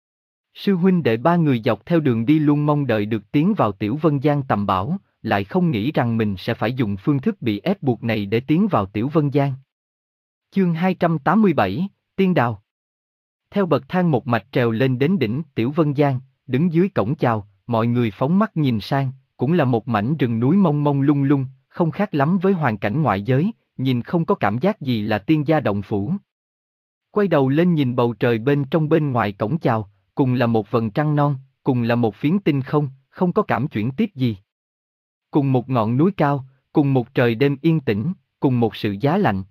Sư huynh đệ ba người dọc theo đường đi luôn mong đợi được tiến vào Tiểu Vân Giang tầm bảo, lại không nghĩ rằng mình sẽ phải dùng phương thức bị ép buộc này để tiến vào Tiểu Vân Giang. Chương hai trăm tám mươi bảy, Tiên Đào. Theo bậc thang một mạch trèo lên đến đỉnh Tiểu Vân Giang, đứng dưới cổng chào, mọi người phóng mắt nhìn sang, cũng là một mảnh rừng núi mông mông lung lung, không khác lắm với hoàn cảnh ngoại giới, nhìn không có cảm giác gì là tiên gia động phủ. Quay đầu lên nhìn bầu trời bên trong bên ngoài cổng chào, cùng là một vầng trăng non, cùng là một phiến tinh không, không có cảm chuyển tiếp gì. Cùng một ngọn núi cao, cùng một trời đêm yên tĩnh, cùng một sự giá lạnh.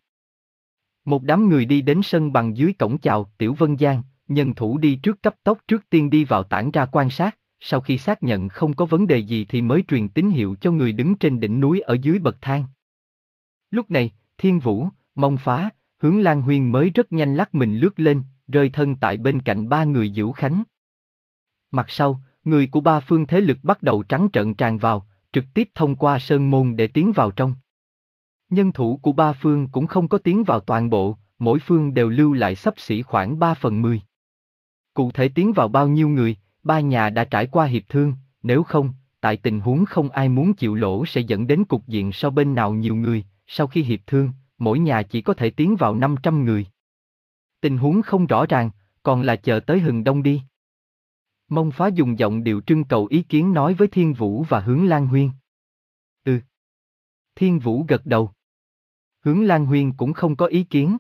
Một đám người đi đến sân bằng dưới cổng chào Tiểu Vân Giang, nhân thủ đi trước cấp tốc trước tiên đi vào tản ra quan sát, sau khi xác nhận không có vấn đề gì thì mới truyền tín hiệu cho người đứng trên đỉnh núi ở dưới bậc thang. Lúc này, Thiên Vũ, Mông Phá, Hướng Lan Huyên mới rất nhanh lắc mình lướt lên, rơi thân tại bên cạnh ba người Dữu Khánh. Mặt sau, người của ba phương thế lực bắt đầu trắng trợn tràn vào, trực tiếp thông qua sơn môn để tiến vào trong. Nhân thủ của ba phương cũng không có tiến vào toàn bộ, mỗi phương đều lưu lại xấp xỉ khoảng ba phần mười. Cụ thể tiến vào bao nhiêu người, ba nhà đã trải qua hiệp thương, nếu không, tại tình huống không ai muốn chịu lỗ sẽ dẫn đến cục diện so bên nào nhiều người, sau khi hiệp thương, mỗi nhà chỉ có thể tiến vào năm trăm người. Tình huống không rõ ràng, còn là chờ tới hừng đông đi. Mông Phá dùng giọng điệu trưng cầu ý kiến nói với Thiên Vũ và Hướng Lan Huyên. Ừ. Thiên Vũ gật đầu. Hướng Lan Huyên cũng không có ý kiến.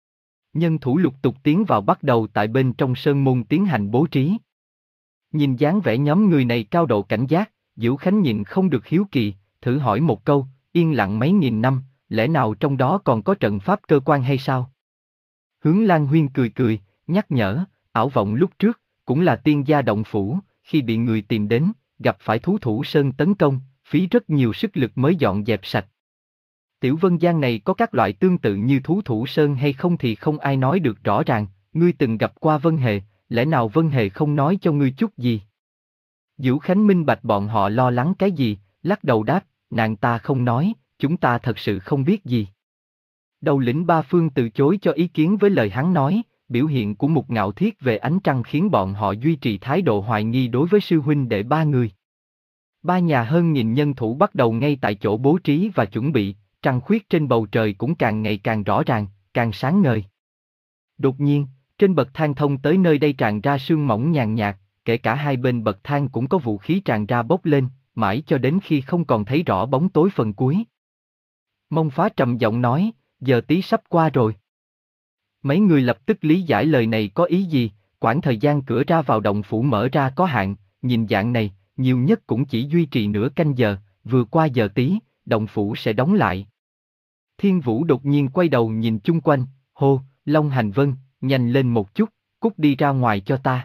Nhân thủ lục tục tiến vào bắt đầu tại bên trong sơn môn tiến hành bố trí. Nhìn dáng vẻ nhóm người này cao độ cảnh giác, Dữu Khánh nhịn không được hiếu kỳ, thử hỏi một câu, yên lặng mấy nghìn năm, lẽ nào trong đó còn có trận pháp cơ quan hay sao? Hướng Lan Huyên cười cười, nhắc nhở, ảo vọng lúc trước, cũng là tiên gia động phủ, khi bị người tìm đến, gặp phải thú thủ sơn tấn công, phí rất nhiều sức lực mới dọn dẹp sạch. Tiểu Vân Giang này có các loại tương tự như thú thủ sơn hay không thì không ai nói được rõ ràng, ngươi từng gặp qua Vân Hề, lẽ nào Vân Hề không nói cho ngươi chút gì? Dữu Khánh minh bạch bọn họ lo lắng cái gì, lắc đầu đáp, nàng ta không nói, chúng ta thật sự không biết gì. Đầu lĩnh ba phương từ chối cho ý kiến với lời hắn nói, biểu hiện của Mục Ngạo Thiết về ánh trăng khiến bọn họ duy trì thái độ hoài nghi đối với sư huynh đệ ba người. Ba nhà hơn nghìn nhân thủ bắt đầu ngay tại chỗ bố trí và chuẩn bị, trăng khuyết trên bầu trời cũng càng ngày càng rõ ràng, càng sáng ngời. Đột nhiên, trên bậc thang thông tới nơi đây tràn ra sương mỏng nhàn nhạt, kể cả hai bên bậc thang cũng có vũ khí tràn ra bốc lên, mãi cho đến khi không còn thấy rõ bóng tối phần cuối. Mông Phá trầm giọng nói, giờ tí sắp qua rồi. Mấy người lập tức lý giải lời này có ý gì, quãng thời gian cửa ra vào động phủ mở ra có hạn, nhìn dạng này, nhiều nhất cũng chỉ duy trì nửa canh giờ, vừa qua giờ tí, động phủ sẽ đóng lại. Thiên Vũ đột nhiên quay đầu nhìn chung quanh, hô, Long Hành Vân, nhanh lên một chút, cút đi ra ngoài cho ta.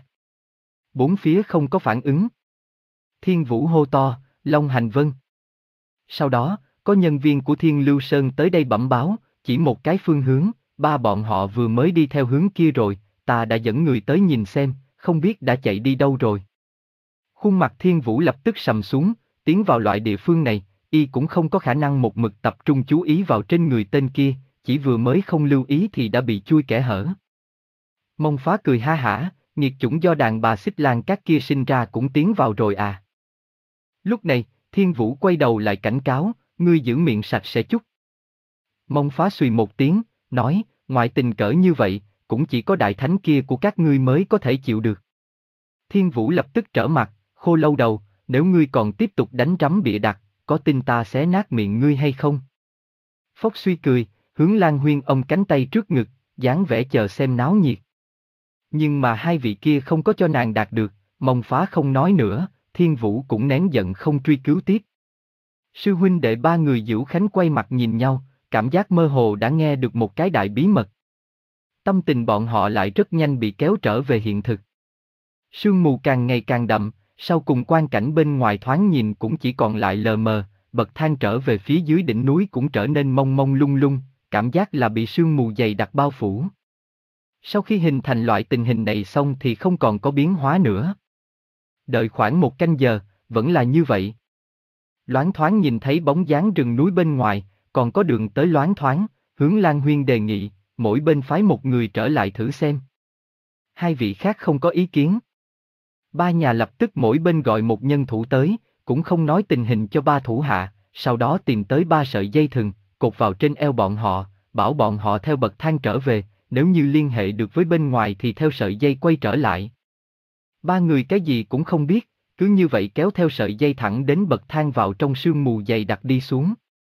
Bốn phía không có phản ứng. Thiên Vũ hô to, Long Hành Vân. Sau đó, có nhân viên của Thiên Lưu Sơn tới đây bẩm báo, chỉ một cái phương hướng, ba bọn họ vừa mới đi theo hướng kia rồi, ta đã dẫn người tới nhìn xem, không biết đã chạy đi đâu rồi. Khuôn mặt Thiên Vũ lập tức sầm xuống, tiến vào loại địa phương này, y cũng không có khả năng một mực tập trung chú ý vào trên người tên kia, chỉ vừa mới không lưu ý thì đã bị chui kẽ hở. Mông Phá cười ha hả, nghiệt chủng do đàn bà Xích Lan các kia sinh ra cũng tiến vào rồi à. Lúc này, Thiên Vũ quay đầu lại cảnh cáo, ngươi giữ miệng sạch sẽ chút. Mông Phá xùy một tiếng, nói, ngoại tình cỡ như vậy, cũng chỉ có đại thánh kia của các ngươi mới có thể chịu được. Thiên Vũ lập tức trở mặt, khô lâu đầu, nếu ngươi còn tiếp tục đánh rắm bịa đặt, có tin ta xé nát miệng ngươi hay không? Phốc suy cười, hướng Lan Huyên ôm cánh tay trước ngực, dáng vẻ chờ xem náo nhiệt. Nhưng mà hai vị kia không có cho nàng đạt được, Mông Phá không nói nữa, Thiên Vũ cũng nén giận không truy cứu tiếp. Sư huynh đệ ba người Dữu Khánh quay mặt nhìn nhau, cảm giác mơ hồ đã nghe được một cái đại bí mật. Tâm tình bọn họ lại rất nhanh bị kéo trở về hiện thực. Sương mù càng ngày càng đậm, sau cùng quang cảnh bên ngoài thoáng nhìn cũng chỉ còn lại lờ mờ, bậc thang trở về phía dưới đỉnh núi cũng trở nên mông mông lung lung, cảm giác là bị sương mù dày đặc bao phủ. Sau khi hình thành loại tình hình này xong thì không còn có biến hóa nữa. Đợi khoảng một canh giờ, vẫn là như vậy. Loáng thoáng nhìn thấy bóng dáng rừng núi bên ngoài, còn có đường tới loáng thoáng, hướng Lan Huyên đề nghị, mỗi bên phái một người trở lại thử xem. Hai vị khác không có ý kiến. Ba nhà lập tức mỗi bên gọi một nhân thủ tới, cũng không nói tình hình cho ba thủ hạ, sau đó tìm tới ba sợi dây thừng, cột vào trên eo bọn họ, bảo bọn họ theo bậc thang trở về, nếu như liên hệ được với bên ngoài thì theo sợi dây quay trở lại. Ba người cái gì cũng không biết, cứ như vậy kéo theo sợi dây thẳng đến bậc thang vào trong sương mù dày đặc đi xuống.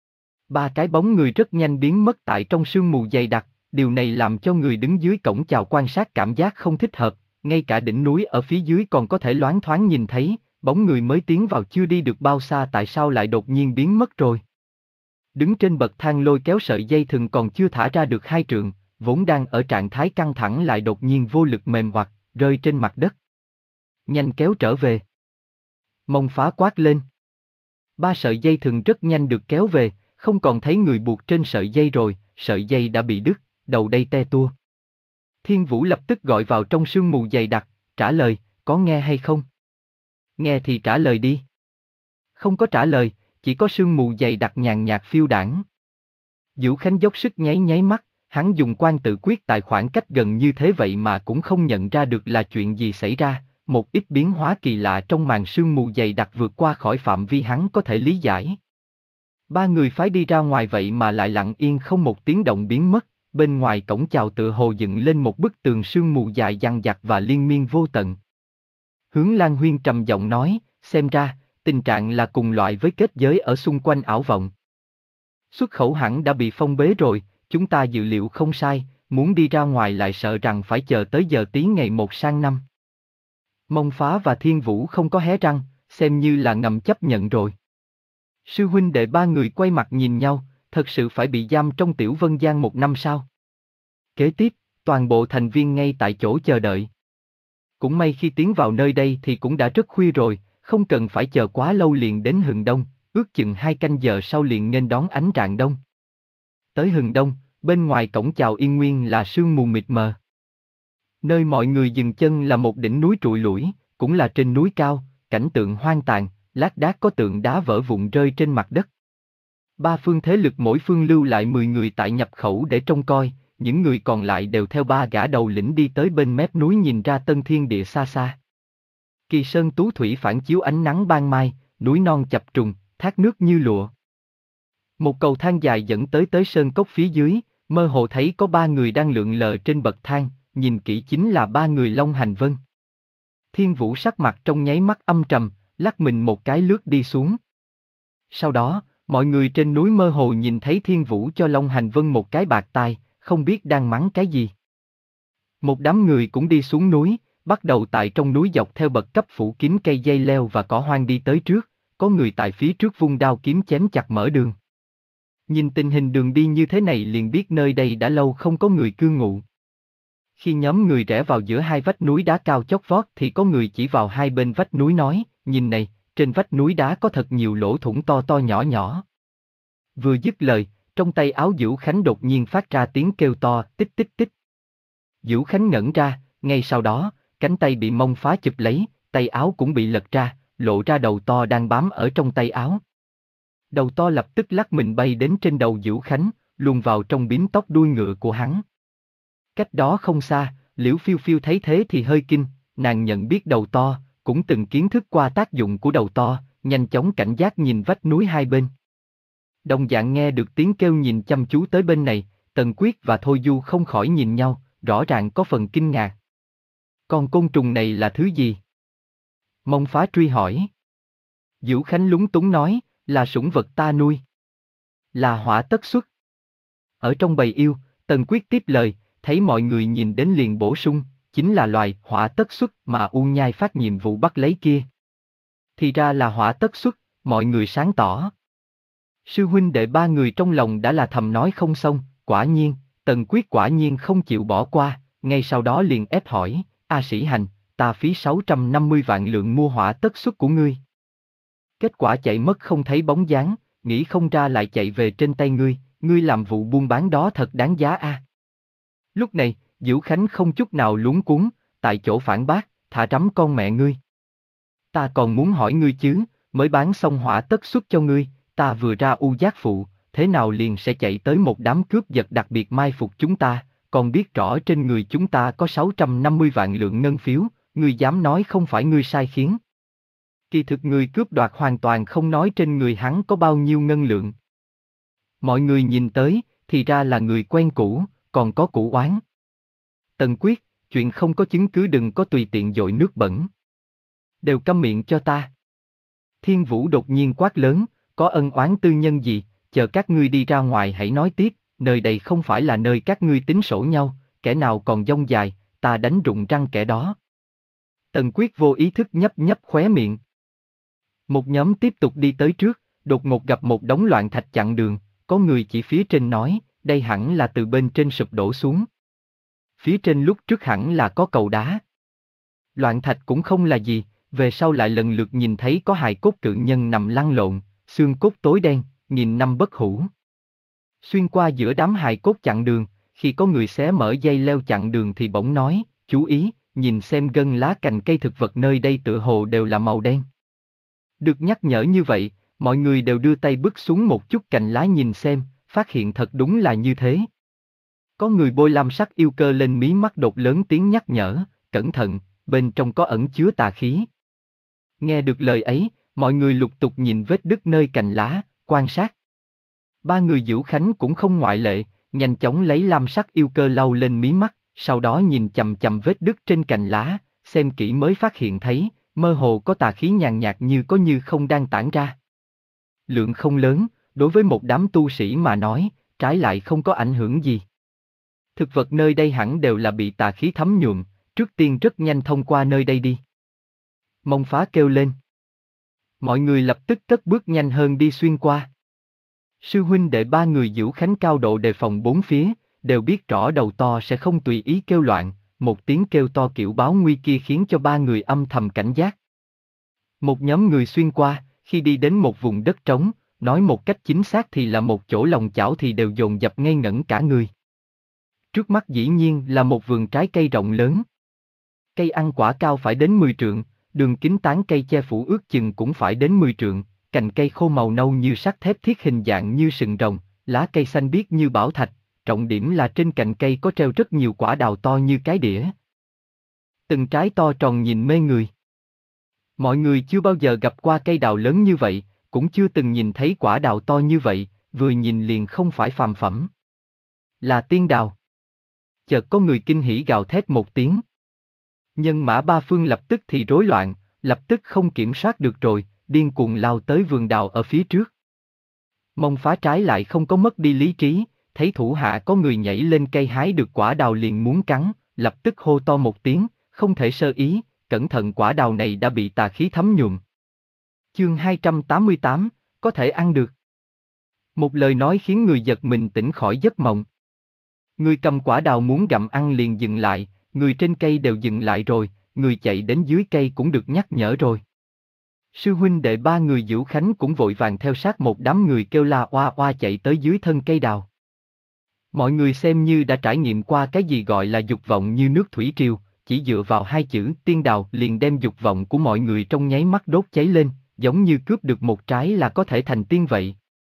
Ba cái bóng người rất nhanh biến mất tại trong sương mù dày đặc, điều này làm cho người đứng dưới cổng chào quan sát cảm giác không thích hợp, ngay cả đỉnh núi ở phía dưới còn có thể loáng thoáng nhìn thấy, bóng người mới tiến vào chưa đi được bao xa tại sao lại đột nhiên biến mất rồi. Đứng trên bậc thang lôi kéo sợi dây thừng còn chưa thả ra được hai trượng, vốn đang ở trạng thái căng thẳng lại đột nhiên vô lực mềm hoặc, rơi trên mặt đất. Nhanh kéo trở về. Mông Phá quát lên. Ba sợi dây thừng rất nhanh được kéo về, không còn thấy người buộc trên sợi dây rồi, sợi dây đã bị đứt, đầu đây te tua. Thiên Vũ lập tức gọi vào trong sương mù dày đặc, trả lời, có nghe hay không? Nghe thì trả lời đi. Không có trả lời, chỉ có sương mù dày đặc nhàn nhạt phiêu đãng. Dữu Khánh dốc sức nháy nháy mắt, hắn dùng quan tự quyết tại khoảng cách gần như thế vậy mà cũng không nhận ra được là chuyện gì xảy ra, một ít biến hóa kỳ lạ trong màn sương mù dày đặc vượt qua khỏi phạm vi hắn có thể lý giải. Ba người phái đi ra ngoài vậy mà lại lặng yên không một tiếng động biến mất, bên ngoài cổng chào tựa hồ dựng lên một bức tường sương mù dài dằng dặc và liên miên vô tận. Hướng Lan Huyên trầm giọng nói, xem ra, tình trạng là cùng loại với kết giới ở xung quanh ảo vọng. Xuất khẩu hẳn đã bị phong bế rồi, chúng ta dự liệu không sai, muốn đi ra ngoài lại sợ rằng phải chờ tới giờ tí ngày một sang năm. Mông Phá và Thiên Vũ không có hé răng, xem như là ngầm chấp nhận rồi. Sư huynh đệ ba người quay mặt nhìn nhau, thật sự phải bị giam trong Tiểu Vân Giang một năm sao? Kế tiếp, toàn bộ thành viên ngay tại chỗ chờ đợi. Cũng may khi tiến vào nơi đây thì cũng đã rất khuya rồi, không cần phải chờ quá lâu liền đến hừng đông, ước chừng hai canh giờ sau liền nên đón ánh rạng đông. Tới hừng đông, bên ngoài cổng chào Yên Nguyên là sương mù mịt mờ. Nơi mọi người dừng chân là một đỉnh núi trụi lủi, cũng là trên núi cao, cảnh tượng hoang tàn, lác đác có tượng đá vỡ vụn rơi trên mặt đất. Ba phương thế lực mỗi phương lưu lại mười người tại nhập khẩu để trông coi, những người còn lại đều theo ba gã đầu lĩnh đi tới bên mép núi nhìn ra tân thiên địa xa xa. Kỳ sơn tú thủy phản chiếu ánh nắng ban mai, núi non chập trùng, thác nước như lụa. Một cầu thang dài dẫn tới tới sơn cốc phía dưới, mơ hồ thấy có ba người đang lượn lờ trên bậc thang, nhìn kỹ chính là ba người Long Hành Vân. Thiên Vũ sắc mặt trong nháy mắt âm trầm, lắc mình một cái lướt đi xuống. Sau đó, mọi người trên núi mơ hồ nhìn thấy Thiên Vũ cho Long Hành Vân một cái bạt tai, không biết đang mắng cái gì. Một đám người cũng đi xuống núi, bắt đầu tại trong núi dọc theo bậc cấp phủ kín cây dây leo và cỏ hoang đi tới trước, có người tại phía trước vung đao kiếm chém chặt mở đường. Nhìn tình hình đường đi như thế này liền biết nơi đây đã lâu không có người cư ngụ. Khi nhóm người rẽ vào giữa hai vách núi đá cao chót vót thì có người chỉ vào hai bên vách núi nói, nhìn này, trên vách núi đá có thật nhiều lỗ thủng to to nhỏ nhỏ. Vừa dứt lời, trong tay áo Dữu Khánh đột nhiên phát ra tiếng kêu to, tích tích tích. Dữu Khánh ngẩn ra, ngay sau đó, cánh tay bị Mông Phá chụp lấy, tay áo cũng bị lật ra, lộ ra đầu to đang bám ở trong tay áo. Đầu to lập tức lắc mình bay đến trên đầu Dữu Khánh, luồn vào trong bím tóc đuôi ngựa của hắn. Cách đó không xa, Liễu Phiêu Phiêu thấy thế thì hơi kinh, nàng nhận biết đầu to, cũng từng kiến thức qua tác dụng của đầu to, nhanh chóng cảnh giác nhìn vách núi hai bên. Đồng dạng nghe được tiếng kêu nhìn chăm chú tới bên này, Tần Quyết và Thôi Du không khỏi nhìn nhau, rõ ràng có phần kinh ngạc. Con côn trùng này là thứ gì? Mông Phá truy hỏi. Dữu Khánh lúng túng nói, là sủng vật ta nuôi. Là hỏa tất xuất. Ở trong bầy yêu, Tần Quyết tiếp lời, thấy mọi người nhìn đến liền bổ sung, chính là loài hỏa tất xuất mà U Nhai phát nhiệm vụ bắt lấy kia. Thì ra là hỏa tất xuất, mọi người sáng tỏ. Sư huynh đệ ba người trong lòng đã là thầm nói không xong, quả nhiên, Tần Quyết quả nhiên không chịu bỏ qua, ngay sau đó liền ép hỏi, A Sĩ Hành, ta phí sáu trăm năm mươi vạn lượng mua hỏa tất xuất của ngươi. Kết quả chạy mất không thấy bóng dáng, nghĩ không ra lại chạy về trên tay ngươi, ngươi làm vụ buôn bán đó thật đáng giá a. Lúc này, Diễu Khánh không chút nào luống cuống, tại chỗ phản bác, thả rắm con mẹ ngươi. Ta còn muốn hỏi ngươi chứ, mới bán xong hỏa tất xuất cho ngươi, ta vừa ra U Giác Phụ, thế nào liền sẽ chạy tới một đám cướp giật đặc biệt mai phục chúng ta, còn biết rõ trên người chúng ta có sáu trăm năm mươi vạn lượng ngân phiếu, ngươi dám nói không phải ngươi sai khiến. Kỳ thực người cướp đoạt hoàn toàn không nói trên người hắn có bao nhiêu ngân lượng. Mọi người nhìn tới, thì ra là người quen cũ, còn có cũ oán. Tần Quyết, chuyện không có chứng cứ đừng có tùy tiện dội nước bẩn. Đều câm miệng cho ta. Thiên Vũ đột nhiên quát lớn, có ân oán tư nhân gì, chờ các ngươi đi ra ngoài hãy nói tiếp, nơi đây không phải là nơi các ngươi tính sổ nhau, kẻ nào còn dông dài, ta đánh rụng răng kẻ đó. Tần Quyết vô ý thức nhấp nhấp khóe miệng. Một nhóm tiếp tục đi tới trước, đột ngột gặp một đống loạn thạch chặn đường, có người chỉ phía trên nói, đây hẳn là từ bên trên sụp đổ xuống. Phía trên lúc trước hẳn là có cầu đá. Loạn thạch cũng không là gì, về sau lại lần lượt nhìn thấy có hài cốt cự nhân nằm lăn lộn, xương cốt tối đen, nghìn năm bất hủ. Xuyên qua giữa đám hài cốt chặn đường, khi có người xé mở dây leo chặn đường thì bỗng nói, chú ý, nhìn xem gân lá cành cây thực vật nơi đây tựa hồ đều là màu đen. Được nhắc nhở như vậy, mọi người đều đưa tay bước xuống một chút cành lá nhìn xem, phát hiện thật đúng là như thế. Có người bôi lam sắc yêu cơ lên mí mắt đột lớn tiếng nhắc nhở, cẩn thận, bên trong có ẩn chứa tà khí. Nghe được lời ấy, mọi người lục tục nhìn vết đứt nơi cành lá, quan sát. Ba người Diễu Khánh cũng không ngoại lệ, nhanh chóng lấy lam sắc yêu cơ lau lên mí mắt, sau đó nhìn chằm chằm vết đứt trên cành lá, xem kỹ mới phát hiện thấy, mơ hồ có tà khí nhàn nhạt như có như không đang tản ra. Lượng không lớn, đối với một đám tu sĩ mà nói, trái lại không có ảnh hưởng gì. Thực vật nơi đây hẳn đều là bị tà khí thấm nhuộm, trước tiên rất nhanh thông qua nơi đây đi. Mông Phá kêu lên. Mọi người lập tức cất bước nhanh hơn đi xuyên qua. Sư huynh đệ ba người Diễu Khánh cao độ đề phòng bốn phía, đều biết rõ đầu to sẽ không tùy ý kêu loạn, một tiếng kêu to kiểu báo nguy kia khiến cho ba người âm thầm cảnh giác. Một nhóm người xuyên qua, khi đi đến một vùng đất trống, nói một cách chính xác thì là một chỗ lòng chảo thì đều dồn dập ngây ngẩn cả người. Trước mắt dĩ nhiên là một vườn trái cây rộng lớn. Cây ăn quả cao phải đến mười trượng, đường kính tán cây che phủ ước chừng cũng phải đến mười trượng, cành cây khô màu nâu như sắt thép thiết hình dạng như sừng rồng, lá cây xanh biếc như bảo thạch, trọng điểm là trên cành cây có treo rất nhiều quả đào to như cái đĩa. Từng trái to tròn nhìn mê người. Mọi người chưa bao giờ gặp qua cây đào lớn như vậy, cũng chưa từng nhìn thấy quả đào to như vậy, vừa nhìn liền không phải phàm phẩm. Là tiên đào. Chợt có người kinh hỉ gào thét một tiếng. Nhân mã ba phương lập tức thì rối loạn, lập tức không kiểm soát được rồi, điên cuồng lao tới vườn đào ở phía trước. Mông Phá trái lại không có mất đi lý trí, thấy thủ hạ có người nhảy lên cây hái được quả đào liền muốn cắn, lập tức hô to một tiếng, không thể sơ ý, cẩn thận quả đào này đã bị tà khí thấm nhuộm. Chương hai trăm tám mươi tám, có thể ăn được. Một lời nói khiến người giật mình tỉnh khỏi giấc mộng. Người cầm quả đào muốn gặm ăn liền dừng lại, người trên cây đều dừng lại rồi, người chạy đến dưới cây cũng được nhắc nhở rồi. Sư huynh đệ ba người Diễu Khánh cũng vội vàng theo sát một đám người kêu la oa oa chạy tới dưới thân cây đào. Mọi người xem như đã trải nghiệm qua cái gì gọi là dục vọng như nước thủy triều, chỉ dựa vào hai chữ tiên đào liền đem dục vọng của mọi người trong nháy mắt đốt cháy lên, giống như cướp được một trái là có thể thành tiên vậy.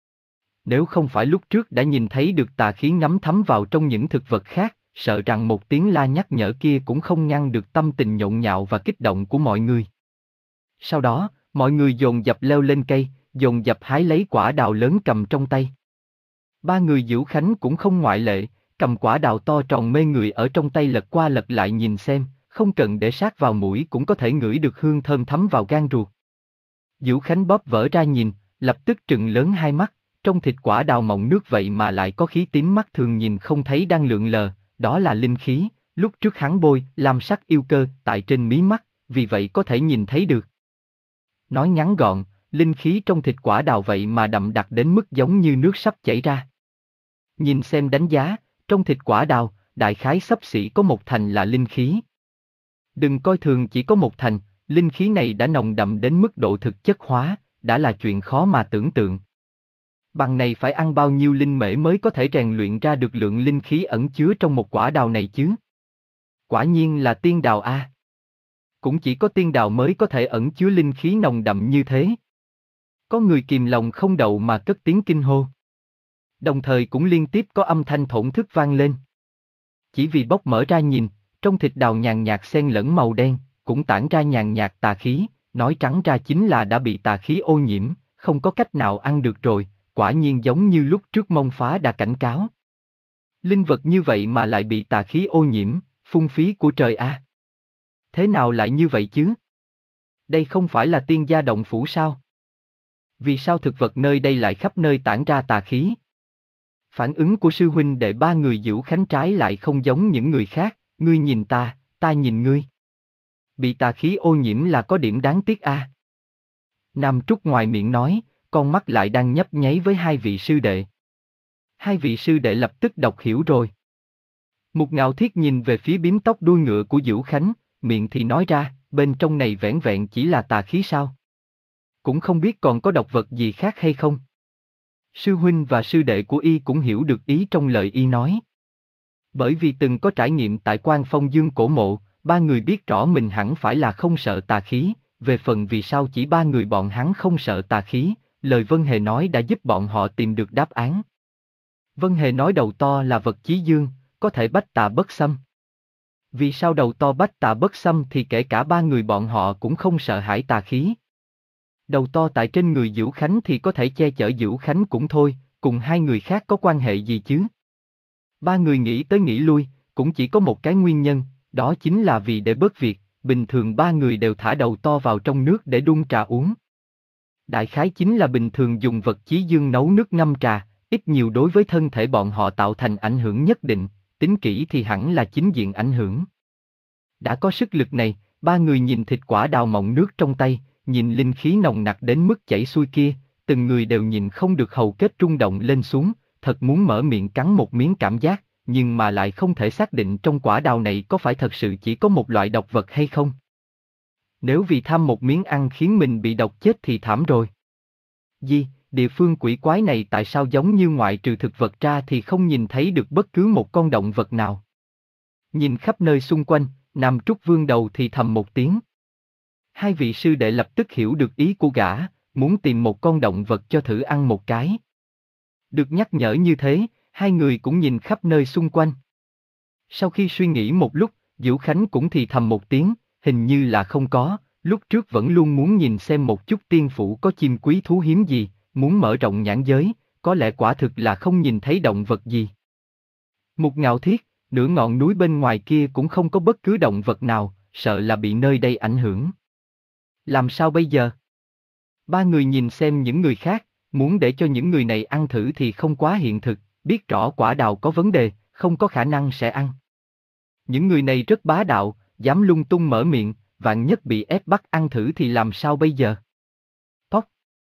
Nếu không phải lúc trước đã nhìn thấy được tà khí ngấm thấm vào trong những thực vật khác, sợ rằng một tiếng la nhắc nhở kia cũng không ngăn được tâm tình nhộn nhạo và kích động của mọi người. Sau đó, mọi người dồn dập leo lên cây, dồn dập hái lấy quả đào lớn cầm trong tay. Ba người Diễu Khánh cũng không ngoại lệ, cầm quả đào to tròn mê người ở trong tay lật qua lật lại nhìn xem, không cần để sát vào mũi cũng có thể ngửi được hương thơm thấm vào gan ruột. Diễu Khánh bóp vỡ ra nhìn, lập tức trừng lớn hai mắt, Trong thịt quả đào mọng nước vậy mà lại có khí tím mắt thường nhìn không thấy đang lượn lờ, đó là linh khí, lúc trước hắn bôi lam sắc yêu cơ tại trên mí mắt, vì vậy có thể nhìn thấy được. Nói ngắn gọn, linh khí trong thịt quả đào vậy mà đậm đặc đến mức giống như nước sắp chảy ra. Nhìn xem đánh giá, trong thịt quả đào, đại khái xấp xỉ có một thành là linh khí. Đừng coi thường chỉ có một thành, linh khí này đã nồng đậm đến mức độ thực chất hóa, đã là chuyện khó mà tưởng tượng. Bằng này phải ăn bao nhiêu linh mễ mới có thể rèn luyện ra được lượng linh khí ẩn chứa trong một quả đào này chứ? Quả nhiên là tiên đào a. Cũng chỉ có tiên đào mới có thể ẩn chứa linh khí nồng đậm như thế. Có người kìm lòng không đậu mà cất tiếng kinh hô. Đồng thời cũng liên tiếp có âm thanh thổn thức vang lên. Chỉ vì bóc mở ra nhìn, trong thịt đào nhàn nhạt xen lẫn màu đen, cũng tản ra nhàn nhạt tà khí, nói trắng ra chính là đã bị tà khí ô nhiễm, không có cách nào ăn được rồi, quả nhiên giống như lúc trước Mông Phá đã cảnh cáo. Linh vật như vậy mà lại bị tà khí ô nhiễm, phung phí của trời a. À. Thế nào lại như vậy chứ? Đây không phải là tiên gia động phủ sao? Vì sao thực vật nơi đây lại khắp nơi tản ra tà khí? Phản ứng của sư huynh đệ ba người Dữu Khánh trái lại không giống những người khác, ngươi nhìn ta, ta nhìn ngươi. Bị tà khí ô nhiễm là có điểm đáng tiếc a. À. Nam Trúc ngoài miệng nói, con mắt lại đang nhấp nháy với hai vị sư đệ. Hai vị sư đệ lập tức đọc hiểu rồi. Mục Ngạo Thiết nhìn về phía bím tóc đuôi ngựa của Dữu Khánh, miệng thì nói ra, bên trong này vẻn vẹn chỉ là tà khí sao? Cũng không biết còn có độc vật gì khác hay không? Sư huynh và sư đệ của y cũng hiểu được ý trong lời y nói. Bởi vì từng có trải nghiệm tại Quan Phong Dương cổ mộ, ba người biết rõ mình hẳn phải là không sợ tà khí, về phần vì sao chỉ ba người bọn hắn không sợ tà khí, lời Vân Hề nói đã giúp bọn họ tìm được đáp án. Vân Hề nói đầu to là vật chí dương, có thể bách tà bất xâm. Vì sao đầu to bách tà bất xâm thì kể cả ba người bọn họ cũng không sợ hãi tà khí. Đầu to tại trên người Dữu Khánh thì có thể che chở Dữu Khánh cũng thôi, cùng hai người khác có quan hệ gì chứ? Ba người nghĩ tới nghĩ lui, cũng chỉ có một cái nguyên nhân, đó chính là vì để bớt việc, bình thường ba người đều thả đầu to vào trong nước để đun trà uống. Đại khái chính là bình thường dùng vật chí dương nấu nước ngâm trà, ít nhiều đối với thân thể bọn họ tạo thành ảnh hưởng nhất định, tính kỹ thì hẳn là chính diện ảnh hưởng. Đã có sức lực này, ba người nhìn thịt quả đào mọng nước trong tay, nhìn linh khí nồng nặc đến mức chảy xuôi kia, từng người đều nhìn không được hầu kết rung động lên xuống, thật muốn mở miệng cắn một miếng cảm giác, nhưng mà lại không thể xác định trong quả đào này có phải thật sự chỉ có một loại độc vật hay không. Nếu vì tham một miếng ăn khiến mình bị độc chết thì thảm rồi. Gì, địa phương quỷ quái này tại sao giống như ngoại trừ thực vật ra thì không nhìn thấy được bất cứ một con động vật nào. Nhìn khắp nơi xung quanh, Nam Trúc vương đầu thì thầm một tiếng. Hai vị sư đệ lập tức hiểu được ý của gã, muốn tìm một con động vật cho thử ăn một cái. Được nhắc nhở như thế, hai người cũng nhìn khắp nơi xung quanh. Sau khi suy nghĩ một lúc, Dữu Khánh cũng thì thầm một tiếng, hình như là không có, lúc trước vẫn luôn muốn nhìn xem một chút tiên phủ có chim quý thú hiếm gì, muốn mở rộng nhãn giới, có lẽ quả thực là không nhìn thấy động vật gì. Mục Ngạo Thiết, nửa ngọn núi bên ngoài kia cũng không có bất cứ động vật nào, sợ là bị nơi đây ảnh hưởng. Làm sao bây giờ? Ba người nhìn xem những người khác, muốn để cho những người này ăn thử thì không quá hiện thực, biết rõ quả đào có vấn đề, không có khả năng sẽ ăn. Những người này rất bá đạo, dám lung tung mở miệng, vạn nhất bị ép bắt ăn thử thì làm sao bây giờ? Phốc.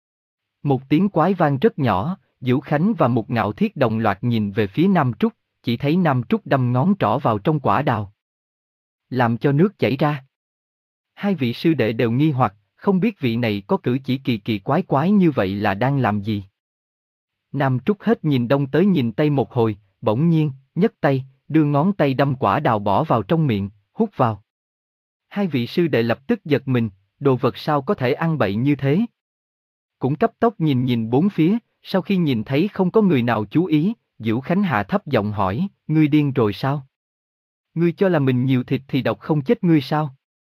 Một tiếng quái vang rất nhỏ, Dữu Khánh và Mục Ngạo Thiết đồng loạt nhìn về phía Nam Trúc, chỉ thấy Nam Trúc đâm ngón trỏ vào trong quả đào, làm cho nước chảy ra. Hai vị sư đệ đều nghi hoặc, không biết vị này có cử chỉ kỳ kỳ quái quái như vậy là đang làm gì. Nam Trúc hết nhìn đông tới nhìn tây một hồi, bỗng nhiên, nhấc tay, đưa ngón tay đâm quả đào bỏ vào trong miệng, hút vào. Hai vị sư đệ lập tức giật mình, đồ vật sao có thể ăn bậy như thế. Cũng cấp tốc nhìn nhìn bốn phía, sau khi nhìn thấy không có người nào chú ý, Dữu Khánh hạ thấp giọng hỏi, ngươi điên rồi sao? Ngươi cho là mình nhiều thịt thì độc không chết ngươi sao?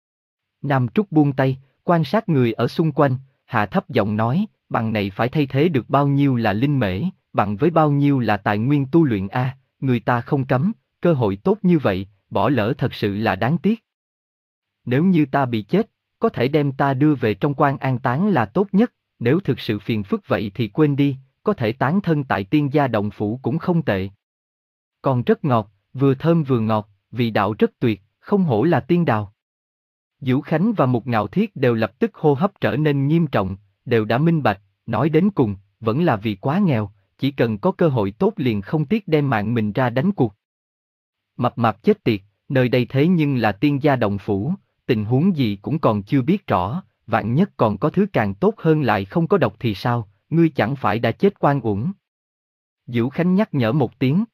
Nam Trúc buông tay, quan sát người ở xung quanh, hạ thấp giọng nói, bằng này phải thay thế được bao nhiêu là linh mễ, bằng với bao nhiêu là tài nguyên tu luyện a, à, người ta không cấm, cơ hội tốt như vậy, bỏ lỡ thật sự là đáng tiếc. Nếu như ta bị chết, có thể đem ta đưa về trong quan an táng là tốt nhất, nếu thực sự phiền phức vậy thì quên đi, có thể tán thân tại tiên gia động phủ cũng không tệ. Còn rất ngọt, vừa thơm vừa ngọt, vị đạo rất tuyệt, không hổ là tiên đào. Vũ Khánh và Mục Ngạo Thiết đều lập tức hô hấp trở nên nghiêm trọng, đều đã minh bạch, nói đến cùng, vẫn là vì quá nghèo, chỉ cần có cơ hội tốt liền không tiếc đem mạng mình ra đánh cuộc. Mập mạp chết tiệt, nơi đây thế nhưng là tiên gia động phủ, tình huống gì cũng còn chưa biết rõ, vạn nhất còn có thứ càng tốt hơn lại không có độc thì sao, ngươi chẳng phải đã chết oan uổng. Vũ Khánh nhắc nhở một tiếng.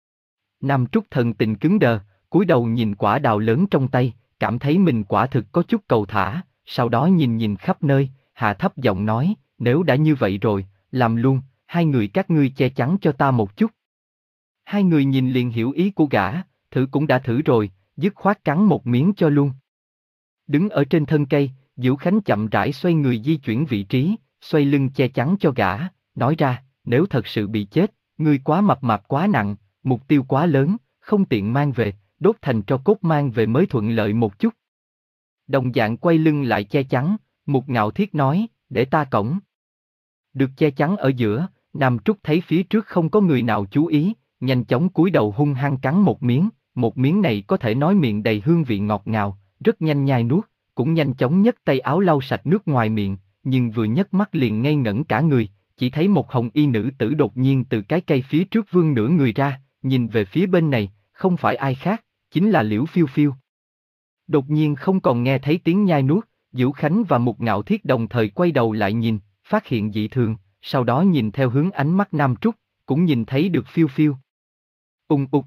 Nam Trúc thần tình cứng đờ, cúi đầu nhìn quả đào lớn trong tay, cảm thấy mình quả thực có chút cầu thả, sau đó nhìn nhìn khắp nơi, hạ thấp giọng nói, nếu đã như vậy rồi, làm luôn, hai người các ngươi che chắn cho ta một chút. Hai người nhìn liền hiểu ý của gã, thử cũng đã thử rồi, dứt khoát cắn một miếng cho luôn. Đứng ở trên thân cây, Vũ Khánh chậm rãi xoay người di chuyển vị trí, xoay lưng che chắn cho gã, nói ra, nếu thật sự bị chết, ngươi quá mập mạp quá nặng, mục tiêu quá lớn, không tiện mang về, đốt thành tro cốt mang về mới thuận lợi một chút. Đồng dạng quay lưng lại che chắn, Mục Ngạo Thiết nói, để ta cõng. Được che chắn ở giữa, Nam Trúc thấy phía trước không có người nào chú ý, nhanh chóng cúi đầu hung hăng cắn một miếng, một miếng này có thể nói miệng đầy hương vị ngọt ngào, rất nhanh nhai nuốt, cũng nhanh chóng nhấc tay áo lau sạch nước ngoài miệng, nhưng vừa nhấc mắt liền ngây ngẩn cả người, chỉ thấy một hồng y nữ tử đột nhiên từ cái cây phía trước vươn nửa người ra, nhìn về phía bên này, không phải ai khác, chính là Liễu Phiêu Phiêu. Đột nhiên không còn nghe thấy tiếng nhai nuốt, Vũ Khánh và Mục Ngạo Thiết đồng thời quay đầu lại nhìn, phát hiện dị thường, sau đó nhìn theo hướng ánh mắt Nam Trúc, cũng nhìn thấy được Phiêu Phiêu. Ung ục.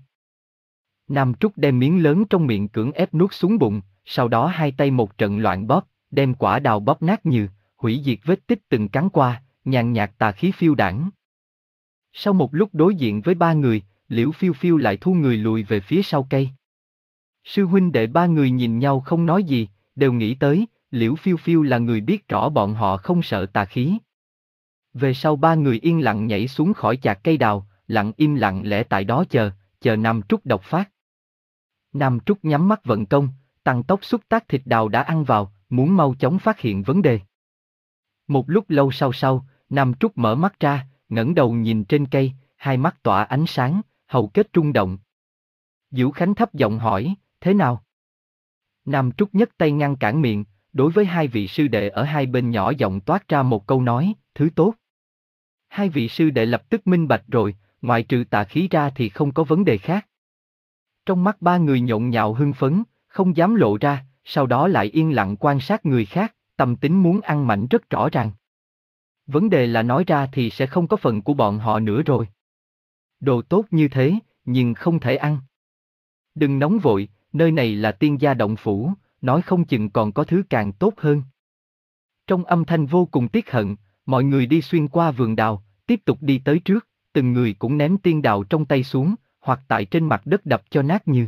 Nam Trúc đem miếng lớn trong miệng cưỡng ép nuốt xuống bụng, sau đó hai tay một trận loạn bóp, đem quả đào bóp nát như, hủy diệt vết tích từng cắn qua, nhàn nhạt tà khí phiêu đãng. Sau một lúc đối diện với ba người, Liễu Phiêu Phiêu lại thu người lùi về phía sau cây. Sư huynh đệ ba người nhìn nhau không nói gì, đều nghĩ tới, Liễu Phiêu Phiêu là người biết rõ bọn họ không sợ tà khí. Về sau ba người yên lặng nhảy xuống khỏi chạc cây đào, lặng im lặng lẽ tại đó chờ, chờ Nam Trúc độc phát. Nam Trúc nhắm mắt vận công, tăng tốc xúc tác thịt đào đã ăn vào, muốn mau chóng phát hiện vấn đề. Một lúc lâu sau sau, Nam Trúc mở mắt ra, ngẩng đầu nhìn trên cây, hai mắt tỏa ánh sáng, hầu kết rung động. Vũ Khánh thấp giọng hỏi, thế nào? Nam Trúc nhấc tay ngăn cản miệng, đối với hai vị sư đệ ở hai bên nhỏ giọng toát ra một câu nói, thứ tốt. Hai vị sư đệ lập tức minh bạch rồi, ngoại trừ tà khí ra thì không có vấn đề khác. Trong mắt ba người nhộn nhạo hưng phấn, không dám lộ ra, sau đó lại yên lặng quan sát người khác, tâm tính muốn ăn mạnh rất rõ ràng. Vấn đề là nói ra thì sẽ không có phần của bọn họ nữa rồi. Đồ tốt như thế, nhưng không thể ăn. Đừng nóng vội, nơi này là tiên gia động phủ, nói không chừng còn có thứ càng tốt hơn. Trong âm thanh vô cùng tiếc hận, mọi người đi xuyên qua vườn đào, tiếp tục đi tới trước, từng người cũng ném tiên đào trong tay xuống, hoặc tại trên mặt đất đập cho nát như.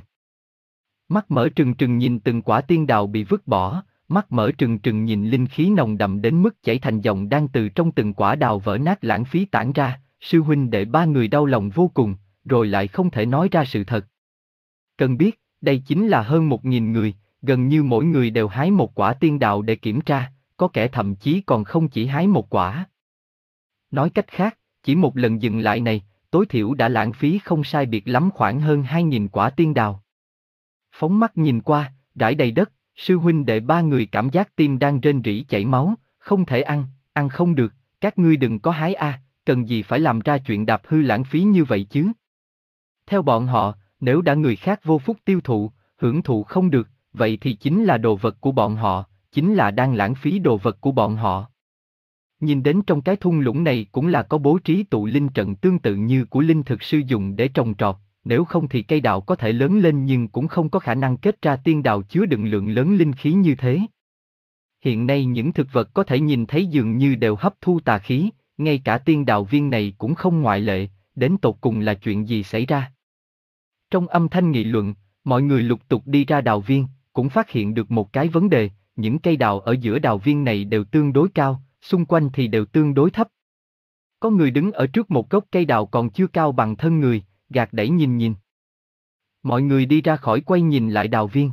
Mắt mở trừng trừng nhìn từng quả tiên đào bị vứt bỏ, mắt mở trừng trừng nhìn linh khí nồng đậm đến mức chảy thành dòng đang từ trong từng quả đào vỡ nát lãng phí tản ra, sư huynh đệ ba người đau lòng vô cùng, rồi lại không thể nói ra sự thật. Cần biết, đây chính là hơn một nghìn người, gần như mỗi người đều hái một quả tiên đào để kiểm tra, có kẻ thậm chí còn không chỉ hái một quả. Nói cách khác, chỉ một lần dừng lại này, tối thiểu đã lãng phí không sai biệt lắm khoảng hơn hai nghìn quả tiên đào. Phóng mắt nhìn qua, rải đầy đất, sư huynh đệ ba người cảm giác tim đang rên rỉ chảy máu, không thể ăn, ăn không được, các ngươi đừng có hái a, cần gì phải làm ra chuyện đạp hư lãng phí như vậy chứ. Theo bọn họ, nếu đã người khác vô phúc tiêu thụ, hưởng thụ không được, vậy thì chính là đồ vật của bọn họ, chính là đang lãng phí đồ vật của bọn họ. Nhìn đến trong cái thung lũng này cũng là có bố trí tụ linh trận tương tự như của linh thực sư dùng để trồng trọt, nếu không thì cây đào có thể lớn lên nhưng cũng không có khả năng kết ra tiên đào chứa đựng lượng lớn linh khí như thế. Hiện nay những thực vật có thể nhìn thấy dường như đều hấp thu tà khí, ngay cả tiên đào viên này cũng không ngoại lệ, đến tột cùng là chuyện gì xảy ra. Trong âm thanh nghị luận, mọi người lục tục đi ra đào viên, cũng phát hiện được một cái vấn đề, những cây đào ở giữa đào viên này đều tương đối cao, xung quanh thì đều tương đối thấp. Có người đứng ở trước một gốc cây đào còn chưa cao bằng thân người, gạt đẩy nhìn nhìn. Mọi người đi ra khỏi quay nhìn lại đào viên.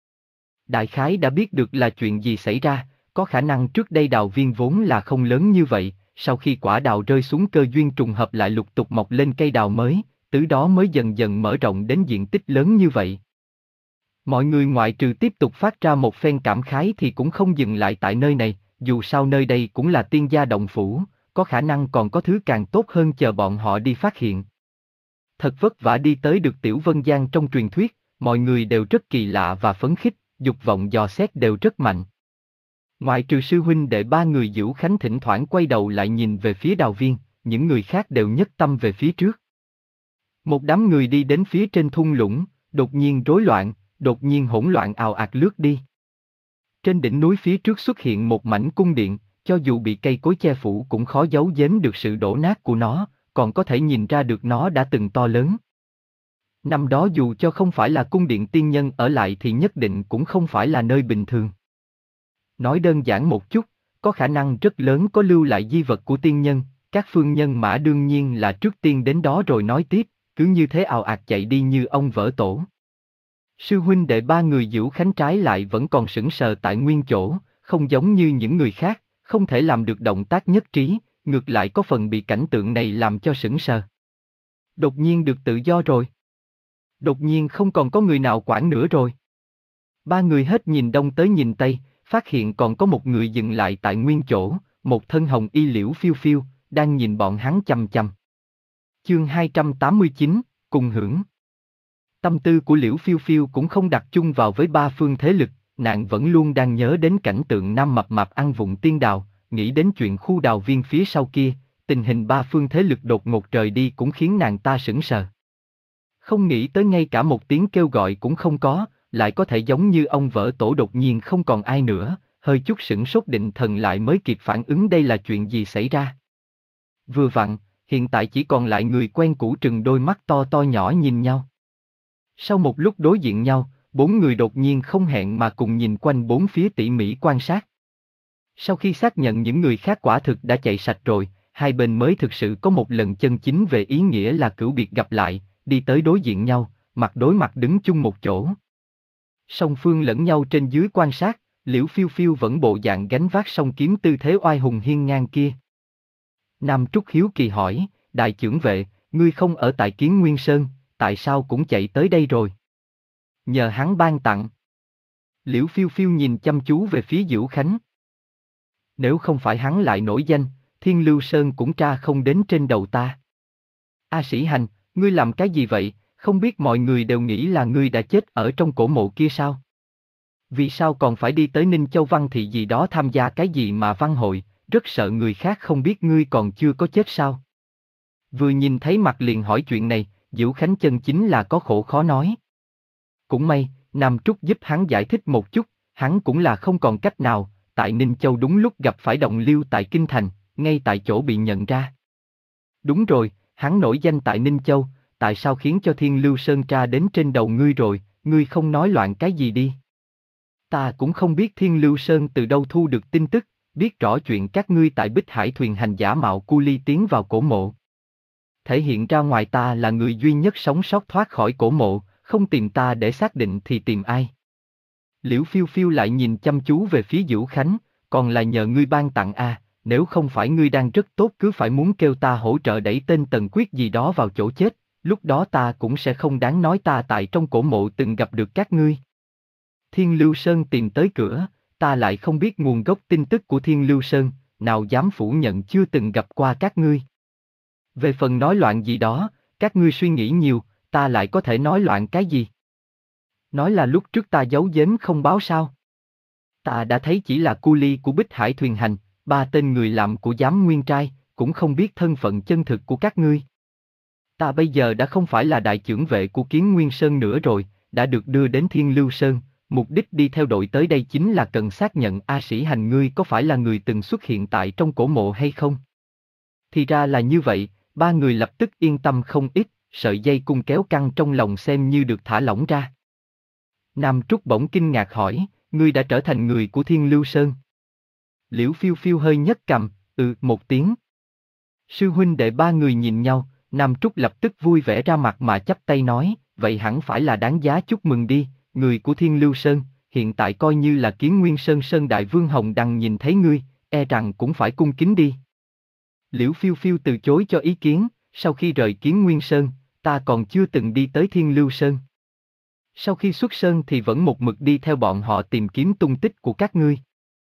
Đại khái đã biết được là chuyện gì xảy ra, có khả năng trước đây đào viên vốn là không lớn như vậy, sau khi quả đào rơi xuống cơ duyên trùng hợp lại lục tục mọc lên cây đào mới, từ đó mới dần dần mở rộng đến diện tích lớn như vậy. Mọi người ngoại trừ tiếp tục phát ra một phen cảm khái thì cũng không dừng lại tại nơi này, dù sao nơi đây cũng là tiên gia động phủ, có khả năng còn có thứ càng tốt hơn chờ bọn họ đi phát hiện. Thật vất vả đi tới được Tiểu Vân Giang trong truyền thuyết, mọi người đều rất kỳ lạ và phấn khích, dục vọng dò xét đều rất mạnh. Ngoại trừ sư huynh đệ ba người Dữu Khánh thỉnh thoảng quay đầu lại nhìn về phía đào viên, những người khác đều nhất tâm về phía trước. Một đám người đi đến phía trên thung lũng, đột nhiên rối loạn, đột nhiên hỗn loạn ào ạt lướt đi. Trên đỉnh núi phía trước xuất hiện một mảnh cung điện, cho dù bị cây cối che phủ cũng khó giấu giếm được sự đổ nát của nó, còn có thể nhìn ra được nó đã từng to lớn. Năm đó dù cho không phải là cung điện tiên nhân ở lại thì nhất định cũng không phải là nơi bình thường. Nói đơn giản một chút, có khả năng rất lớn có lưu lại di vật của tiên nhân, các phương nhân mã đương nhiên là trước tiên đến đó rồi nói tiếp, cứ như thế ào ạt chạy đi như ông vỡ tổ. Sư huynh đệ ba người Dữu Khánh trái lại vẫn còn sững sờ tại nguyên chỗ, không giống như những người khác, không thể làm được động tác nhất trí, ngược lại có phần bị cảnh tượng này làm cho sững sờ. Đột nhiên được tự do rồi. Đột nhiên không còn có người nào quản nữa rồi. Ba người hết nhìn đông tới nhìn tây, phát hiện còn có một người dừng lại tại nguyên chỗ, một thân hồng y Liễu Phiêu Phiêu, đang nhìn bọn hắn chằm chằm. Chương hai trăm tám mươi chín, cùng hưởng. Tâm tư của Liễu Phiêu Phiêu cũng không đặt chung vào với ba phương thế lực, nàng vẫn luôn đang nhớ đến cảnh tượng nam mập mạp ăn vụng tiên đào, nghĩ đến chuyện khu đào viên phía sau kia, tình hình ba phương thế lực đột ngột rời đi cũng khiến nàng ta sững sờ. Không nghĩ tới ngay cả một tiếng kêu gọi cũng không có, lại có thể giống như ông vỡ tổ đột nhiên không còn ai nữa, hơi chút sửng sốt định thần lại mới kịp phản ứng đây là chuyện gì xảy ra. Vừa vặn, hiện tại chỉ còn lại người quen cũ trừng đôi mắt to to nhỏ nhìn nhau. Sau một lúc đối diện nhau, bốn người đột nhiên không hẹn mà cùng nhìn quanh bốn phía tỉ mỉ quan sát. Sau khi xác nhận những người khác quả thực đã chạy sạch rồi, hai bên mới thực sự có một lần chân chính về ý nghĩa là cửu biệt gặp lại, đi tới đối diện nhau, mặt đối mặt đứng chung một chỗ. Song phương lẫn nhau trên dưới quan sát, Liễu Phiêu Phiêu vẫn bộ dạng gánh vác song kiếm tư thế oai hùng hiên ngang kia. Nam Trúc hiếu kỳ hỏi, đại chưởng vệ, ngươi không ở tại Kiến Nguyên Sơn, tại sao cũng chạy tới đây rồi? Nhờ hắn ban tặng. Liễu Phiêu Phiêu nhìn chăm chú về phía Dữu Khánh. Nếu không phải hắn lại nổi danh, Thiên Lưu Sơn cũng tra không đến trên đầu ta. A Sĩ Hành, ngươi làm cái gì vậy, không biết mọi người đều nghĩ là ngươi đã chết ở trong cổ mộ kia sao? Vì sao còn phải đi tới Ninh Châu Văn Thị gì đó tham gia cái gì mà văn hội, rất sợ người khác không biết ngươi còn chưa có chết sao? Vừa nhìn thấy mặt liền hỏi chuyện này, Dữu Khánh chân chính là có khổ khó nói. Cũng may, Nam Trúc giúp hắn giải thích một chút, hắn cũng là không còn cách nào, tại Ninh Châu đúng lúc gặp phải Động Lưu tại Kinh Thành, ngay tại chỗ bị nhận ra. Đúng rồi, hắn nổi danh tại Ninh Châu, tại sao khiến cho Thiên Lưu Sơn tra đến trên đầu ngươi rồi, ngươi không nói loạn cái gì đi. Ta cũng không biết Thiên Lưu Sơn từ đâu thu được tin tức, biết rõ chuyện các ngươi tại Bích Hải thuyền hành giả mạo cu ly tiến vào cổ mộ. Thể hiện ra ngoài ta là người duy nhất sống sót thoát khỏi cổ mộ, không tìm ta để xác định thì tìm ai. Liễu Phiêu Phiêu lại nhìn chăm chú về phía Dữu Khánh, còn là nhờ ngươi ban tặng a, à, nếu không phải ngươi đang rất tốt cứ phải muốn kêu ta hỗ trợ đẩy tên Tần Quyết gì đó vào chỗ chết, lúc đó ta cũng sẽ không đáng nói ta tại trong cổ mộ từng gặp được các ngươi. Thiên Lưu Sơn tìm tới cửa, ta lại không biết nguồn gốc tin tức của Thiên Lưu Sơn, nào dám phủ nhận chưa từng gặp qua các ngươi. Về phần nói loạn gì đó, các ngươi suy nghĩ nhiều, ta lại có thể nói loạn cái gì? Nói là lúc trước ta giấu giếm không báo sao? Ta đã thấy chỉ là cu ly của Bích Hải thuyền hành, ba tên người làm của giám nguyên trai, cũng không biết thân phận chân thực của các ngươi. Ta bây giờ đã không phải là đại chưởng vệ của Kiến Nguyên Sơn nữa rồi, đã được đưa đến Thiên Lưu Sơn, mục đích đi theo đội tới đây chính là cần xác nhận A Sĩ Hành ngươi có phải là người từng xuất hiện tại trong cổ mộ hay không. Thì ra là như vậy, ba người lập tức yên tâm không ít, sợi dây cung kéo căng trong lòng xem như được thả lỏng ra. Nam Trúc bỗng kinh ngạc hỏi, ngươi đã trở thành người của Thiên Lưu Sơn. Liễu Phiêu Phiêu hơi nhấc cằm, ừ một tiếng. Sư huynh đệ ba người nhìn nhau, Nam Trúc lập tức vui vẻ ra mặt mà chắp tay nói, vậy hẳn phải là đáng giá chúc mừng đi, người của Thiên Lưu Sơn, hiện tại coi như là Kiến Nguyên Sơn Sơn Đại Vương Hồng Đằng nhìn thấy ngươi, e rằng cũng phải cung kính đi. Liễu Phiêu Phiêu từ chối cho ý kiến, sau khi rời Kiến Nguyên Sơn, ta còn chưa từng đi tới Thiên Lưu Sơn. Sau khi xuất sơn thì vẫn một mực đi theo bọn họ tìm kiếm tung tích của các ngươi.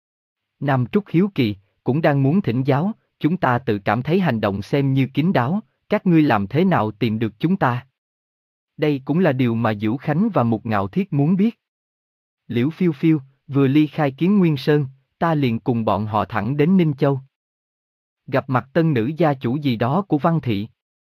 Nam Trúc hiếu kỳ, cũng đang muốn thỉnh giáo, chúng ta tự cảm thấy hành động xem như kín đáo, các ngươi làm thế nào tìm được chúng ta? Đây cũng là điều mà Diễu Khánh và Mục Ngạo Thiết muốn biết. Liễu Phiêu Phiêu, vừa ly khai Kiến Nguyên Sơn, ta liền cùng bọn họ thẳng đến Ninh Châu. Gặp mặt tân nữ gia chủ gì đó của Văn Thị.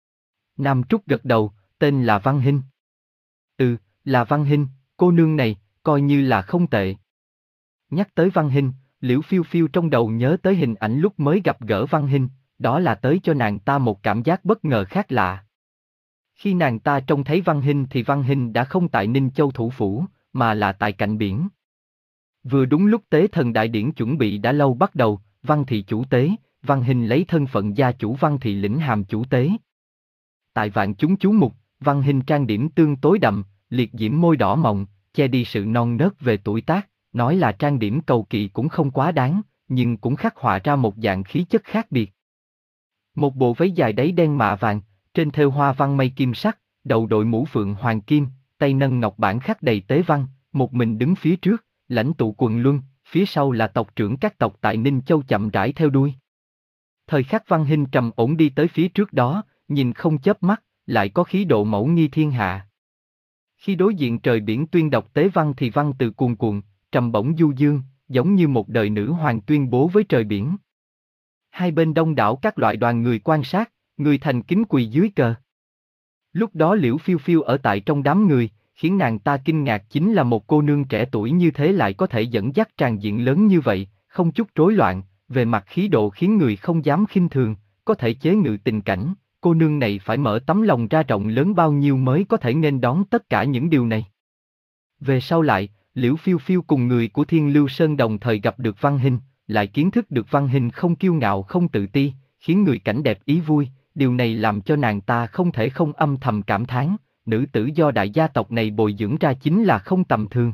Nam Trúc gật đầu, tên là Văn Hinh. Ừ, là Văn Hinh, cô nương này, coi như là không tệ. Nhắc tới Văn Hinh, Liễu Phiêu Phiêu trong đầu nhớ tới hình ảnh lúc mới gặp gỡ Văn Hinh, đó là tới cho nàng ta một cảm giác bất ngờ khác lạ. Khi nàng ta trông thấy Văn Hinh thì Văn Hinh đã không tại Ninh Châu thủ phủ, mà là tại cạnh biển. Vừa đúng lúc tế thần đại điển chuẩn bị đã lâu bắt đầu, Văn Thị chủ tế, Văn Hinh lấy thân phận gia chủ Văn Thị lĩnh hàm chủ tế. Tại vạn chúng chú mục, Văn Hinh trang điểm tương tối đậm, liệt diễm môi đỏ mọng, che đi sự non nớt về tuổi tác, nói là trang điểm cầu kỳ cũng không quá đáng, nhưng cũng khắc họa ra một dạng khí chất khác biệt. Một bộ váy dài đáy đen mạ vàng, trên thêu hoa văn mây kim sắc, đầu đội mũ phượng hoàng kim, tay nâng ngọc bản khắc đầy tế văn, một mình đứng phía trước, lãnh tụ quần luân, phía sau là tộc trưởng các tộc tại Ninh Châu chậm rãi theo đuôi. Thời khắc Văn Hinh trầm ổn đi tới phía trước đó, nhìn không chớp mắt, lại có khí độ mẫu nghi thiên hạ. Khi đối diện trời biển tuyên đọc tế văn thì văn từ cuồn cuộn, trầm bổng du dương, giống như một đời nữ hoàng tuyên bố với trời biển. Hai bên đông đảo các loại đoàn người quan sát, người thành kính quỳ dưới cờ. Lúc đó Liễu Phiêu Phiêu ở tại trong đám người, khiến nàng ta kinh ngạc chính là một cô nương trẻ tuổi như thế lại có thể dẫn dắt tràn diện lớn như vậy, không chút rối loạn, về mặt khí độ khiến người không dám khinh thường, có thể chế ngự tình cảnh, cô nương này phải mở tấm lòng ra rộng lớn bao nhiêu mới có thể nghênh đón tất cả những điều này. Về sau lại, Liễu Phiêu Phiêu cùng người của Thiên Lưu Sơn đồng thời gặp được Văn Hinh, lại kiến thức được Văn Hinh không kiêu ngạo không tự ti, khiến người cảnh đẹp ý vui, điều này làm cho nàng ta không thể không âm thầm cảm thán, nữ tử do đại gia tộc này bồi dưỡng ra chính là không tầm thường.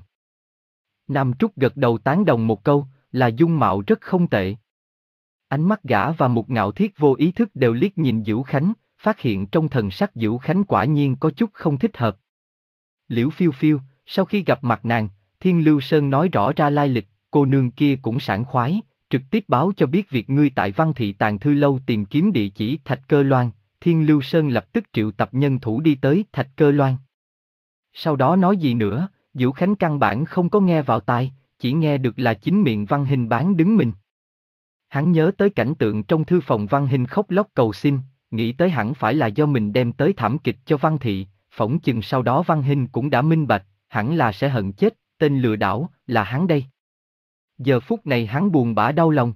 Nam Trúc gật đầu tán đồng một câu, là dung mạo rất không tệ. Ánh mắt gã và Mục Ngạo Thiết vô ý thức đều liếc nhìn Diễu Khánh, phát hiện trong thần sắc Diễu Khánh quả nhiên có chút không thích hợp. Liễu Phiêu Phiêu, sau khi gặp mặt nàng, Thiên Lưu Sơn nói rõ ra lai lịch, cô nương kia cũng sảng khoái, trực tiếp báo cho biết việc ngươi tại Văn Thị Tàng Thư Lâu tìm kiếm địa chỉ Thạch Cơ Loan, Thiên Lưu Sơn lập tức triệu tập nhân thủ đi tới Thạch Cơ Loan. Sau đó nói gì nữa, Diễu Khánh căn bản không có nghe vào tai, chỉ nghe được là chính miệng Văn Hinh bán đứng mình. Hắn nhớ tới cảnh tượng trong thư phòng Văn Hinh khóc lóc cầu xin, nghĩ tới hẳn phải là do mình đem tới thảm kịch cho Văn Thị, phỏng chừng sau đó Văn Hinh cũng đã minh bạch, hẳn là sẽ hận chết, tên lừa đảo, là hắn đây. Giờ phút này hắn buồn bã đau lòng.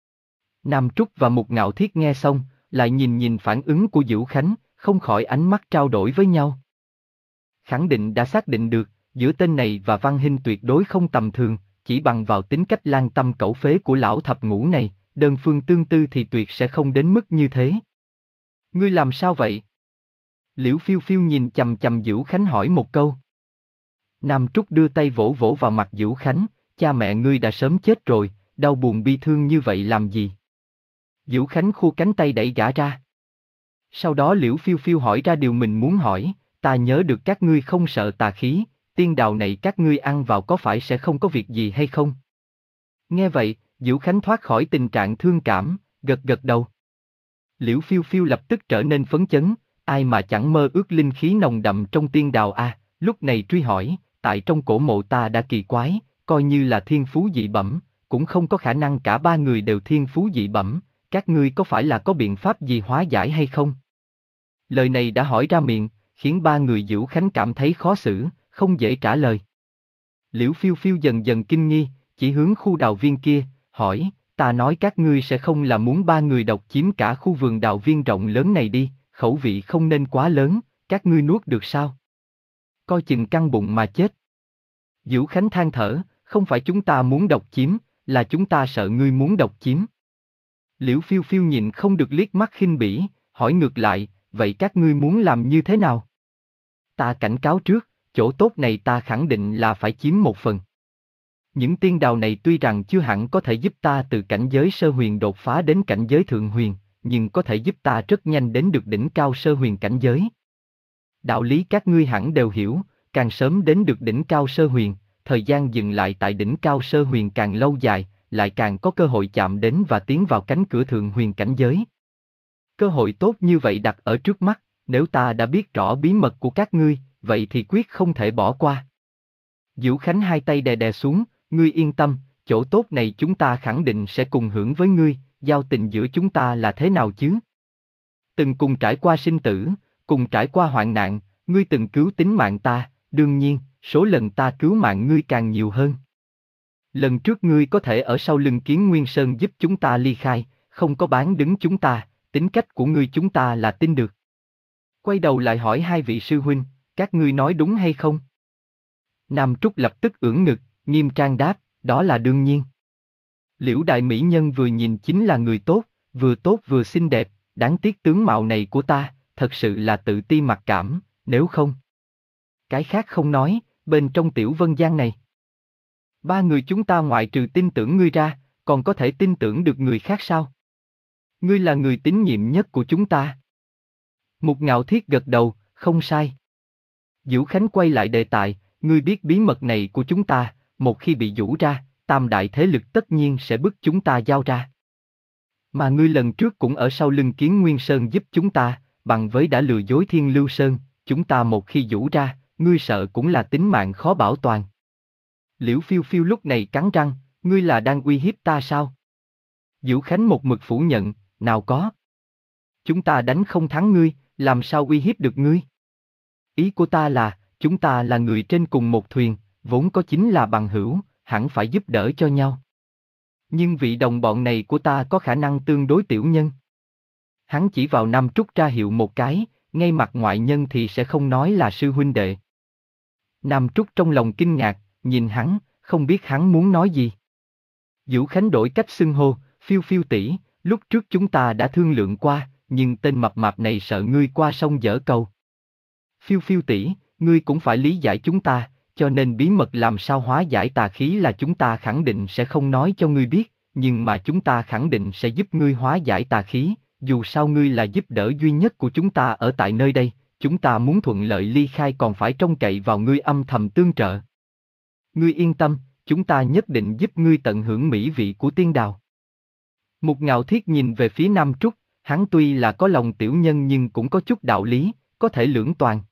Nam Trúc và Mục Ngạo Thiết nghe xong, lại nhìn nhìn phản ứng của Diễu Khánh, không khỏi ánh mắt trao đổi với nhau. Khẳng định đã xác định được, giữa tên này và Văn Hinh tuyệt đối không tầm thường, chỉ bằng vào tính cách lan tâm cẩu phế của lão thập ngũ này, đơn phương tương tư thì tuyệt sẽ không đến mức như thế. Ngươi làm sao vậy? Liễu Phiêu Phiêu nhìn chằm chằm Diễu Khánh hỏi một câu. Nam Trúc đưa tay vỗ vỗ vào mặt Diễu Khánh, cha mẹ ngươi đã sớm chết rồi, đau buồn bi thương như vậy làm gì? Diễu Khánh khua cánh tay đẩy gã ra. Sau đó Liễu Phiêu Phiêu hỏi ra điều mình muốn hỏi, ta nhớ được các ngươi không sợ tà khí, tiên đào này các ngươi ăn vào có phải sẽ không có việc gì hay không? Nghe vậy, Diễu Khánh thoát khỏi tình trạng thương cảm, gật gật đầu. Liễu Phiêu Phiêu lập tức trở nên phấn chấn, ai mà chẳng mơ ước linh khí nồng đậm trong tiên đào a, à, lúc này truy hỏi, tại trong cổ mộ ta đã kỳ quái, coi như là thiên phú dị bẩm, cũng không có khả năng cả ba người đều thiên phú dị bẩm, các ngươi có phải là có biện pháp gì hóa giải hay không? Lời này đã hỏi ra miệng, khiến ba người Diễu Khánh cảm thấy khó xử, không dễ trả lời. Liễu Phiêu Phiêu dần dần kinh nghi, chỉ hướng khu đào viên kia, hỏi, ta nói các ngươi sẽ không là muốn ba người độc chiếm cả khu vườn đào viên rộng lớn này đi, khẩu vị không nên quá lớn, các ngươi nuốt được sao? Coi chừng căng bụng mà chết. Diễu Khánh than thở, không phải chúng ta muốn độc chiếm, là chúng ta sợ ngươi muốn độc chiếm. Liễu Phiêu Phiêu nhìn không được liếc mắt khinh bỉ, hỏi ngược lại, vậy các ngươi muốn làm như thế nào? Ta cảnh cáo trước, chỗ tốt này ta khẳng định là phải chiếm một phần. Những tiên đào này tuy rằng chưa hẳn có thể giúp ta từ cảnh giới sơ huyền đột phá đến cảnh giới thượng huyền, nhưng có thể giúp ta rất nhanh đến được đỉnh cao sơ huyền cảnh giới. Đạo lý các ngươi hẳn đều hiểu, càng sớm đến được đỉnh cao sơ huyền, thời gian dừng lại tại đỉnh cao sơ huyền càng lâu dài, lại càng có cơ hội chạm đến và tiến vào cánh cửa thượng huyền cảnh giới. Cơ hội tốt như vậy đặt ở trước mắt, nếu ta đã biết rõ bí mật của các ngươi, vậy thì quyết không thể bỏ qua. Diệu Khánh hai tay đè đè xuống, ngươi yên tâm, chỗ tốt này chúng ta khẳng định sẽ cùng hưởng với ngươi, giao tình giữa chúng ta là thế nào chứ? Từng cùng trải qua sinh tử, cùng trải qua hoạn nạn, ngươi từng cứu tính mạng ta, đương nhiên, số lần ta cứu mạng ngươi càng nhiều hơn. Lần trước ngươi có thể ở sau lưng Kiến Nguyên Sơn giúp chúng ta ly khai, không có bán đứng chúng ta, tính cách của ngươi chúng ta là tin được. Quay đầu lại hỏi hai vị sư huynh, các ngươi nói đúng hay không? Nam Trúc lập tức ưỡn ngực, nghiêm trang đáp, đó là đương nhiên. Liễu đại mỹ nhân vừa nhìn chính là người tốt, vừa tốt vừa xinh đẹp, đáng tiếc tướng mạo này của ta, thật sự là tự ti mặc cảm, nếu không. Cái khác không nói, bên trong Tiểu Vân Giang này. Ba người chúng ta ngoại trừ tin tưởng ngươi ra, còn có thể tin tưởng được người khác sao? Ngươi là người tín nhiệm nhất của chúng ta. Mục Ngạo Thiết gật đầu, không sai. Diệu Khánh quay lại đề tài, ngươi biết bí mật này của chúng ta, một khi bị giũ ra, tam đại thế lực tất nhiên sẽ bức chúng ta giao ra. Mà ngươi lần trước cũng ở sau lưng Kiến Nguyên Sơn giúp chúng ta, bằng với đã lừa dối Thiên Lưu Sơn, chúng ta một khi giũ ra, ngươi sợ cũng là tính mạng khó bảo toàn. Liễu Phiêu Phiêu lúc này cắn răng, ngươi là đang uy hiếp ta sao? Diệu Khánh một mực phủ nhận, nào có. Chúng ta đánh không thắng ngươi, làm sao uy hiếp được ngươi? Ý của ta là, chúng ta là người trên cùng một thuyền, vốn có chính là bằng hữu, hẳn phải giúp đỡ cho nhau. Nhưng vị đồng bọn này của ta có khả năng tương đối tiểu nhân. Hắn chỉ vào Nam Trúc ra hiệu một cái, ngay mặt ngoại nhân thì sẽ không nói là sư huynh đệ. Nam Trúc trong lòng kinh ngạc, nhìn hắn, không biết hắn muốn nói gì. Diệu Khánh đổi cách xưng hô, Phiêu Phiêu tỷ, lúc trước chúng ta đã thương lượng qua, nhưng tên mập mạp này sợ ngươi qua sông dở cầu. Phiêu Phiêu tỷ, ngươi cũng phải lý giải chúng ta, cho nên bí mật làm sao hóa giải tà khí là chúng ta khẳng định sẽ không nói cho ngươi biết, nhưng mà chúng ta khẳng định sẽ giúp ngươi hóa giải tà khí, dù sao ngươi là giúp đỡ duy nhất của chúng ta ở tại nơi đây, chúng ta muốn thuận lợi ly khai còn phải trông cậy vào ngươi âm thầm tương trợ. Ngươi yên tâm, chúng ta nhất định giúp ngươi tận hưởng mỹ vị của tiên đào. Mục Ngạo Thiết nhìn về phía Nam Trúc, hắn tuy là có lòng tiểu nhân nhưng cũng có chút đạo lý, có thể lưỡng toàn.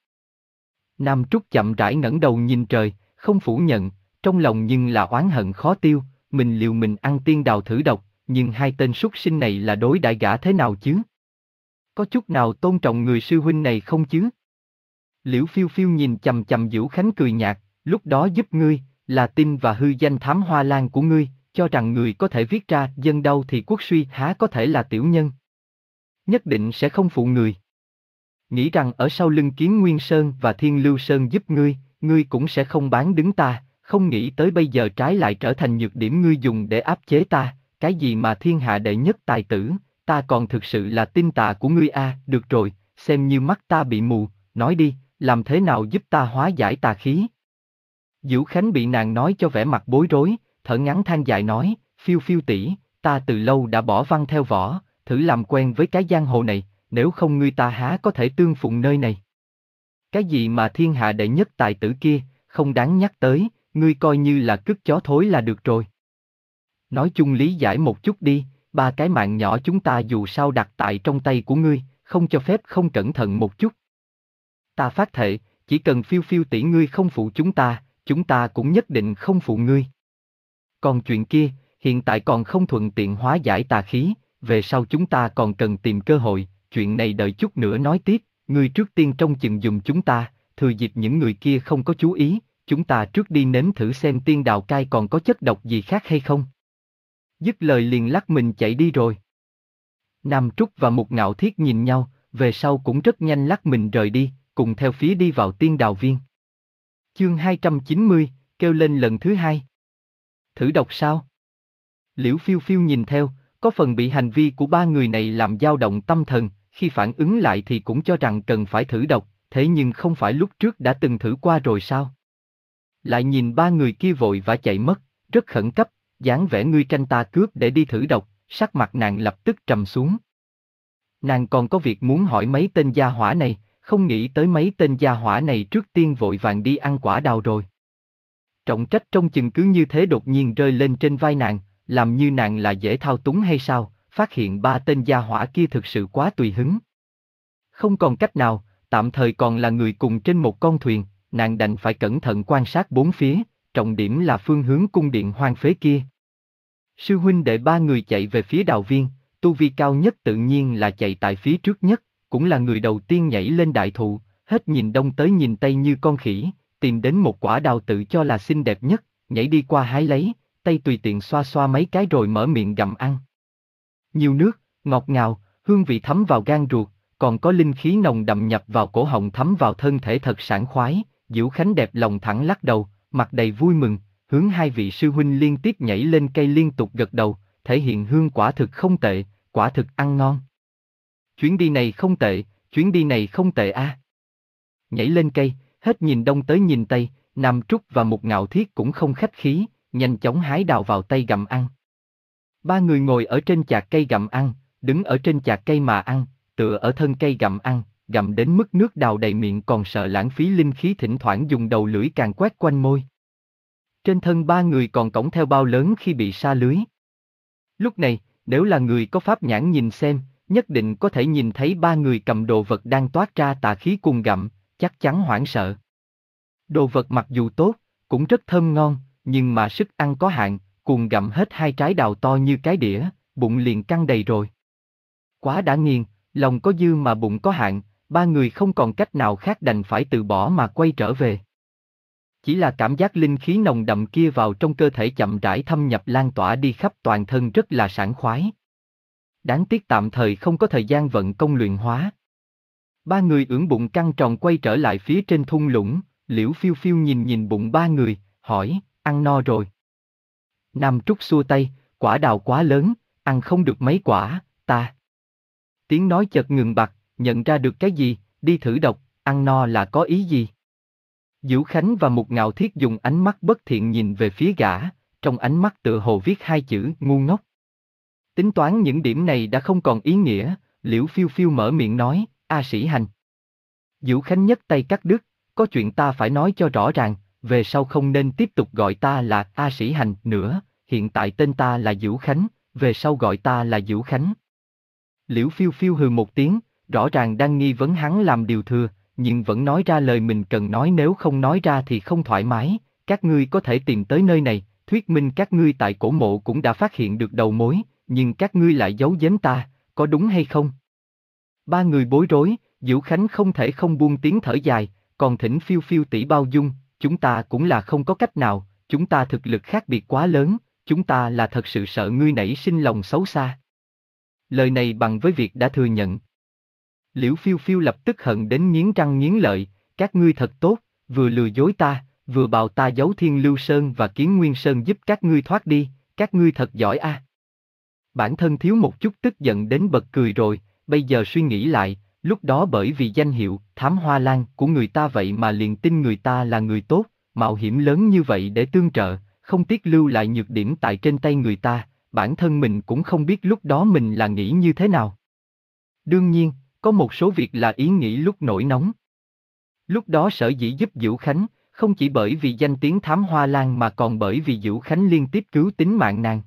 Nam Trúc chậm rãi ngẩng đầu nhìn trời, không phủ nhận, trong lòng nhưng là oán hận khó tiêu, mình liều mình ăn tiên đào thử độc, nhưng hai tên súc sinh này là đối đãi gã thế nào chứ? Có chút nào tôn trọng người sư huynh này không chứ? Liễu Phiêu Phiêu nhìn chằm chằm Diệu Khánh cười nhạt, lúc đó giúp ngươi, là tin và hư danh thám hoa lan của ngươi, cho rằng người có thể viết ra dân đau thì quốc suy há có thể là tiểu nhân. Nhất định sẽ không phụ người. Nghĩ rằng ở sau lưng Kiến Nguyên Sơn và Thiên Lưu Sơn giúp ngươi, ngươi cũng sẽ không bán đứng ta, không nghĩ tới bây giờ trái lại trở thành nhược điểm ngươi dùng để áp chế ta, cái gì mà thiên hạ đệ nhất tài tử, ta còn thực sự là tin tà của ngươi a, à, được rồi, xem như mắt ta bị mù, nói đi, làm thế nào giúp ta hóa giải tà khí? Diệu Khánh bị nàng nói cho vẻ mặt bối rối, thở ngắn than dài nói, Phiêu Phiêu tỷ, ta từ lâu đã bỏ văn theo võ, thử làm quen với cái giang hồ này, nếu không ngươi ta há có thể tương phụng nơi này. Cái gì mà thiên hạ đệ nhất tài tử kia, không đáng nhắc tới, ngươi coi như là cứt chó thối là được rồi. Nói chung lý giải một chút đi, ba cái mạng nhỏ chúng ta dù sao đặt tại trong tay của ngươi, không cho phép không cẩn thận một chút. Ta phát thệ, chỉ cần Phiêu Phiêu tỷ ngươi không phụ chúng ta, chúng ta cũng nhất định không phụ ngươi. Còn chuyện kia, hiện tại còn không thuận tiện hóa giải tà khí, về sau chúng ta còn cần tìm cơ hội, chuyện này đợi chút nữa nói tiếp, ngươi trước tiên trông chừng dùng chúng ta, thừa dịp những người kia không có chú ý, chúng ta trước đi nếm thử xem tiên đào cai còn có chất độc gì khác hay không. Dứt lời liền lắc mình chạy đi rồi. Nam Trúc và Mục Ngạo Thiết nhìn nhau, về sau cũng rất nhanh lắc mình rời đi, cùng theo phía đi vào tiên đào viên. Chương hai trăm chín mươi, kêu lên lần thứ hai. Thử độc sao? Liễu Phiêu Phiêu nhìn theo, có phần bị hành vi của ba người này làm dao động tâm thần, khi phản ứng lại thì cũng cho rằng cần phải thử độc, thế nhưng không phải lúc trước đã từng thử qua rồi sao? Lại nhìn ba người kia vội vã chạy mất, rất khẩn cấp, dáng vẻ ngươi tranh ta cướp để đi thử độc, sắc mặt nàng lập tức trầm xuống. Nàng còn có việc muốn hỏi mấy tên gia hỏa này, không nghĩ tới mấy tên gia hỏa này trước tiên vội vàng đi ăn quả đào rồi. Trọng trách trong chừng cứ như thế đột nhiên rơi lên trên vai nàng, làm như nàng là dễ thao túng hay sao, phát hiện ba tên gia hỏa kia thực sự quá tùy hứng. Không còn cách nào, tạm thời còn là người cùng trên một con thuyền, nàng đành phải cẩn thận quan sát bốn phía, trọng điểm là phương hướng cung điện hoang phế kia. Sư huynh đệ ba người chạy về phía đào viên, tu vi cao nhất tự nhiên là chạy tại phía trước nhất, cũng là người đầu tiên nhảy lên đại thụ, hết nhìn đông tới nhìn tây như con khỉ, tìm đến một quả đào tự cho là xinh đẹp nhất, nhảy đi qua hái lấy, tay tùy tiện xoa xoa mấy cái rồi mở miệng gặm ăn. Nhiều nước, ngọt ngào, hương vị thấm vào gan ruột, còn có linh khí nồng đậm nhập vào cổ họng thấm vào thân thể thật sảng khoái. Diễu Khánh đẹp lòng thẳng lắc đầu, mặt đầy vui mừng, hướng hai vị sư huynh liên tiếp nhảy lên cây liên tục gật đầu, thể hiện hương quả thực không tệ, quả thực ăn ngon. Chuyến đi này không tệ, chuyến đi này không tệ a. À. Nhảy lên cây, hết nhìn đông tới nhìn tây, Nam Trúc và Mục Ngạo Thiết cũng không khách khí, nhanh chóng hái đào vào tay gặm ăn. Ba người ngồi ở trên chạc cây gặm ăn, đứng ở trên chạc cây mà ăn, tựa ở thân cây gặm ăn, gặm đến mức nước đào đầy miệng còn sợ lãng phí linh khí, thỉnh thoảng dùng đầu lưỡi càng quét quanh môi. Trên thân ba người còn cõng theo bao lớn khi bị sa lưới. Lúc này, nếu là người có pháp nhãn nhìn xem, nhất định có thể nhìn thấy ba người cầm đồ vật đang toát ra tà khí cùng gặm, chắc chắn hoảng sợ. Đồ vật mặc dù tốt, cũng rất thơm ngon, nhưng mà sức ăn có hạn, cuồng gặm hết hai trái đào to như cái đĩa, bụng liền căng đầy rồi. Quá đã nghiền, lòng có dư mà bụng có hạn, ba người không còn cách nào khác đành phải từ bỏ mà quay trở về. Chỉ là cảm giác linh khí nồng đậm kia vào trong cơ thể chậm rãi thâm nhập lan tỏa đi khắp toàn thân rất là sảng khoái. Đáng tiếc tạm thời không có thời gian vận công luyện hóa. Ba người ưỡn bụng căng tròn quay trở lại phía trên thung lũng, Liễu Phiêu Phiêu nhìn nhìn bụng ba người, hỏi, ăn no rồi. Nam Trúc xua tay, quả đào quá lớn, ăn không được mấy quả, ta. Tiếng nói chợt ngừng bặt, nhận ra được cái gì, đi thử độc, ăn no là có ý gì? Diễu Khánh và Mục Ngạo Thiết dùng ánh mắt bất thiện nhìn về phía gã, trong ánh mắt tựa hồ viết hai chữ ngu ngốc. Tính toán những điểm này đã không còn ý nghĩa, Liễu Phiêu Phiêu mở miệng nói, A Sĩ Hành. Diễu Khánh nhấc tay cắt đứt, có chuyện ta phải nói cho rõ ràng, về sau không nên tiếp tục gọi ta là A Sĩ Hành nữa, hiện tại tên ta là Diễu Khánh, về sau gọi ta là Diễu Khánh. Liễu Phiêu Phiêu hừ một tiếng, rõ ràng đang nghi vấn hắn làm điều thừa, nhưng vẫn nói ra lời mình cần nói, nếu không nói ra thì không thoải mái, các ngươi có thể tìm tới nơi này, thuyết minh các ngươi tại cổ mộ cũng đã phát hiện được đầu mối, nhưng các ngươi lại giấu giếm ta, có đúng hay không? Ba người bối rối, Diễu Khánh không thể không buông tiếng thở dài, còn thỉnh Phiêu Phiêu tỷ bao dung, chúng ta cũng là không có cách nào, chúng ta thực lực khác biệt quá lớn, chúng ta là thật sự sợ ngươi nảy sinh lòng xấu xa. Lời này bằng với việc đã thừa nhận. Liễu Phiêu Phiêu lập tức hận đến nghiến răng nghiến lợi, các ngươi thật tốt, vừa lừa dối ta, vừa bảo ta giấu Thiên Lưu Sơn và Kiến Nguyên Sơn giúp các ngươi thoát đi, các ngươi thật giỏi a. À. Bản thân thiếu một chút tức giận đến bật cười rồi, bây giờ suy nghĩ lại, lúc đó bởi vì danh hiệu Thám Hoa Lan của người ta vậy mà liền tin người ta là người tốt, mạo hiểm lớn như vậy để tương trợ, không tiếc lưu lại nhược điểm tại trên tay người ta, bản thân mình cũng không biết lúc đó mình là nghĩ như thế nào. Đương nhiên, có một số việc là ý nghĩ lúc nổi nóng. Lúc đó sở dĩ giúp Diễu Khánh, không chỉ bởi vì danh tiếng Thám Hoa Lan mà còn bởi vì Diễu Khánh liên tiếp cứu tính mạng nàng.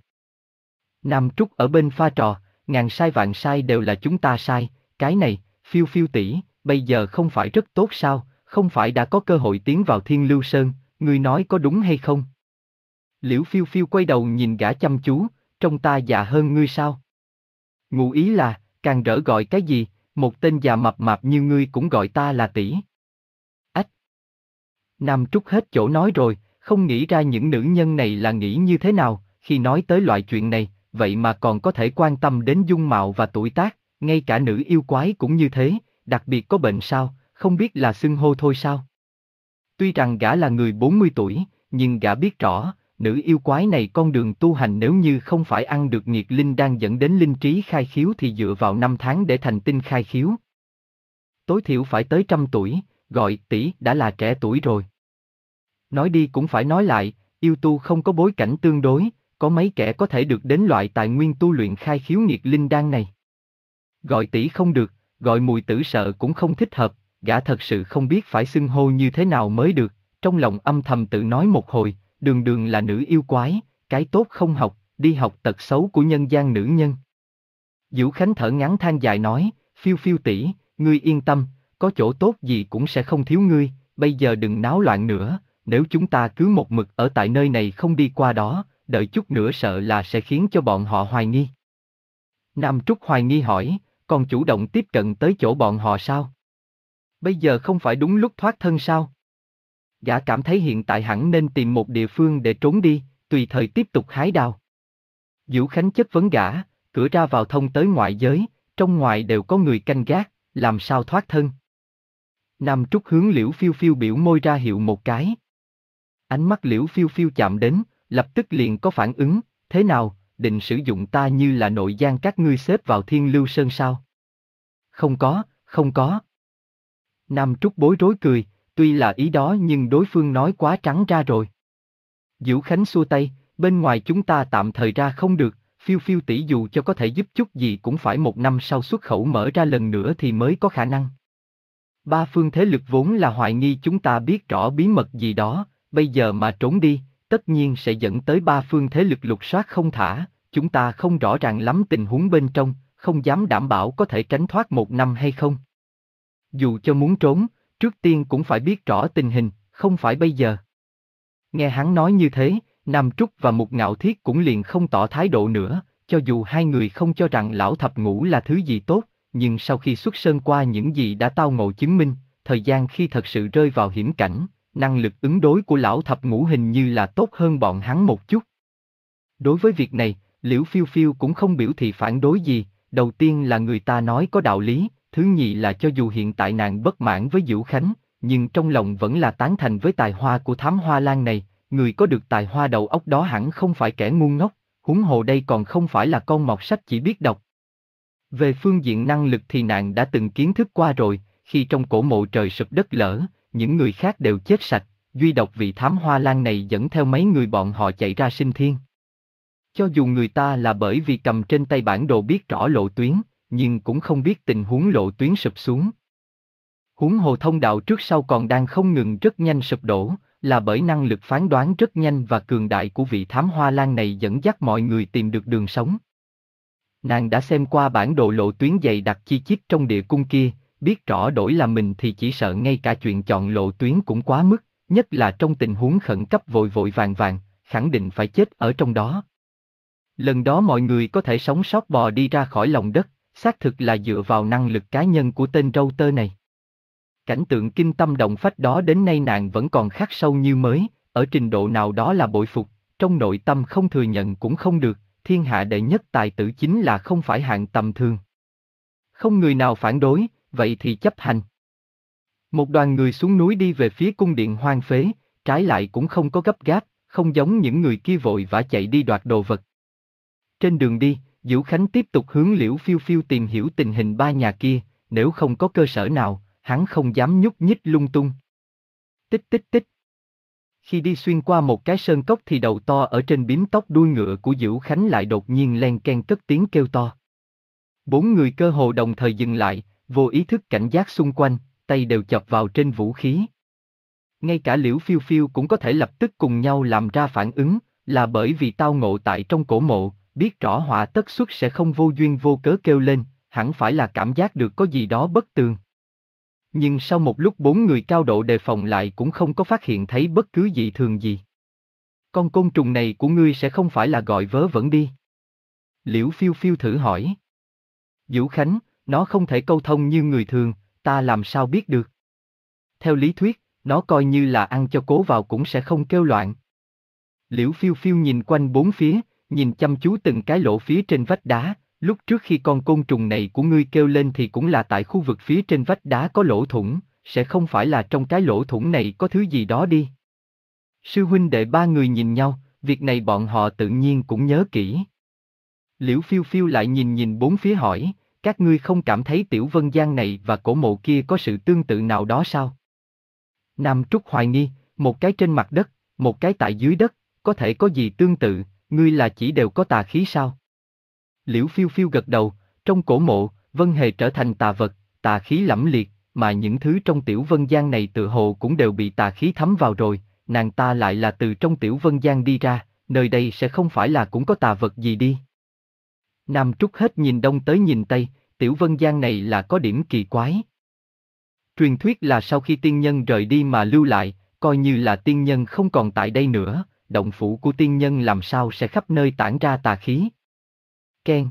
Nam Trúc ở bên pha trò, ngàn sai vạn sai đều là chúng ta sai, cái này, Phiêu Phiêu tỷ, bây giờ không phải rất tốt sao, không phải đã có cơ hội tiến vào Thiên Lưu Sơn, ngươi nói có đúng hay không? Liễu Phiêu Phiêu quay đầu nhìn gã chăm chú, trông ta già hơn ngươi sao? Ngụ ý là, càng rỡ gọi cái gì, một tên già mập mạp như ngươi cũng gọi ta là tỷ. Ách! Nam Trúc hết chỗ nói rồi, không nghĩ ra những nữ nhân này là nghĩ như thế nào, khi nói tới loại chuyện này, vậy mà còn có thể quan tâm đến dung mạo và tuổi tác, ngay cả nữ yêu quái cũng như thế, đặc biệt có bệnh sao, không biết là xưng hô thôi sao? Tuy rằng gã là người bốn mươi tuổi, nhưng gã biết rõ, nữ yêu quái này con đường tu hành nếu như không phải ăn được nghiệt linh đang dẫn đến linh trí khai khiếu thì dựa vào năm tháng để thành tinh khai khiếu. Tối thiểu phải tới trăm tuổi, gọi tỷ đã là trẻ tuổi rồi. Nói đi cũng phải nói lại, yêu tu không có bối cảnh tương đối, có mấy kẻ có thể được đến loại tài nguyên tu luyện khai khiếu nghiệt linh đan này. Gọi tỷ không được, gọi mùi tử sợ cũng không thích hợp, gã thật sự không biết phải xưng hô như thế nào mới được, trong lòng âm thầm tự nói một hồi, đường đường là nữ yêu quái, cái tốt không học, đi học tật xấu của nhân gian nữ nhân. Vũ Khánh thở ngắn than dài nói, phiêu phiêu tỷ, ngươi yên tâm, có chỗ tốt gì cũng sẽ không thiếu ngươi, bây giờ đừng náo loạn nữa, nếu chúng ta cứ một mực ở tại nơi này không đi qua đó, đợi chút nữa sợ là sẽ khiến cho bọn họ hoài nghi. Nam Trúc hoài nghi hỏi, còn chủ động tiếp cận tới chỗ bọn họ sao? Bây giờ không phải đúng lúc thoát thân sao? Gã cảm thấy hiện tại hẳn nên tìm một địa phương để trốn đi, tùy thời tiếp tục hái đào. Vũ Khánh chất vấn gã, cửa ra vào thông tới ngoại giới, trong ngoài đều có người canh gác, làm sao thoát thân? Nam Trúc hướng Liễu Phiêu Phiêu biểu môi ra hiệu một cái. Ánh mắt Liễu Phiêu Phiêu chạm đến, lập tức liền có phản ứng, thế nào, định sử dụng ta như là nội gián các ngươi xếp vào Thiên Lưu Sơn sao? Không có, không có. Nam Trúc bối rối cười, tuy là ý đó nhưng đối phương nói quá trắng ra rồi. Vũ Khánh xua tay, bên ngoài chúng ta tạm thời ra không được, Phiêu Phiêu tỷ dù cho có thể giúp chút gì cũng phải một năm sau xuất khẩu mở ra lần nữa thì mới có khả năng. Ba phương thế lực vốn là hoài nghi chúng ta biết rõ bí mật gì đó, bây giờ mà trốn đi, tất nhiên sẽ dẫn tới ba phương thế lực lục soát không thả, chúng ta không rõ ràng lắm tình huống bên trong, không dám đảm bảo có thể tránh thoát một năm hay không. Dù cho muốn trốn, trước tiên cũng phải biết rõ tình hình, không phải bây giờ. Nghe hắn nói như thế, Nam Trúc và Mục Ngạo Thiết cũng liền không tỏ thái độ nữa, cho dù hai người không cho rằng lão thập ngũ là thứ gì tốt, nhưng sau khi xuất sơn qua những gì đã tao ngộ chứng minh, thời gian khi thật sự rơi vào hiểm cảnh, năng lực ứng đối của lão thập ngũ hình như là tốt hơn bọn hắn một chút. Đối với việc này, Liễu Phiêu Phiêu cũng không biểu thị phản đối gì, đầu tiên là người ta nói có đạo lý, thứ nhì là cho dù hiện tại nàng bất mãn với Vũ Khánh, nhưng trong lòng vẫn là tán thành với tài hoa của thám hoa lan này, người có được tài hoa đầu óc đó hẳn không phải kẻ ngu ngốc, huống hồ đây còn không phải là con mọt sách chỉ biết đọc. Về phương diện năng lực thì nàng đã từng kiến thức qua rồi, khi trong cổ mộ trời sụp đất lở, những người khác đều chết sạch, duy độc vị thám hoa lan này dẫn theo mấy người bọn họ chạy ra sinh thiên. Cho dù người ta là bởi vì cầm trên tay bản đồ biết rõ lộ tuyến, nhưng cũng không biết tình huống lộ tuyến sụp xuống. Huống hồ thông đạo trước sau còn đang không ngừng rất nhanh sụp đổ, là bởi năng lực phán đoán rất nhanh và cường đại của vị thám hoa lan này dẫn dắt mọi người tìm được đường sống. Nàng đã xem qua bản đồ lộ tuyến dày đặc chi chít trong địa cung kia, biết rõ đổi là mình thì chỉ sợ ngay cả chuyện chọn lộ tuyến cũng quá mức, nhất là trong tình huống khẩn cấp vội vội vàng vàng, khẳng định phải chết ở trong đó. Lần đó mọi người có thể sống sót bò đi ra khỏi lòng đất, xác thực là dựa vào năng lực cá nhân của tên râu tơ này. Cảnh tượng kinh tâm động phách đó đến nay nàng vẫn còn khắc sâu như mới, ở trình độ nào đó là bội phục, trong nội tâm không thừa nhận cũng không được, thiên hạ đệ nhất tài tử chính là không phải hạng tầm thường. Không người nào phản đối, vậy thì chấp hành. Một đoàn người xuống núi đi về phía cung điện hoang phế, trái lại cũng không có gấp gáp, không giống những người kia vội vã chạy đi đoạt đồ vật. Trên đường đi, Vũ Khánh tiếp tục hướng Liễu Phiêu Phiêu tìm hiểu tình hình ba nhà kia, nếu không có cơ sở nào, hắn không dám nhúc nhích lung tung. Tích tích tích. Khi đi xuyên qua một cái sơn cốc thì đầu to ở trên bím tóc đuôi ngựa của Vũ Khánh lại đột nhiên len ken cất tiếng kêu to. Bốn người cơ hồ đồng thời dừng lại, vô ý thức cảnh giác xung quanh, tay đều chập vào trên vũ khí. Ngay cả Liễu Phiêu Phiêu cũng có thể lập tức cùng nhau làm ra phản ứng, là bởi vì tao ngộ tại trong cổ mộ, biết rõ họa tất xuất sẽ không vô duyên vô cớ kêu lên, hẳn phải là cảm giác được có gì đó bất tường. Nhưng sau một lúc bốn người cao độ đề phòng lại cũng không có phát hiện thấy bất cứ dị thường gì. Con côn trùng này của ngươi sẽ không phải là gọi vớ vẩn đi. Liễu Phiêu Phiêu thử hỏi. Vũ Khánh, nó không thể câu thông như người thường, ta làm sao biết được. Theo lý thuyết, nó coi như là ăn cho cố vào cũng sẽ không kêu loạn. Liễu Phiêu Phiêu nhìn quanh bốn phía, nhìn chăm chú từng cái lỗ phía trên vách đá, lúc trước khi con côn trùng này của ngươi kêu lên thì cũng là tại khu vực phía trên vách đá có lỗ thủng, sẽ không phải là trong cái lỗ thủng này có thứ gì đó đi. Sư huynh đệ ba người nhìn nhau, việc này bọn họ tự nhiên cũng nhớ kỹ. Liễu Phiêu Phiêu lại nhìn nhìn bốn phía hỏi, các ngươi không cảm thấy Tiểu Vân Giang này và cổ mộ kia có sự tương tự nào đó sao? Nam Trúc hoài nghi, một cái trên mặt đất, một cái tại dưới đất, có thể có gì tương tự, ngươi là chỉ đều có tà khí sao? Liễu Phiêu Phiêu gật đầu, trong cổ mộ, Vân Hề trở thành tà vật, tà khí lẫm liệt, mà những thứ trong tiểu vân gian này tự hồ cũng đều bị tà khí thấm vào rồi, nàng ta lại là từ trong tiểu vân gian đi ra, nơi đây sẽ không phải là cũng có tà vật gì đi. Nam Trúc hết nhìn đông tới nhìn tây, tiểu vân gian này là có điểm kỳ quái. Truyền thuyết là sau khi tiên nhân rời đi mà lưu lại, coi như là tiên nhân không còn tại đây nữa, động phủ của tiên nhân làm sao sẽ khắp nơi tản ra tà khí. Keng.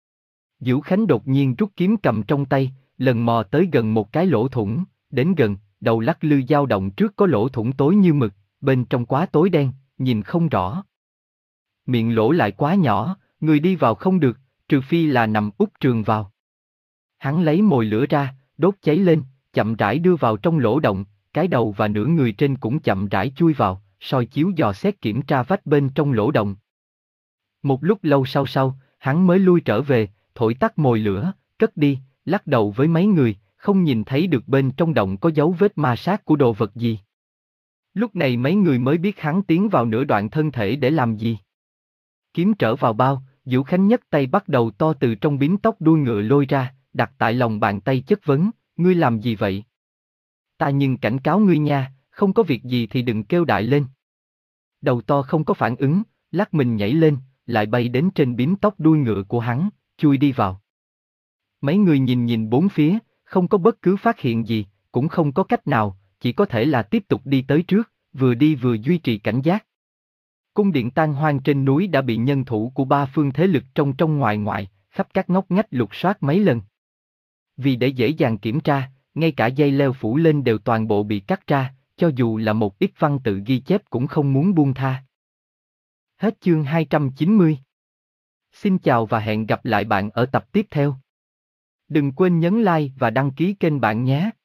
Vũ Khánh đột nhiên rút kiếm cầm trong tay, lần mò tới gần một cái lỗ thủng, đến gần, đầu lắc lư dao động trước có lỗ thủng tối như mực, bên trong quá tối đen, nhìn không rõ. Miệng lỗ lại quá nhỏ, người đi vào không được, trừ phi là nằm úp trường vào. Hắn lấy mồi lửa ra, đốt cháy lên, chậm rãi đưa vào trong lỗ động, cái đầu và nửa người trên cũng chậm rãi chui vào, soi chiếu dò xét kiểm tra vách bên trong lỗ động. Một lúc lâu sau sau, hắn mới lui trở về, thổi tắt mồi lửa, cất đi, lắc đầu với mấy người, không nhìn thấy được bên trong động có dấu vết ma sát của đồ vật gì. Lúc này mấy người mới biết hắn tiến vào nửa đoạn thân thể để làm gì. Kiếm trở vào bao, Vũ Khánh nhấc tay bắt đầu to từ trong bím tóc đuôi ngựa lôi ra, đặt tại lòng bàn tay chất vấn, ngươi làm gì vậy? Ta nhưng cảnh cáo ngươi nha, không có việc gì thì đừng kêu đại lên. Đầu to không có phản ứng, lắc mình nhảy lên, lại bay đến trên bím tóc đuôi ngựa của hắn, chui đi vào. Mấy người nhìn nhìn bốn phía, không có bất cứ phát hiện gì, cũng không có cách nào, chỉ có thể là tiếp tục đi tới trước, vừa đi vừa duy trì cảnh giác. Cung điện tan hoang trên núi đã bị nhân thủ của ba phương thế lực trong trong ngoài ngoại, khắp các ngóc ngách lục soát mấy lần. Vì để dễ dàng kiểm tra, ngay cả dây leo phủ lên đều toàn bộ bị cắt ra, cho dù là một ít văn tự ghi chép cũng không muốn buông tha. Hết chương hai trăm chín mươi. Xin chào và hẹn gặp lại bạn ở tập tiếp theo. Đừng quên nhấn like và đăng ký kênh bạn nhé.